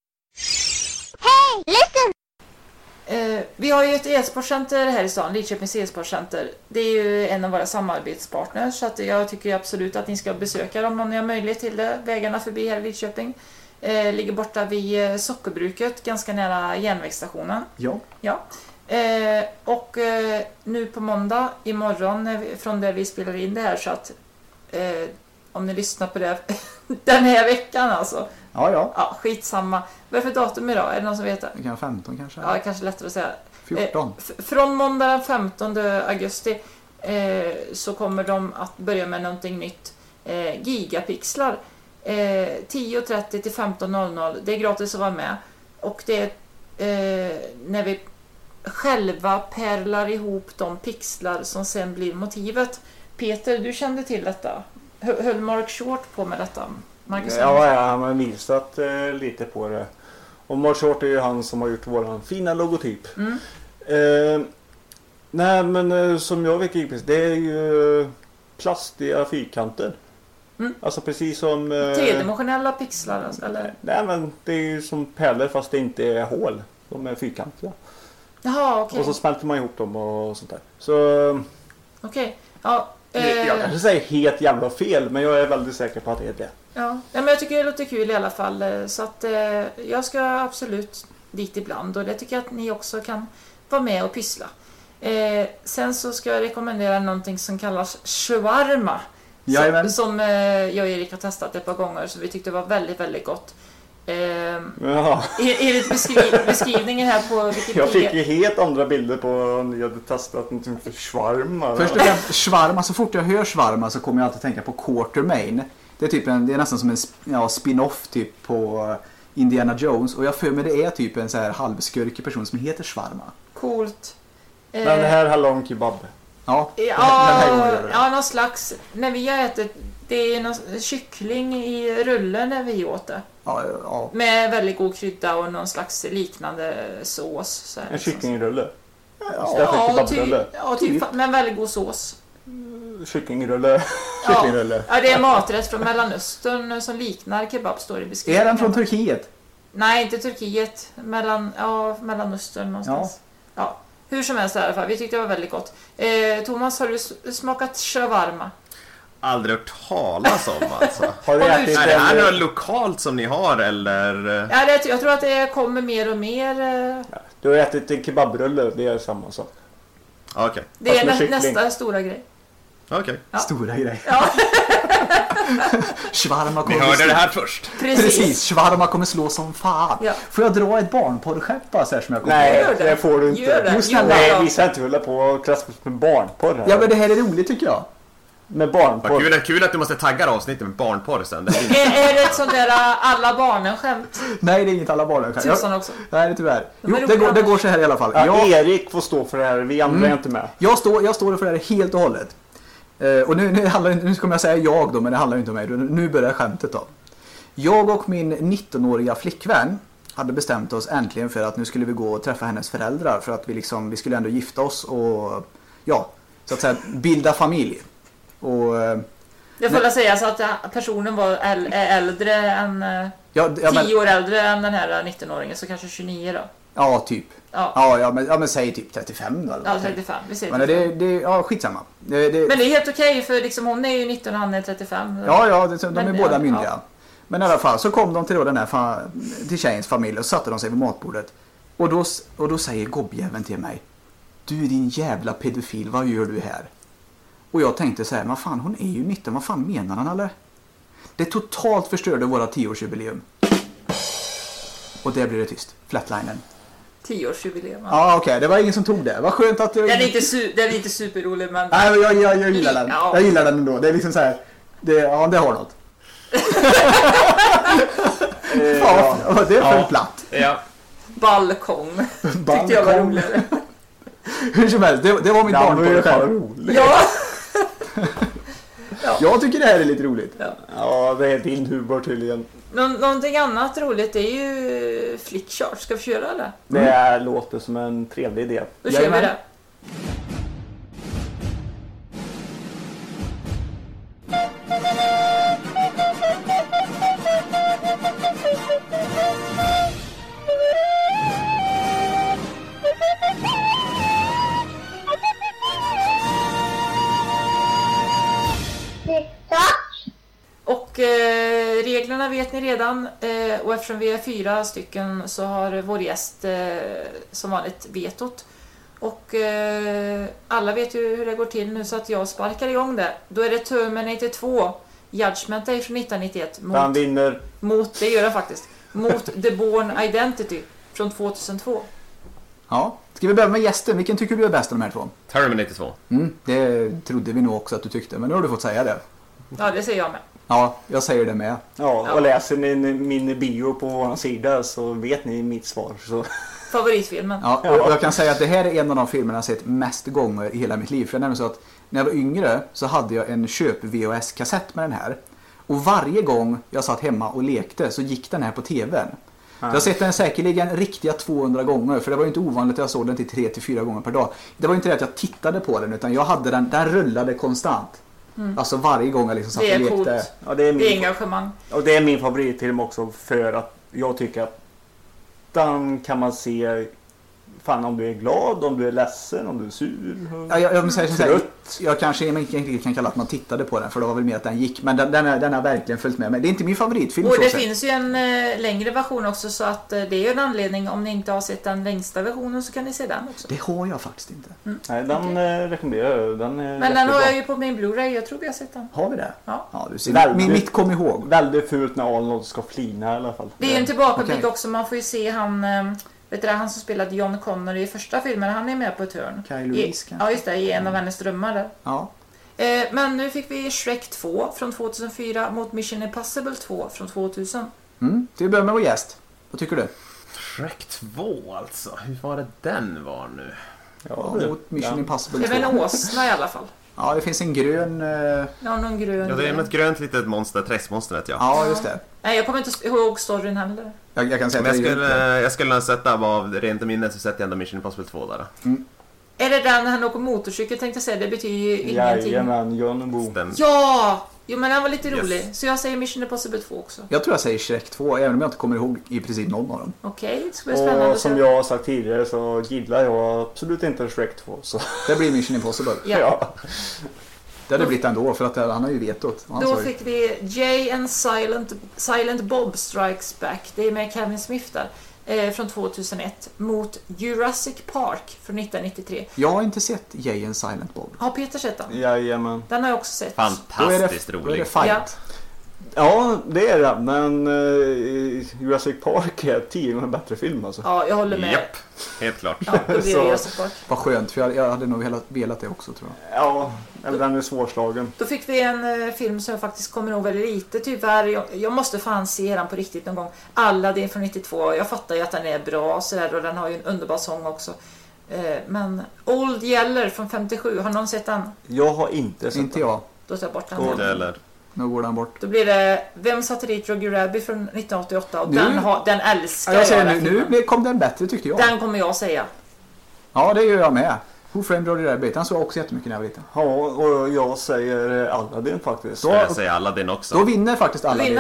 Hey, listen! Vi har ju ett e-sportcenter här i stan, Lidköpings e-sportcenter. Det är ju en av våra samarbetspartners, så att jag tycker absolut att ni ska besöka dem om ni har möjlighet till det. Vägarna förbi här i Lidköping. Ligger borta vid sockerbruket, ganska nära järnvägsstationen. Ja. Och nu på måndag, imorgon, från där vi spelar in det här, så att om ni lyssnar på det den här veckan alltså. Ja, skitsamma. Vad är det för datum idag? Är det någon som vet det? Det kan 15 kanske. Ja, kanske lättare att säga. 14. Från måndag den 15 augusti så kommer de att börja med någonting nytt. Gigapixlar. 10.30 till 15.00. Det är gratis att vara med. Och det är när vi själva pärlar ihop de pixlar som sen blir motivet. Peter, du kände till detta. Höll Mark Short på med detta? Marcus? Ja, han har visat lite på det. Och Mark Short är ju han som har gjort våran fina logotyp. Nej, men som jag vet, det är ju plastiga fyrkanter. Alltså precis som... Tredimensionella pixlar, eller? Nej, men det är ju som pärlor fast det inte är hål. De är fyrkantiga. Jaha, okej. Och så smälter man ihop dem och sånt där. Så... Okej, ja. Jag kanske säger helt jävla fel, men jag är väldigt säker på att det är det. Ja, men jag tycker det låter kul i alla fall. Så att jag ska absolut dit ibland. Och det tycker jag att ni också kan vara med och pyssla. Sen så ska jag rekommendera någonting som kallas shawarma. Som jag och Erik har testat ett par gånger, så vi tyckte det var väldigt, väldigt gott. Är det beskrivningen här på Wikipedia? Jag fick ju helt andra bilder på ni hade testat någonting för shawarma. Först och främst shawarma, så fort jag hör shawarma så kommer jag alltid tänka på Quatermain. Det är typ det är nästan som en spin-off typ på Indiana Jones, och jag för mig det är typ en så här halvskurkig person som heter shawarma. Coolt. Men det här hallon kebab. Ja, någon slags. När vi har ätit, det är någon kyckling i rulle när vi åt det. Ja. Med väldigt god krydda och någon slags liknande sås. Så här, en kyckling i rulle? Typ, men väldigt god sås. Kycklingrulle. Ja, det är maträtt från Mellanöstern som liknar kebab, står i beskrivningen. Är den från Turkiet? Nej, inte Turkiet. Mellanöstern någonstans. Ja. Hur som helst i alla fall, vi tyckte det var väldigt gott. Thomas, har du smakat shawarma? Aldrig hört talas om alltså. Har du ätit är det här något lokalt som ni har eller? Ja, jag tror att det kommer mer och mer. Du har ätit en kebabrulle, det är samma sak. Okej. Det är nästa stora grej. Okej. Ja. Stora grej. Ja. Shawarma kommer Ni hörde det här först. Precis, shawarma kommer slå som fan. Ja. Får jag dra ett barnporrskämt bara så här som jag kommer? Nej, det får du inte. Gör det. Nej, vi ska inte hålla på och klassas med barnporr här. Ja, men det här är roligt tycker jag. Med barnporr. Kul att du måste tagga avsnittet med barnporr sen. Är det ett sånt där alla barnen-skämt? Nej, det är inget alla barnen-skämt. Tusan också. Nej, det tyvärr. Jo, det går så här i alla fall. Ja, Erik får stå för det här, vi andra är inte med. Jag står för det här helt och hållet. Och nu kommer jag säga jag då, men det handlar inte om mig. Nu börjar skämtet då. Jag och min 19-åriga flickvän hade bestämt oss äntligen för att nu skulle vi gå och träffa hennes föräldrar, för att vi skulle ändå gifta oss och så att säga bilda familj. Och jag får säga så att personen var äldre än 10 år äldre än den här 19-åringen, så kanske 29 då. Ja, typ. Ja, men säg typ 35 då. Ja, 35. Vi säger men 35. Skitsamma. Men det är helt okej, för liksom hon är ju 19 och han är 35. Ja, de är båda myndiga. Ja. Men i alla fall så kom de till den här till tjejens familj och satte de sig vid matbordet. Och då säger gobbjäveln till mig: "Du din jävla pedofil, vad gör du här?" Och jag tänkte så här: "Men fan, hon är ju 19, vad fan menar han eller?" Det totalt förstörde våra 10-årsjubileum. Och där blev det tyst. Flatlinen. 10-årsjubileum. Ja, okej. Det var ingen som tog det. Vad skönt att Den är inte superrolig, men... Nej, jag gillar den. Ja. Jag gillar den ändå. Det är liksom så här. Det har något. Det är för platt. Ja. Balkong. Tyckte jag var roligare. Hur som helst, det var mitt barnporr själv. Ja. Jag tycker det här är lite roligt. Ja, det är din humor tydligen. Någonting annat roligt är ju Flickchart. Ska vi köra eller? Det låter som en trevlig idé. Då kör vi det. Och reglerna vet ni redan, och eftersom vi är 4 stycken så har vår gäst som vanligt vetot. Och alla vet ju hur det går till nu, så att jag sparkar igång det. Då är det Terminator 2, Judgment Day från 1991 Han vinner. det gör jag faktiskt, mot The Bourne Identity från 2002. Ja, ska vi börja med gästen? Vilken tycker du är bäst av de här två? Terminator 2. Det trodde vi nog också att du tyckte, men nu har du fått säga det. Ja, det säger jag med. Ja, jag säger det med. Ja, och läser ni min bio på vår sida så vet ni mitt svar. Så. Favoritfilmen. Ja, och jag kan säga att det här är en av de filmerna jag sett mest gånger i hela mitt liv. För jag nämligen så att när jag var yngre så hade jag en köp-VHS-kassett med den här. Och varje gång jag satt hemma och lekte så gick den här på tvn. Jag har sett den säkerligen riktiga 200 gånger, för det var ju inte ovanligt att jag såg den till 3-4 gånger per dag. Det var inte det att jag tittade på den, utan jag hade den rullade konstant. Alltså varje gång jag liksom satt och lekte. Coolt. Ja, det är det är engagemang. Och det är min favoritfilm också, för att jag tycker att den kan man se fan om du är glad, om du är ledsen, om du är sur. Ja, jag kanske inte kan kalla att man tittade på den, för det var väl mer att den gick. Men den har verkligen följt med mig. Det är inte min favoritfilm. Och det finns ju en längre version också, så att det är ju en anledning. Om ni inte har sett den längsta versionen så kan ni se den också. Det har jag faktiskt inte. Nej, den rekommenderar jag. Men den har jag ju på min Blu-ray, jag tror vi har sett den. Har vi det? Ja. Du ser, mitt kom ihåg. Väldigt fult när Arnold ska flina i alla fall. Det är ju en tillbakablick också, man får ju se han som spelade John Connor i första filmen, han är med på ett hörn. Ja, just det, i en av hennes drömmar där. Ja. Men nu fick vi Shrek 2 från 2004 mot Mission Impossible 2 från 2000. Till att börja med vår gäst. Vad tycker du? Shrek 2 alltså, hur var det den var nu? Ja, mot Mission Impossible 2. Det är väl en åsna i alla fall. Ja, det finns en grön... Ja, någon grön. Ja, det är ett grönt litet monster, träskmonstret, ja. Ja, just det. Nej, jag kommer inte ihåg storyn heller. Jag kan säga att jag skulle ha sett av rent minnet så sett jag ändå Mission Impossible 2 där. Är det den han åker motorcykel, tänkte jag säga, det betyder ju ingenting. Jajamän, John Boom. Ja! Jo, men den var lite rolig. Så jag säger Mission Impossible 2 också. Jag tror jag säger Shrek 2, även om jag inte kommer ihåg i princip någon av dem. Okej, det ska bli spännande. Och som jag har sagt tidigare så gillar jag absolut inte Shrek 2. Så. Det blir Mission Impossible. Ja. Det hade blivit ändå, för att han har ju vetot. Då fick vi Jay and Silent Bob Strikes Back. Det är med Kevin Smith där. Från 2001 mot Jurassic Park från 1993. Jag har inte sett Jay and Silent Bob. Har Peter sett den? Jajamän. Den har jag också sett. Fantastiskt rolig. Då är det fight. Ja, det är det. Men Jurassic Park är 10 gånger bättre film alltså. Ja, jag håller med. Japp, helt klart. Ja, då blir det Jurassic Park. Vad skönt, för jag hade nog velat det också, tror jag. Ja, eller den är svårslagen. Då fick vi en film som jag faktiskt kommer ihåg väldigt lite. Tyvärr, jag måste fan se den på riktigt någon gång. Aladdin från 92. Jag fattar ju att den är bra sådär, och den har ju en underbar sång också. Men Old Yeller från 57, har någon sett den? Jag har inte sett Inte jag. Då tar jag bort den. Old Yeller. Nu går den bort. Då blir det Vem satt dit Roger Rabbit från 1988, och den älskar jag. Säger nu kom den bättre, tyckte jag. Den kommer jag säga. Ja, det gör jag med. Who Framed Roger Rabbit? Han såg också jättemycket när jag var liten. Ja, och jag säger Aladdin faktiskt. Jag säger Aladdin också. Då vinner faktiskt Aladdin.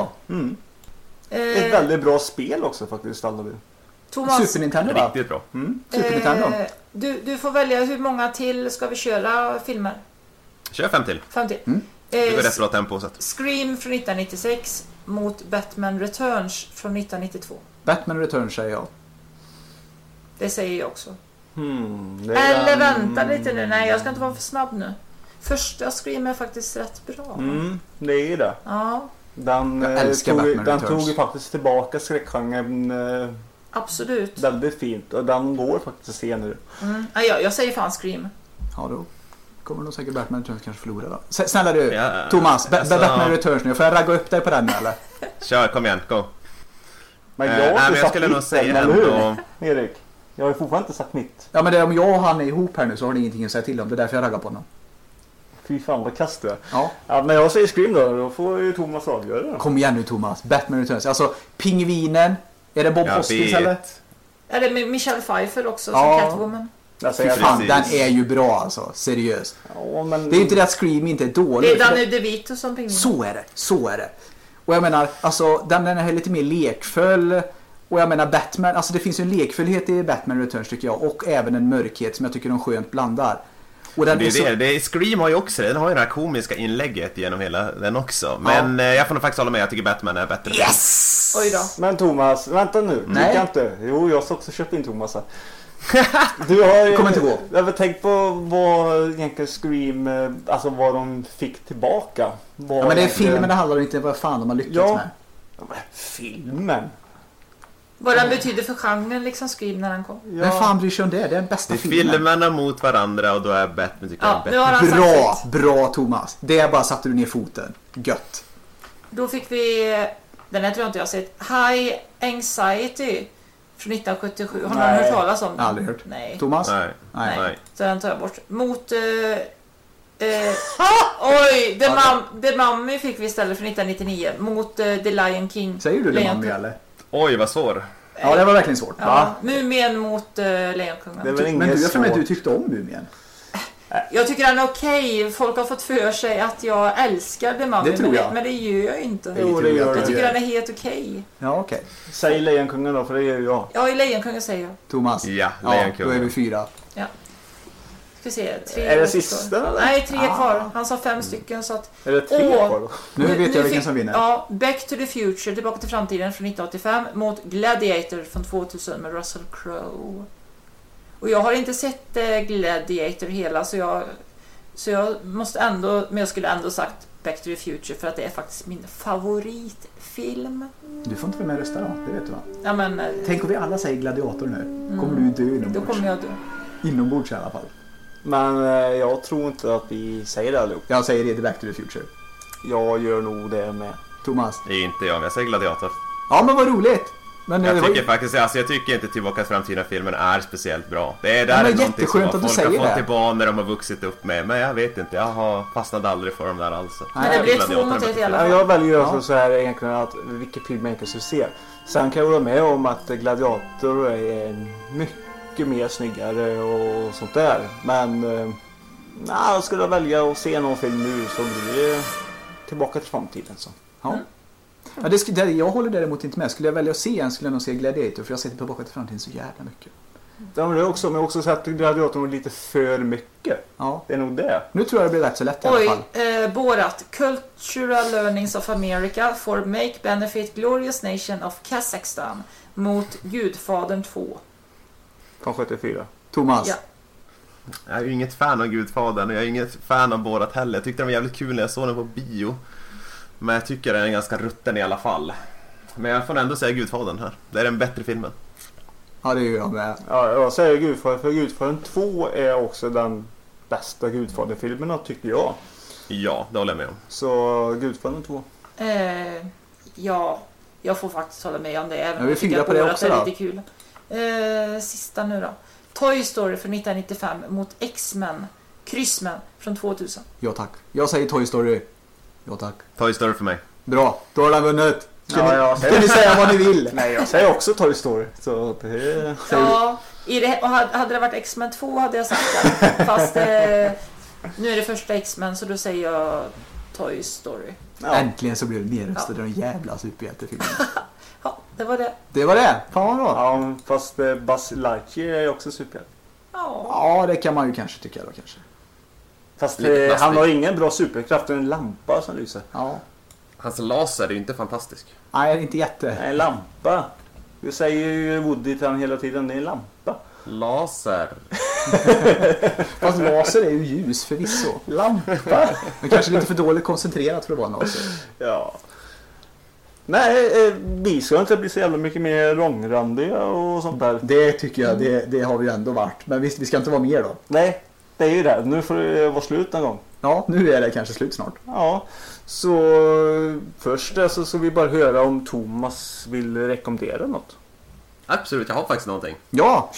Ett väldigt bra spel också faktiskt, Aladdin. Thomas, Super Nintendo, va? Riktigt bra. Super Nintendo. Du får välja hur många till ska vi köra filmer? Kör 5 till. 5 till. Det går rätt bra tempo. Scream från 1996 mot Batman Returns från 1992. Batman Returns säger jag. Det säger jag också. Eller vänta lite nu. Nej, jag ska inte vara för snabb nu. Första Scream är faktiskt rätt bra. Det är det. Ja. Den tog ju faktiskt tillbaka skräckgenren. Absolut. Väldigt fint. Och den går faktiskt att se nu. Jag säger fan Scream. Ja, då kommer nog säkert Batman Returns kanske förlora då. Snälla du, ja, Thomas, Batman Returns nu. Får jag ragga upp dig på den eller? Kör, kom igen, go. Men jag skulle nog säga ändå... Erik, jag har ju fortfarande inte sagt mitt. Ja, men det, om jag och han är ihop här nu så har ni ingenting att säga till om. Det är därför jag raggar på honom. Fy fan vad kast det är. Ja. Ja, men jag säger Scream då får ju Thomas avgöra. Kom igen nu Thomas, Batman Returns. Alltså, pingvinen, är det Bob Hoskins eller? Är det med Michelle Pfeiffer också Ja. som Catwoman? Fy fan, den är ju bra alltså, seriöst. Ja, men... Det är ju inte det att Scream inte är dålig. Det är Danny DeVito som pingvin. Så är det. Och jag menar, alltså den är lite mer lekfull. Och jag menar Batman, alltså det finns ju en lekfullhet i Batman Returns tycker jag. Och även en mörkhet som jag tycker de skönt blandar. Och den Scream har ju också det. Den har ju det här komiska inlägget genom hela den också. Men jag får nog faktiskt hålla med, jag tycker Batman är bättre. Yes! Oj då. Men Thomas, vänta nu. Nej. Du kan inte. Jo, jag ska också köpa in Thomas här. Du har kommer inte gå. Jag har tänkt på vad egentligen Scream, alltså vad de fick tillbaka. Ja, men det är filmen det handlar om, inte vad fan de har lyckats med. Filmen? Vad den betyder för genren liksom Scream när han kom. Ja. Men fan bryr sig om det? Det är den bästa Det är filmen. filmerna mot varandra och då är Batman tycker jag nu har han Bra, sagt bra Thomas. Det är bara satte du ner foten. Gött. Då fick vi, den här tror jag inte jag har sett, High Anxiety från 1977. Har någon hört talas om den? Aldrig hört. Nej. Thomas? Nej. Så den tar jag bort. Mot... oj! The Mummy fick vi istället från 1999. Mot The Lion King. Säger du The Lejonkungen. Mummy eller? Oj, vad svår. Ja, det var verkligen svårt. Ja, Mumien mot Lejonkungen. Det är väl Men inget du har för mig att svårt. du tyckte om Mumien. Jag tycker den är okej. Folk har fått för sig att jag älskar The Mummy. Det tror jag. Men det gör jag inte. Jo, det gör Jag tycker du. den är helt okej. Ja, okej. Säg Lejonkungen då, för det gör jag. Ja, i Lejonkungen säger jag. Thomas? Ja, Då Lejonkungen. är vi 4. Ska vi se. 3 Är det återstår. sista, eller? Nej, 3 kvar. Han sa 5 stycken så att... Är det 3 kvar då? Nu vet jag vilken som vinner. Ja, Back to the Future, Tillbaka till framtiden från 1985 mot Gladiator från 2000 med Russell Crowe. Och jag har inte sett Gladiator hela så jag måste ändå, men jag skulle ändå sagt Back to the Future för att det är faktiskt min favoritfilm. Du får inte vara med och rösta då, det vet du va? Ja, men, Tänk om vi alla säger gladiator nu. Kommer du dö då inombords? kommer jag dö. Inombords i alla fall. Men jag tror inte att vi säger det allihop. Jag säger det till Back to the Future. Jag gör nog det med. Thomas? Det är inte jag, men jag säger Gladiator. Ja, men vad roligt! Men Jag det var tycker ju... faktiskt, alltså jag tycker inte Tillbaka till framtiden-filmen är speciellt bra. Det är men någonting jätteskönt som att du folk säger har fått det. till banor de har vuxit upp med. Men jag vet inte, jag har fastnat aldrig för dem där alls. Men det blir 2 mot 1 i alla Ja, fall. jag väljer också så här egentligen att vilken film jag inte skulle se. Sen kan jag hålla med om att Gladiator är mycket mer snyggare och sånt där. Men jag skulle välja att se någon film nu så blir det Tillbaka till framtiden. Så. Ja. Ja, jag håller däremot inte med. Skulle jag välja att se en skulle jag nog se Gladiator. För jag har sett Tillbaka till framtiden så jävla mycket. Det har jag också, men jag har också sett Gladiator lite för mycket. Ja. Det är nog det. Nu tror jag det blir rätt så lätt i alla fall. Borat. Cultural Learnings of America for Make Benefit Glorious Nation of Kazakhstan mot Gudfadern 2. Från 74. Thomas? Ja. Jag är ju inget fan av Gudfadern och jag är inget fan av Borat heller. Jag tyckte den var jävligt kul när jag såg den på bio. Men jag tycker den är ganska rutten i alla fall. Men jag får ändå säga Gudfadern här. Det är den bättre filmen. Ja, det är ju jag med. Ja, jag säger Gudfadern, för Gudfadern 2 är också den bästa Gudfadern-filmerna tycker jag. Ja, det håller jag med om. Så Gudfadern 2. Ja, jag får faktiskt hålla med om det. Även Jag om vill jag tycker fyra att på det Borat också är då. lite kul. Sista nu då. Toy Story från 1995 mot X-Men. Kryssmen från 2000. Ja tack. Jag säger Toy Story. Ja tack. Toy Story för mig. Bra, då har den vunnit. Ja, Ska ni säga vad ni vill? Nej, jag säger också Toy Story. Så det... Ja, och hade det varit X-Men 2 hade jag sagt det. Fast nu är det första X-Men så då säger jag Toy Story. Ja. Äntligen så blev det nedröstad i de jävla superhjältefilmerna. Ja, det var det. Det var det. Fan vad bra. Ja, fast Buzz Lightyear är också super. Ja. Ja, det kan man ju kanske tycka då kanske. Fast Lite han har ingen bra superkraft, en lampa som lyser. Ja. Hans laser är ju inte fantastisk. Nej, inte jätte. En lampa. Du säger ju Woody till han hela tiden, det är en lampa. Laser. Fast laser är ju ljus förvisso. Lampa? Men kanske lite för dåligt koncentrerat för att vara en laser. Ja. Nej, vi ska inte bli så jävla mycket mer långrandiga och sånt där. Det tycker jag, det har vi ju ändå varit. Men visst, vi ska inte vara mer då. Nej, det är ju det. Nu får det vara slut någon gång. Ja, nu är det kanske slut snart. Ja, så först så ska vi bara höra om Thomas vill rekommendera något. Absolut, jag har faktiskt någonting. Ja, kör.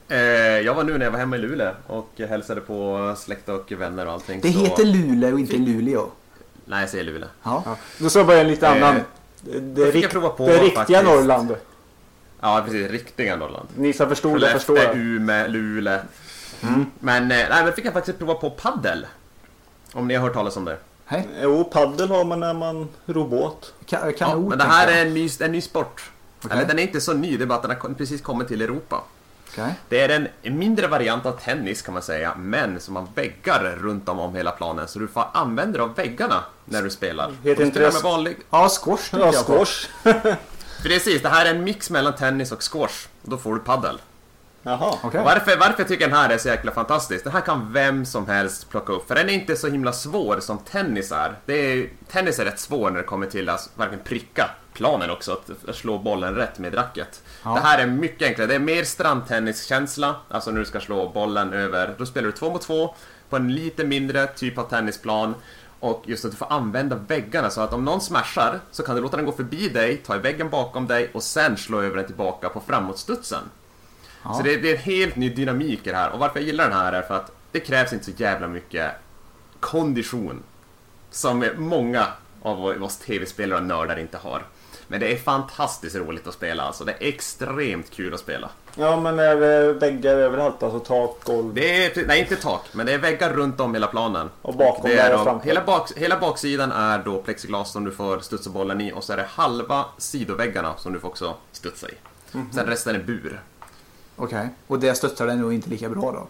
Jag var nu när jag var hemma i Luleå och hälsade på släkt och vänner och allting. Det heter Luleå och inte Luleå. Nej, jag säger Luleå. Ja. Då så bara en lite annan. Det fick jag prova på det riktiga faktiskt. Norrland. Ja, precis. Riktiga Norrland. Ni som förstår det förstår. Umeå, Luleå. Men fick jag faktiskt prova på paddel. Om ni har hört talas om det. Hej. Jo, paddel har man när man ror båt. Kanon, men det här är en ny sport. Okay. Eller den är inte så ny, det är bara att den har precis kommit till Europa. Okay. Det är en mindre variant av tennis kan man säga, men som har väggar runt om hela planen. Så du får använda dig av väggarna när du spelar. Heter inte det vanlig... Ja, squash. Ja, squash. Precis, det här är en mix mellan tennis och squash. Och då får du paddel. Jaha. Okay. Varför tycker jag den här är så jäkla fantastisk? Den här kan vem som helst plocka upp. För den är inte så himla svår som tennis är. Tennis är rätt svår när det kommer till att verkligen pricka planen också. Att slå bollen rätt med racket. Ja. Det här är mycket enklare. Det är mer strandtenniskänsla. Alltså när du ska slå bollen över. Då spelar du 2 mot 2 på en lite mindre typ av tennisplan. Och just att du får använda väggarna. Så att om någon smashar så kan du låta den gå förbi dig. Ta i väggen bakom dig och sen slå över den tillbaka på framåtstudsen. Ja. Så det är en helt ny dynamik i det här. Och varför jag gillar den här är för att det krävs inte så jävla mycket kondition som många av oss tv-spelare och nördar inte har. Men det är fantastiskt roligt att spela alltså. Det är extremt kul att spela. Ja, men är det väggar överallt? Alltså tak, golv? Nej, inte tak. Men det är väggar runt om hela planen. Och bakom det är framför. hela baksidan är då plexiglas som du får studsa bollen i. Och så är det halva sidoväggarna som du får också studsa i. Sen resten är bur. Okej, och det stöttar den nog inte lika bra då?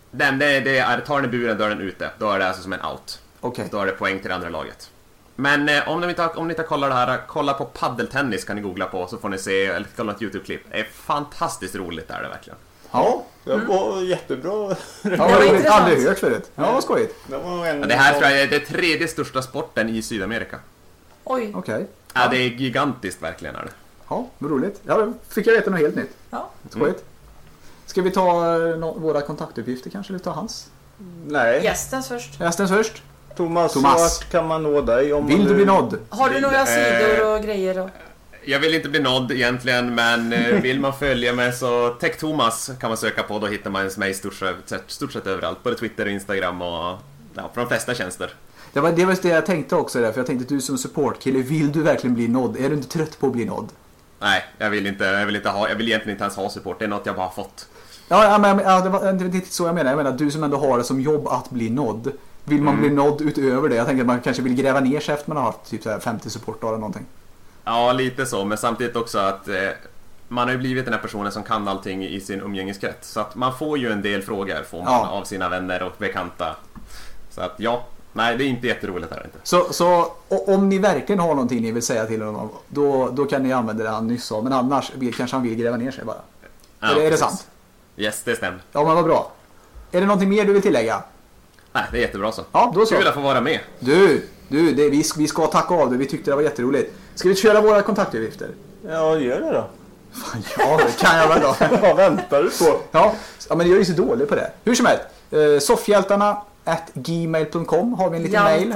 Tar den i buren, då är den ute. Då är det alltså som en out. Okay. Då är det poäng till det andra laget. Men om ni inte kollar det här, kolla på paddeltennis kan ni googla på, så får ni se, eller kolla ett YouTube-klipp. Det är fantastiskt roligt där det verkligen. Ja, det var jättebra. Det var aldrig hört förut. Ja, vad skojigt. Det här tror jag är det 3:e största sporten i Sydamerika. Oj. Okej. Ja, det är gigantiskt verkligen är det. Ja, vad roligt. Ja, fick jag veta något helt nytt. Ja. Skojigt. Ska vi ta våra kontaktuppgifter kanske, eller ta hans? Nej. Gästens först. Gästens först. Thomas, vart kan man nå dig? Om vill du bli nådd? Har du några sidor och grejer då? Jag vill inte bli nådd egentligen, men vill man följa mig så Tech Thomas kan man söka på. Då hittar man mig i stort sett överallt. Både Twitter och Instagram och på de flesta tjänster. Det var det jag tänkte också där, för jag tänkte att du som supportkille, vill du verkligen bli nådd? Är du inte trött på att bli nådd? Nej, jag vill egentligen inte ens ha support. Det är något jag bara har fått. Ja, men det är inte så jag menar. Jag menar att du som ändå har det som jobb att bli nådd. Vill man bli nådd utöver det? Jag tänker att man kanske vill gräva ner sig efter man har haft typ så här 50 supportdagar eller någonting. Ja, lite så. Men samtidigt också att man har ju blivit den här personen som kan allting i sin umgängeskrets. Så att man får ju en del frågor av sina vänner och bekanta. Så att nej, det är inte jätteroligt här inte. Så om ni verkligen har någonting ni vill säga till honom, då kan ni använda det han nyss sa. Men annars kanske han vill gräva ner sig bara. Ja, är det sant? Yes, det stämmer. Ja, men vad bra. Är det någonting mer du vill tillägga? Nej, det är jättebra så. Ja, då så. Kul att få vara med. Vi ska tacka av det. Vi tyckte det var jätteroligt. Ska vi köra våra kontaktuppgifter? Ja, gör det då. Fan, ja, det kan jag väl då. Vad väntar du på? Ja, men jag är ju så dålig på det. Hur som helst. Soffhjältarna@gmail.com har vi en liten mail.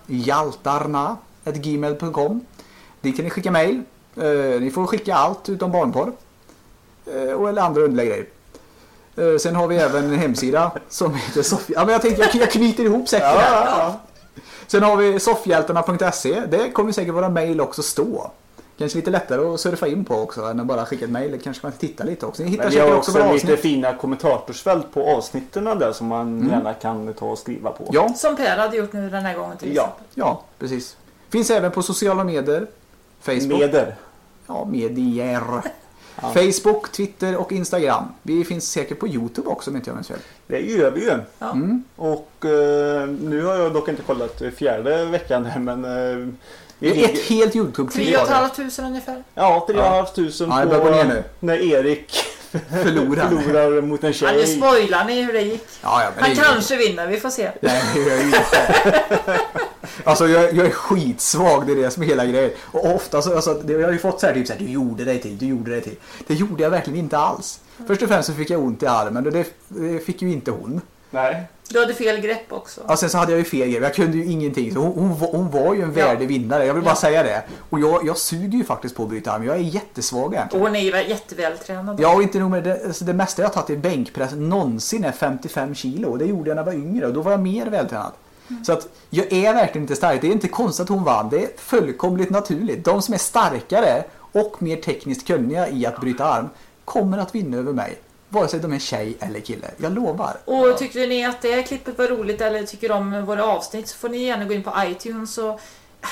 Jaltarna@gmail.com. Dit kan ni skicka mail. Ni får skicka allt utom barnporr. Eller andra underliga grejer. Sen har vi även en hemsida som heter Soffhjältarna. Ja, men jag tänkte jag knyter ihop säcken. Ja. Sen har vi soffhjältarna.se. Det kommer säkert våra mail också stå. Kanske lite lättare att surfa in på också än att bara skicka ett mail. Kanske man titta lite också. Ni hittar vi har också lite fina kommentatorsfält på avsnitten där som man gärna kan ta och skriva på. Ja. Som Per hade gjort nu den här gången till exempel. Ja, precis. Finns även på sociala medier. Facebook. Medier. Ja. Facebook, Twitter och Instagram. Vi finns säkert på YouTube också om inte jag minns fel. Det gör vi ju. Ja. Och nu har jag dock inte kollat 4:e veckan här, men det är ett helt YouTube-klipp. 3 500 ungefär. Ja, 3 500 på när Erik förlorar mot en tjej. Nu spoilar ni hur det gick. Ja, han kanske vinner, vi får se. Nej, jag är inte. Alltså jag är skitsvag, det är det som är hela grejen. Och ofta så, jag har ju fått så här typ så här, du gjorde det till. Det gjorde jag verkligen inte alls. Först och främst så fick jag ont i armen och det fick ju inte hon. Nej. Du hade fel grepp också. Ja, sen så hade jag ju fel grepp. Jag kunde ju ingenting. Så hon var ju en värdig vinnare. Jag vill bara säga det. Och jag suger ju faktiskt på att bryta arm. Jag är jättesvag egentligen. Och hon är ju jättevältränad. Ja, och inte nog med det. Alltså det mesta jag har tagit i bänkpress någonsin är 55 kilo. Det gjorde jag när jag var yngre och då var jag mer vältränad. Så att jag är verkligen inte stark. Det är inte konstigt att hon vann. Det är fullkomligt naturligt. De som är starkare och mer tekniskt kunniga i att bryta arm kommer att vinna över mig. Vare sig de är tjej eller kille. Jag lovar. Och tyckte ni att det här klippet var roligt eller tycker om våra avsnitt så får ni gärna gå in på iTunes och...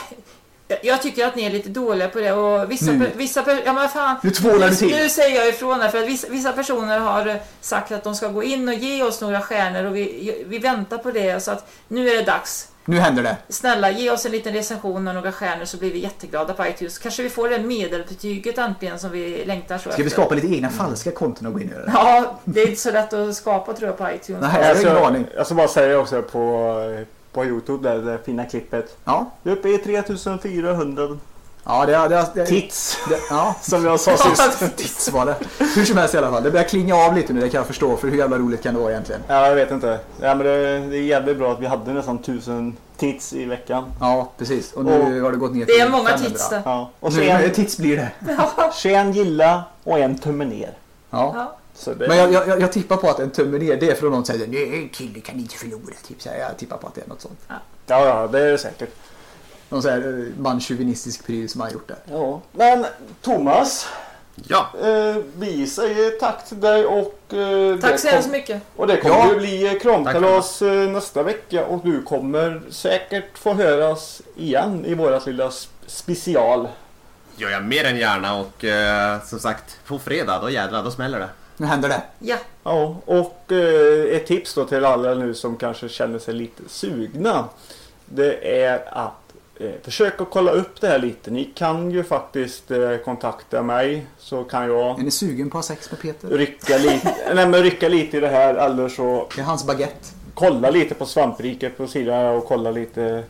Jag tycker att ni är lite dåliga på det och ja men fan, nu säger jag ifrån här för att vissa personer har sagt att de ska gå in och ge oss några stjärnor och vi väntar på det så att nu är det dags. Nu händer det. Snälla, ge oss en liten recension och några stjärnor så blir vi jätteglada på iTunes. Kanske vi får det medelbetyget äntligen som vi längtar så. Ska vi skapa lite egna falska konton och gå in i det? Ja, det är inte så lätt att skapa tror jag på iTunes. Nej, jag ska bara säga också på YouTube där det fina klippet. Ja. Det är uppe i 3400. Ja, det tits. Ja, som jag sa sist. Tits var det. Hur som helst i alla fall. Det börjar klinga av lite nu, det kan jag förstå. För hur jävla roligt kan det vara egentligen? Ja, jag vet inte. Ja, men det är jävligt bra att vi hade nästan 1000 tits i veckan. Ja, precis. Och nu har det gått ner till 500. Det är många tits det. Ja. Och så en tits blir det. En gilla och en tumme ner. Ja. Så det... Men jag tippar på att en tumme ner, det är från någon som säger nej, kille kan inte förlora. Typ. Så jag tippar på att det är något sånt. Ja, det är det säkert. Någon sån här manchauvinistisk pryl som har gjort det. Ja. Men Thomas, ja. Vi säger tack till dig och... tack så hemskt mycket. Och det kommer ju bli kramkalas nästa vecka och du kommer säkert få höras igen i vårat lilla special. Ja, jag mer än gärna och som sagt, på fredag, då jädrar, då smäller det. Nu händer det. Ja. Ja, och ett tips då till alla nu som kanske känner sig lite sugna. Det är att försöka kolla upp det här lite. Ni kan ju faktiskt kontakta mig så kan jag... Är ni sugen på att ha sex med Peter? Rycka lite i det här eller så... Det är hans baguette. Kolla lite på Svampriket på sidan och kolla lite...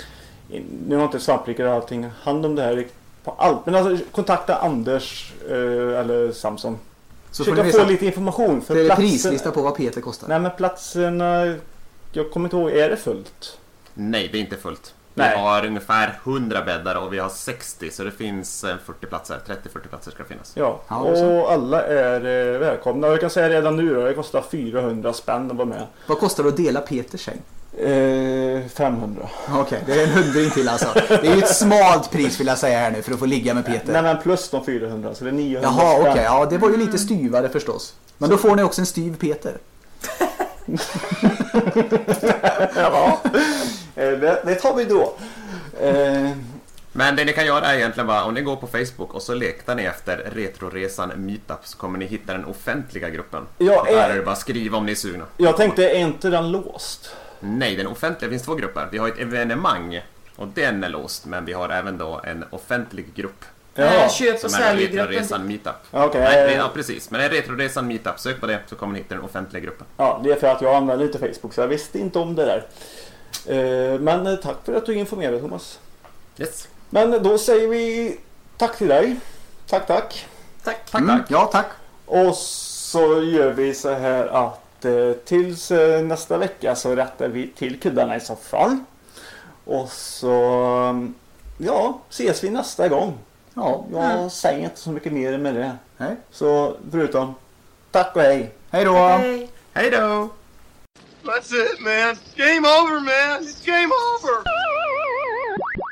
Nu har inte Svampriket allting hand om det här på allt. Men alltså kontakta Anders eller Samson. Så får ni få lite information. För det är prislista på vad Peter kostar. Nej, men platserna... Jag kommer inte ihåg, är det fullt? Nej, det är inte fullt. Vi har ungefär 100 bäddar och vi har 60, så det finns 40 platser, 30-40 platser ska det finnas. Ja, och alla är välkomna. Jag kan säga redan nu då, det kostar 400 spänn att vara med. Vad kostar det att dela Peters säng? 500. Okej, det är en 100 till alltså. Det är ju ett smalt pris vill jag säga här nu för att få ligga med Peter. Nej, men plus de 400, så det är 900 Jaha, spänn. okej, ja det var ju lite styvare förstås. Men då får ni också en styv Peter. Ja, det tar vi då. Men det ni kan göra är egentligen bara, om ni går på Facebook och så letar ni efter Retroresan Meetup så kommer ni hitta den offentliga gruppen. Där är det bara skriva om ni är sugna. Jag tänkte, är inte den låst? Nej, den offentliga, det finns två grupper. Vi har ett evenemang och den är låst, men vi har även då en offentlig grupp. Köp och säljgruppen. Retroresan Meetup. Okay. Ja, precis. Men en Retroresan Meetup, sök på det så kommer ni hitta den offentliga gruppen. Ja, det är för att jag använder lite Facebook så jag visste inte om det där. Men tack för att du informerade, Thomas. Yes. Men då säger vi tack till dig. Tack. Tack. Ja, tack. Och så gör vi så här att tills nästa vecka så rättar vi till kuddarna i soffan. Och så ses vi nästa gång. Ja, jag säger inte så mycket mer med det. Nej. Så förutom tack och hej. Hej då. Hej då. That's it, man. Game over, man. It's game over.